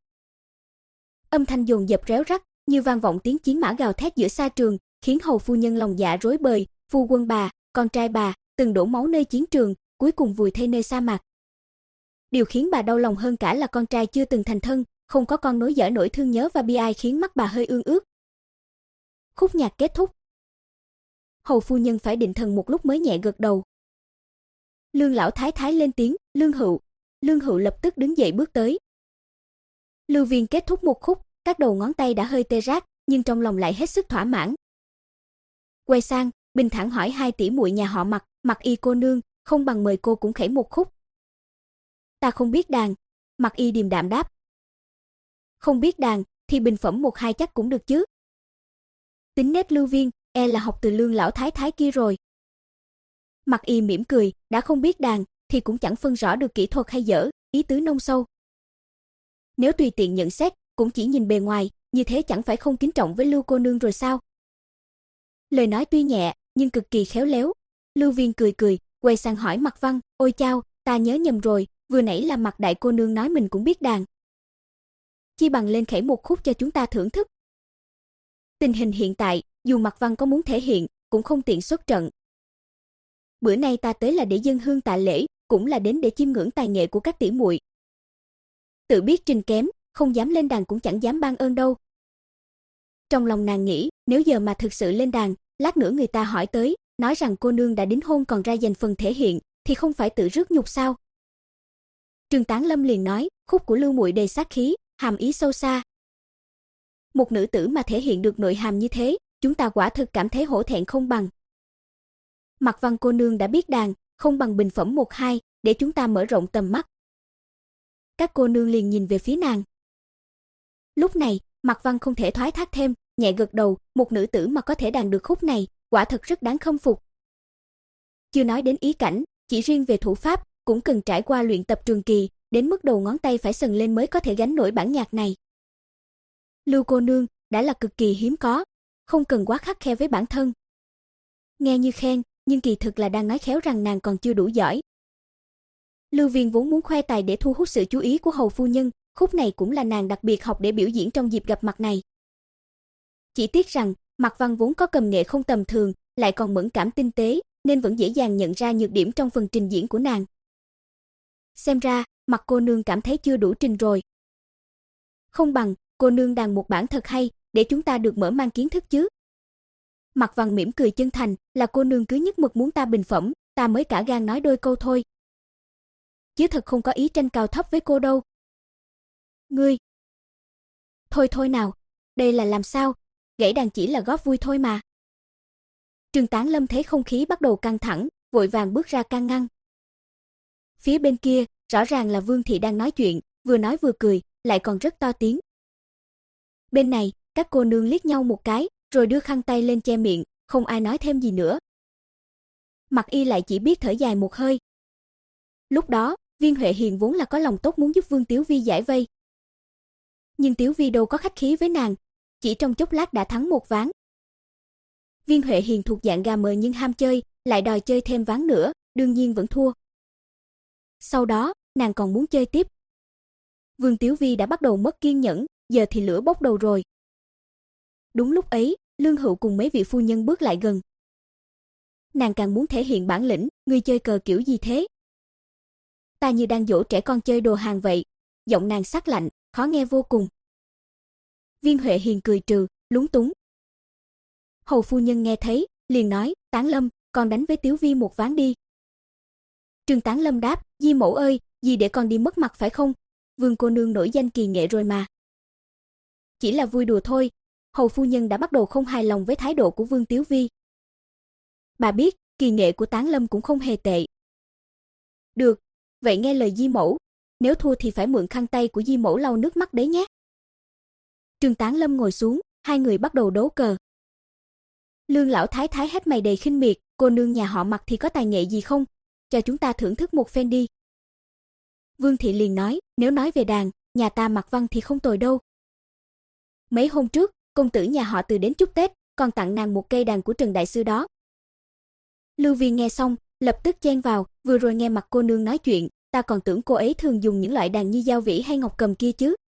Âm thanh dồn dập réo rắt, như vang vọng tiếng chiến mã gào thét giữa xa trường, khiến hầu phu nhân lòng dạ rối bời, phu quân bà, con trai bà, từng đổ máu nơi chiến trường, cuối cùng vùi thây nơi sa mạc. Điều khiến bà đau lòng hơn cả là con trai chưa từng thành thân, không có con nối dõi, nỗi thương nhớ và bi ai khiến mắt bà hơi ương ướt. Khúc nhạc kết thúc. Hầu phu nhân phải định thần một lúc mới nhẹ gật đầu. Lương lão thái thái lên tiếng, Lương Hữu. Lương Hữu lập tức đứng dậy bước tới. Lưu Viên kết thúc một khúc, các đầu ngón tay đã hơi tê rát, nhưng trong lòng lại hết sức thỏa mãn. Quay sang, bình thản hỏi hai tỷ muội nhà họ Mặc, Mặc Y cô nương, không bằng mời cô cũng khẩy một khúc. Ta không biết đàn, Mặc Y điềm đạm đáp. Không biết đàn, thì bình phẩm một hai chắc cũng được chứ. Tính nết Lưu Viên, e là học từ Lương lão thái thái kia rồi. Mặc Y mỉm cười, đã không biết đàn, thì cũng chẳng phân rõ được kỹ thuật hay dở, ý tứ nông sâu. Nếu tùy tiện nhận xét, cũng chỉ nhìn bề ngoài, như thế chẳng phải không kính trọng với Lưu cô nương rồi sao? Lời nói tuy nhẹ, nhưng cực kỳ khéo léo. Lưu Viên cười cười, quay sang hỏi Mạc Văn, ôi chao, ta nhớ nhầm rồi, vừa nãy là Mạc đại cô nương nói mình cũng biết đàn. Chi bằng lên khẩy một khúc cho chúng ta thưởng thức. Tình hình hiện tại, dù Mạc Văn có muốn thể hiện, cũng không tiện xuất trận. Bữa nay ta tới là để dâng hương tạ lễ, cũng là đến để chiêm ngưỡng tài nghệ của các tỷ muội. Tự biết trình kém, không dám lên đàn cũng chẳng dám ban ơn đâu. Trong lòng nàng nghĩ, nếu giờ mà thực sự lên đàn, lát nữa người ta hỏi tới, nói rằng cô nương đã đính hôn còn ra dành phần thể hiện, thì không phải tự rước nhục sao? Trương Tán Lâm liền nói, khúc của Lưu muội đầy sát khí, hàm ý sâu xa. Một nữ tử mà thể hiện được nội hàm như thế, chúng ta quả thực cảm thấy hổ thẹn không bằng. Mạc Văn cô nương đã biết đàn, không bằng bình phẩm một hai, để chúng ta mở rộng tầm mắt. Các cô nương liền nhìn về phía nàng. Lúc này, Mạc Văn không thể thoái thác thêm, nhẹ gật đầu, một nữ tử mà có thể đàn được khúc này, quả thật rất đáng khâm phục. Chưa nói đến ý cảnh, chỉ riêng về thủ pháp, cũng cần trải qua luyện tập trường kỳ, đến mức đầu ngón tay phải sần lên mới có thể gánh nổi bản nhạc này. Lưu cô nương, đã là cực kỳ hiếm có, không cần quá khắt khe với bản thân. Nghe như khen, nhưng kỳ thực là đang nói khéo rằng nàng còn chưa đủ giỏi. Lưu Viên vốn muốn khoe tài để thu hút sự chú ý của hầu phu nhân, khúc này cũng là nàng đặc biệt học để biểu diễn trong dịp gặp mặt này. Chỉ tiếc rằng, Mạc Văn vốn có cầm nghệ không tầm thường, lại còn mẫn cảm tinh tế, nên vẫn dễ dàng nhận ra nhược điểm trong phần trình diễn của nàng. Xem ra, Mạc cô nương cảm thấy chưa đủ trình rồi. Không bằng, cô nương đàn một bản thật hay, để chúng ta được mở mang kiến thức chứ. Mạc Văn mỉm cười chân thành, là cô nương cứ nhất mực muốn ta bình phẩm, ta mới cả gan nói đôi câu thôi. Chứ thật không có ý tranh cao thấp với cô đâu. Ngươi! Thôi thôi nào, đây là làm sao, gãy đàn chỉ là góp vui thôi mà. Trương Tán Lâm thấy không khí bắt đầu căng thẳng, vội vàng bước ra can ngăn. Phía bên kia, rõ ràng là Vương thị đang nói chuyện, vừa nói vừa cười, lại còn rất to tiếng. Bên này, các cô nương liếc nhau một cái, rồi đưa khăn tay lên che miệng, không ai nói thêm gì nữa. Mặc Y lại chỉ biết thở dài một hơi. Lúc đó, Viên Huệ Hiền vốn là có lòng tốt muốn giúp Vương Tiếu Vi giải vây. Nhưng Tiếu Vi đâu có khách khí với nàng, chỉ trong chốc lát đã thắng một ván. Viên Huệ Hiền thuộc dạng gà mờ nhưng ham chơi, lại đòi chơi thêm ván nữa, đương nhiên vẫn thua. Sau đó, nàng còn muốn chơi tiếp. Vương Tiếu Vi đã bắt đầu mất kiên nhẫn, giờ thì lửa bốc đầu rồi. Đúng lúc ấy, Lương Hữu cùng mấy vị phu nhân bước lại gần. Nàng càng muốn thể hiện bản lĩnh, ngươi chơi cờ kiểu gì thế? Ta như đang dỗ trẻ con chơi đồ hàng vậy. Giọng nàng sắc lạnh, khó nghe vô cùng. Viên Huệ Hiền cười trừ, lúng túng. Hầu phu nhân nghe thấy, liền nói, Tán Lâm, con đánh với Tiếu Vi một ván đi. Trương Tán Lâm đáp, Di mẫu ơi, gì để con đi mất mặt phải không? Vương cô nương nổi danh kỳ nghệ rồi mà. Chỉ là vui đùa thôi. Hầu phu nhân đã bắt đầu không hài lòng với thái độ của Vương Tiếu Vi. Bà biết, kỳ nghệ của Tán Lâm cũng không hề tệ. Được, vậy nghe lời Di mẫu, nếu thua thì phải mượn khăn tay của Di mẫu lau nước mắt đấy nhé. Trương Tán Lâm ngồi xuống, hai người bắt đầu đấu cờ. Lương lão thái thái hết mày đầy khinh miệt, cô nương nhà họ Mặc thì có tài nghệ gì không? Cho chúng ta thưởng thức một phen đi. Vương thị liền nói, nếu nói về đàn, nhà ta Mạc Văn thì không tồi đâu. Mấy hôm trước, công tử nhà họ Từ đến chúc Tết, còn tặng nàng một cây đàn của Trần đại sư đó. Lưu Viên nghe xong, lập tức chen vào, vừa rồi nghe Mạc cô nương nói chuyện, ta còn tưởng cô ấy thường dùng những loại đàn như dao vĩ hay ngọc cầm kia chứ.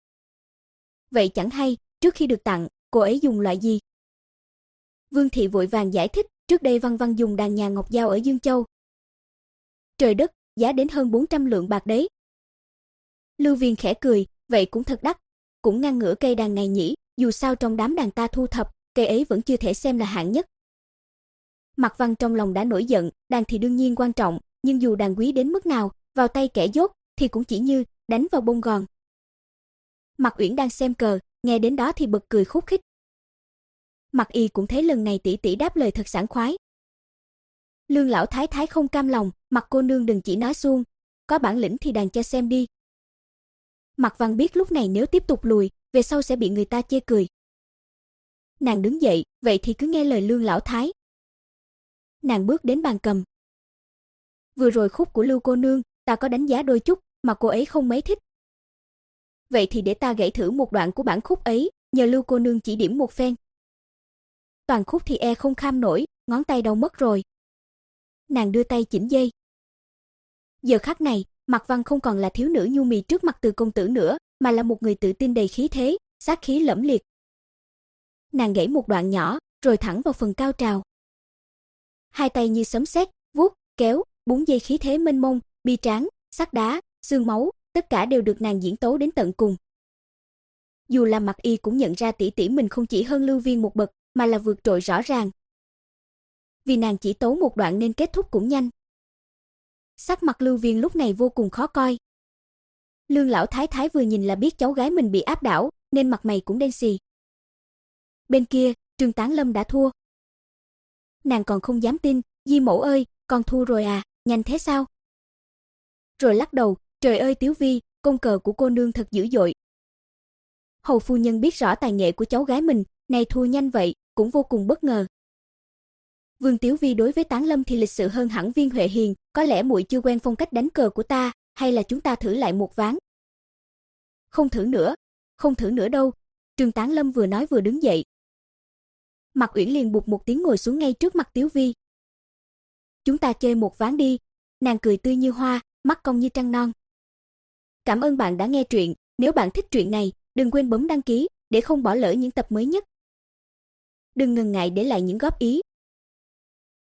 Vậy chẳng hay, trước khi được tặng, cô ấy dùng loại gì? Vương thị vội vàng giải thích, trước đây Văn Văn dùng đàn nhà ngọc dao ở Dương Châu. Trời đất, giá đến hơn bốn trăm lượng bạc đấy. Lưu Viên khẽ cười, vậy cũng thật đắt, cũng ngang ngửa cây đàn này nhỉ, dù sao trong đám đàn ta thu thập, cây ấy vẫn chưa thể xem là hạng nhất. Mạc Văn trong lòng đã nổi giận, đàn thì đương nhiên quan trọng, nhưng dù đàn quý đến mức nào, vào tay kẻ dốt thì cũng chỉ như đánh vào bông gòn. Mạc Uyển đang xem cờ, nghe đến đó thì bật cười khúc khích. Mạc Y cũng thấy lần này tỷ tỷ đáp lời thật sảng khoái. Lương lão thái thái không cam lòng, Mạc cô nương đừng chỉ nói suông, có bản lĩnh thì đàn cho xem đi. Mạc Văn biết lúc này nếu tiếp tục lùi, về sau sẽ bị người ta chê cười. Nàng đứng dậy, vậy thì cứ nghe lời Lương lão thái. Nàng bước đến bàn cầm. Vừa rồi khúc của Lưu cô nương, ta có đánh giá đôi chút, mà cô ấy không mấy thích. Vậy thì để ta gảy thử một đoạn của bản khúc ấy, nhờ Lưu cô nương chỉ điểm một phen. Toàn khúc thì e không kham nổi, ngón tay đau mất rồi. Nàng đưa tay chỉnh dây. Giờ khắc này, Mạc Văn không còn là thiếu nữ nhu mì trước mặt Từ công tử nữa, mà là một người tự tin đầy khí thế, sát khí lẫm liệt. Nàng gảy một đoạn nhỏ, rồi thẳng vào phần cao trào. Hai tay như sấm sét, vuốt, kéo, búng dây khí thế mênh mông, bi tráng, sắt đá, xương máu, tất cả đều được nàng diễn tấu đến tận cùng. Dù là Mạc Y cũng nhận ra tỷ tỷ mình không chỉ hơn Lưu Viên một bậc, mà là vượt trội rõ ràng. Vì nàng chỉ tấu một đoạn nên kết thúc cũng nhanh. Sắc mặt Lưu Viên lúc này vô cùng khó coi. Lương lão thái thái vừa nhìn là biết cháu gái mình bị áp đảo, nên mặt mày cũng đen xì. Bên kia, Trương Tán Lâm đã thua. Nàng còn không dám tin, Di mẫu ơi, con thua rồi à, nhanh thế sao? Rồi lắc đầu, trời ơi Tiếu Vi, công cờ của cô nương thật dữ dội. Hầu phu nhân biết rõ tài nghệ của cháu gái mình, này thua nhanh vậy, cũng vô cùng bất ngờ. Vương Tiếu Vi đối với Tán Lâm thì lịch sự hơn hẳn Viên Huệ Hiền, có lẽ muội chưa quen phong cách đánh cờ của ta, hay là chúng ta thử lại một ván? Không thử nữa, không thử nữa đâu. Trương Tán Lâm vừa nói vừa đứng dậy. Mạc Uyển liền bụt một tiếng ngồi xuống ngay trước mặt Tiếu Vi. Chúng ta chơi một ván đi. Nàng cười tươi như hoa, mắt cong như trăng non. Cảm ơn bạn đã nghe truyện, nếu bạn thích truyện này, đừng quên bấm đăng ký để không bỏ lỡ những tập mới nhất. Đừng ngần ngại để lại những góp ý,